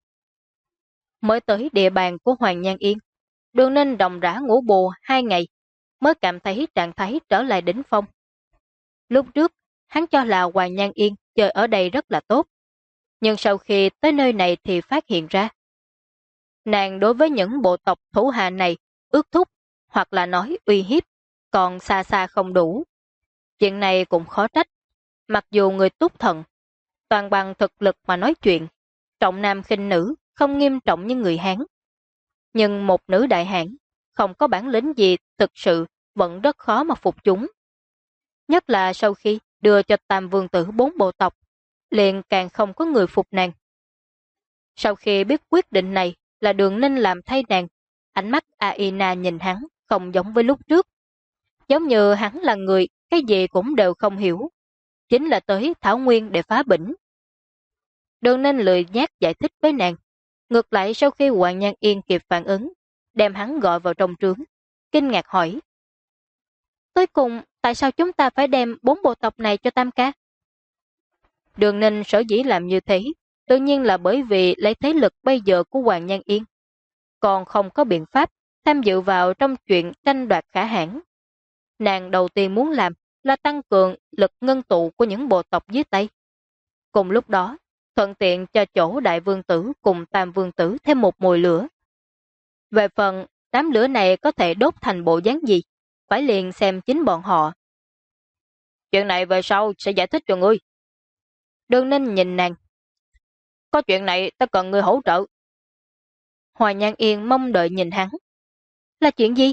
Mới tới địa bàn của Hoàng Nhan Yên, Đường Ninh đồng rã ngủ bù 2 ngày, mới cảm thấy trạng thái trở lại đỉnh phong. Lúc trước, hắn cho là Hoàng Nhan Yên chơi ở đây rất là tốt, nhưng sau khi tới nơi này thì phát hiện ra. Nàng đối với những bộ tộc thủ hạ này ước thúc hoặc là nói uy hiếp, còn xa xa không đủ. Chuyện này cũng khó trách, mặc dù người Túc Thận, toàn bằng thực lực mà nói chuyện, trọng nam khinh nữ, không nghiêm trọng như người Hán. Nhưng một nữ đại hãn, không có bản lĩnh gì thực sự vẫn rất khó mà phục chúng. Nhất là sau khi đưa cho Tam Vương Tử 4 bộ tộc, liền càng không có người phục nàng. Sau khi biết quyết định này là Đường Ninh làm thay nàng, ánh mắt Aina nhìn hắn không giống với lúc trước. Giống như hắn là người cái gì cũng đều không hiểu, chính là tới Thảo Nguyên để phá bỉnh. Đường Ninh lười nhác giải thích với nàng. Ngược lại sau khi Hoàng Nhan Yên kịp phản ứng, đem hắn gọi vào trong trướng, kinh ngạc hỏi. Cuối cùng, tại sao chúng ta phải đem 4 bộ tộc này cho Tam ca? Đường Ninh sở dĩ làm như thế, tự nhiên là bởi vì lấy thế lực bây giờ của Hoàng Nhan Yên. Còn không có biện pháp tham dự vào trong chuyện tranh đoạt Khả Hãn. Nàng đầu tiên muốn làm là tăng cường lực ngân tụ của những bộ tộc dưới Tây. Cùng lúc đó, thuận tiện cho chỗ Đại Vương Tử cùng Tam Vương Tử thêm một mồi lửa. Về phần đám lửa này có thể đốt thành bộ dáng gì, phải liền xem chính bọn họ. Chuyện này về sau sẽ giải thích cho ngươi. Đường Ninh nhìn nàng. Có chuyện này ta cần ngươi hỗ trợ. Hoàng Nhan Yên mong đợi nhìn hắn. Là chuyện gì?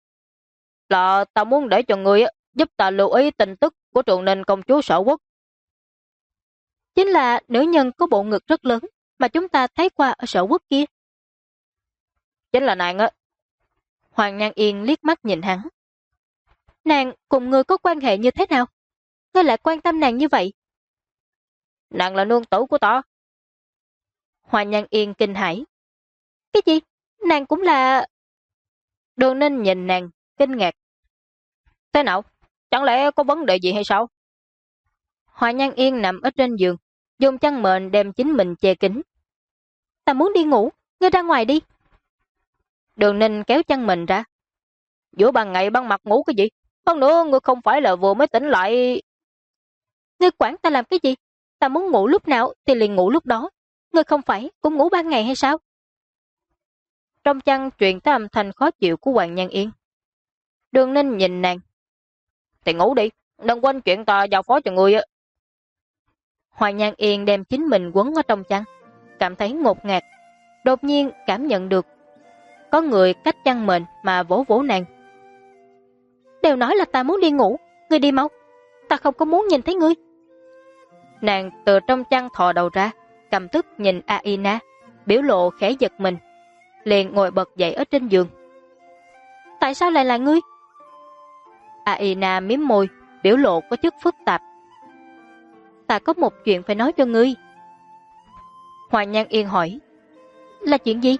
Là ta muốn để cho ngươi giúp ta lưu ý tin tức của Trường Ninh công chúa Sở Quốc. Chính là nữ nhân có bộ ngực rất lớn mà chúng ta thấy qua ở Sở Quốc kia. Chính là nàng á. Hoàng Nhan Yên liếc mắt nhìn hắn. Nàng cùng ngươi có quan hệ như thế nào? ngươi lại quan tâm nàng như vậy? Nàng là nương tử của ta. Hoa Nhan Yên kinh hãi. Cái gì? Nàng cũng là... Đường Ninh nhìn nàng, kinh ngạc. Thế nào? Chẳng lẽ có vấn đề gì hay sao? Hoa Nhan Yên nằm ở trên giường, dùng chăn mền đem chính mình che kín. Ta muốn đi ngủ, ngươi ra ngoài đi. Đường Ninh kéo chăn mình ra. Giữa ban ngày ban mặt ngủ cái gì? Hơn nữa ngươi không phải là vừa mới tỉnh lại. Ngươi quản ta làm cái gì? Ta muốn ngủ lúc nào thì liền ngủ lúc đó. Ngươi không phải cũng ngủ ban ngày hay sao? Trong chăn truyền tới âm thanh khó chịu của Hoàng Nhan Yên. Đường Ninh nhìn nàng. Thì ngủ đi, đừng quên chuyện ta giao phó cho ngươi. Hoàng Nhan Yên đem chính mình quấn ở trong chăn, cảm thấy ngột ngạt. Đột nhiên cảm nhận được có người cách chăn mền mà vỗ vỗ nàng. Đều nói là ta muốn đi ngủ, ngươi đi mau. Ta không có muốn nhìn thấy ngươi. Nàng từ trong chăn thò đầu ra, cầm tức nhìn Aina, biểu lộ khẽ giật mình, liền ngồi bật dậy ở trên giường. Tại sao lại là ngươi? Aina mím môi, biểu lộ có chút phức tạp. Ta có một chuyện phải nói cho ngươi. Hoàng Nhan Yên hỏi. Là chuyện gì?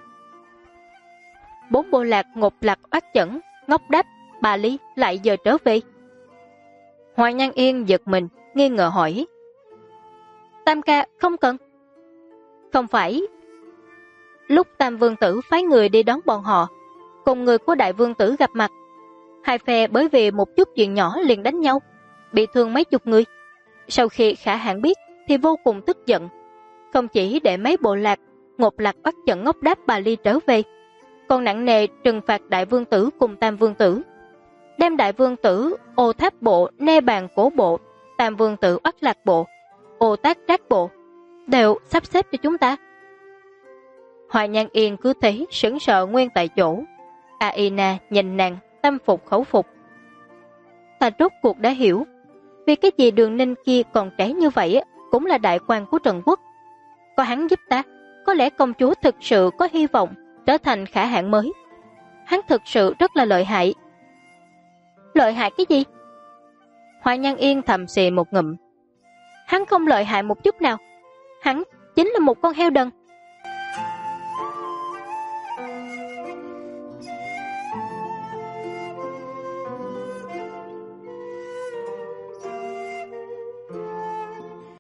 4 bộ lạc Ngột Lạc Oát Chẩn, Ngốc Đáp, Bà Ly lại giờ trở về. Hoàng Nhan Yên giật mình, nghi ngờ hỏi. Tam ca không cần. Không phải. Lúc Tam Vương Tử phái người đi đón bọn họ, cùng người của Đại Vương Tử gặp mặt. Hai phe bởi vì một chút chuyện nhỏ liền đánh nhau, bị thương mấy chục người. Sau khi Khả Hãn biết thì vô cùng tức giận, không chỉ để mấy bộ lạc Ngột Lạc Oát Chẩn, Ngốc Đáp, Bà Ly trở về, còn nặng nề trừng phạt Đại Vương Tử cùng Tam Vương Tử, đem Đại Vương Tử Ô Tháp Bộ, Nê Bàn Cổ Bộ, Tam Vương Tử Oát Lạc Bộ, Ô Tác Trác Bộ đều sắp xếp cho chúng ta. Hoa Nhan Yên cứ thế sững sờ nguyên tại chỗ. Aina nhìn nàng tâm phục khẩu phục. Ta rốt cuộc đã hiểu, vì cái gì Đường Ninh kia còn trẻ như vậy cũng là đại quan của Trần Quốc. Có hắn giúp ta, có lẽ công chúa thực sự có hy vọng trở thành Khả Hãn mới. Hắn thực sự rất là lợi hại. Lợi hại cái gì? Hoa Nhan Yên thầm xì một ngụm. Hắn không lợi hại một chút nào. Hắn chính là một con heo đần.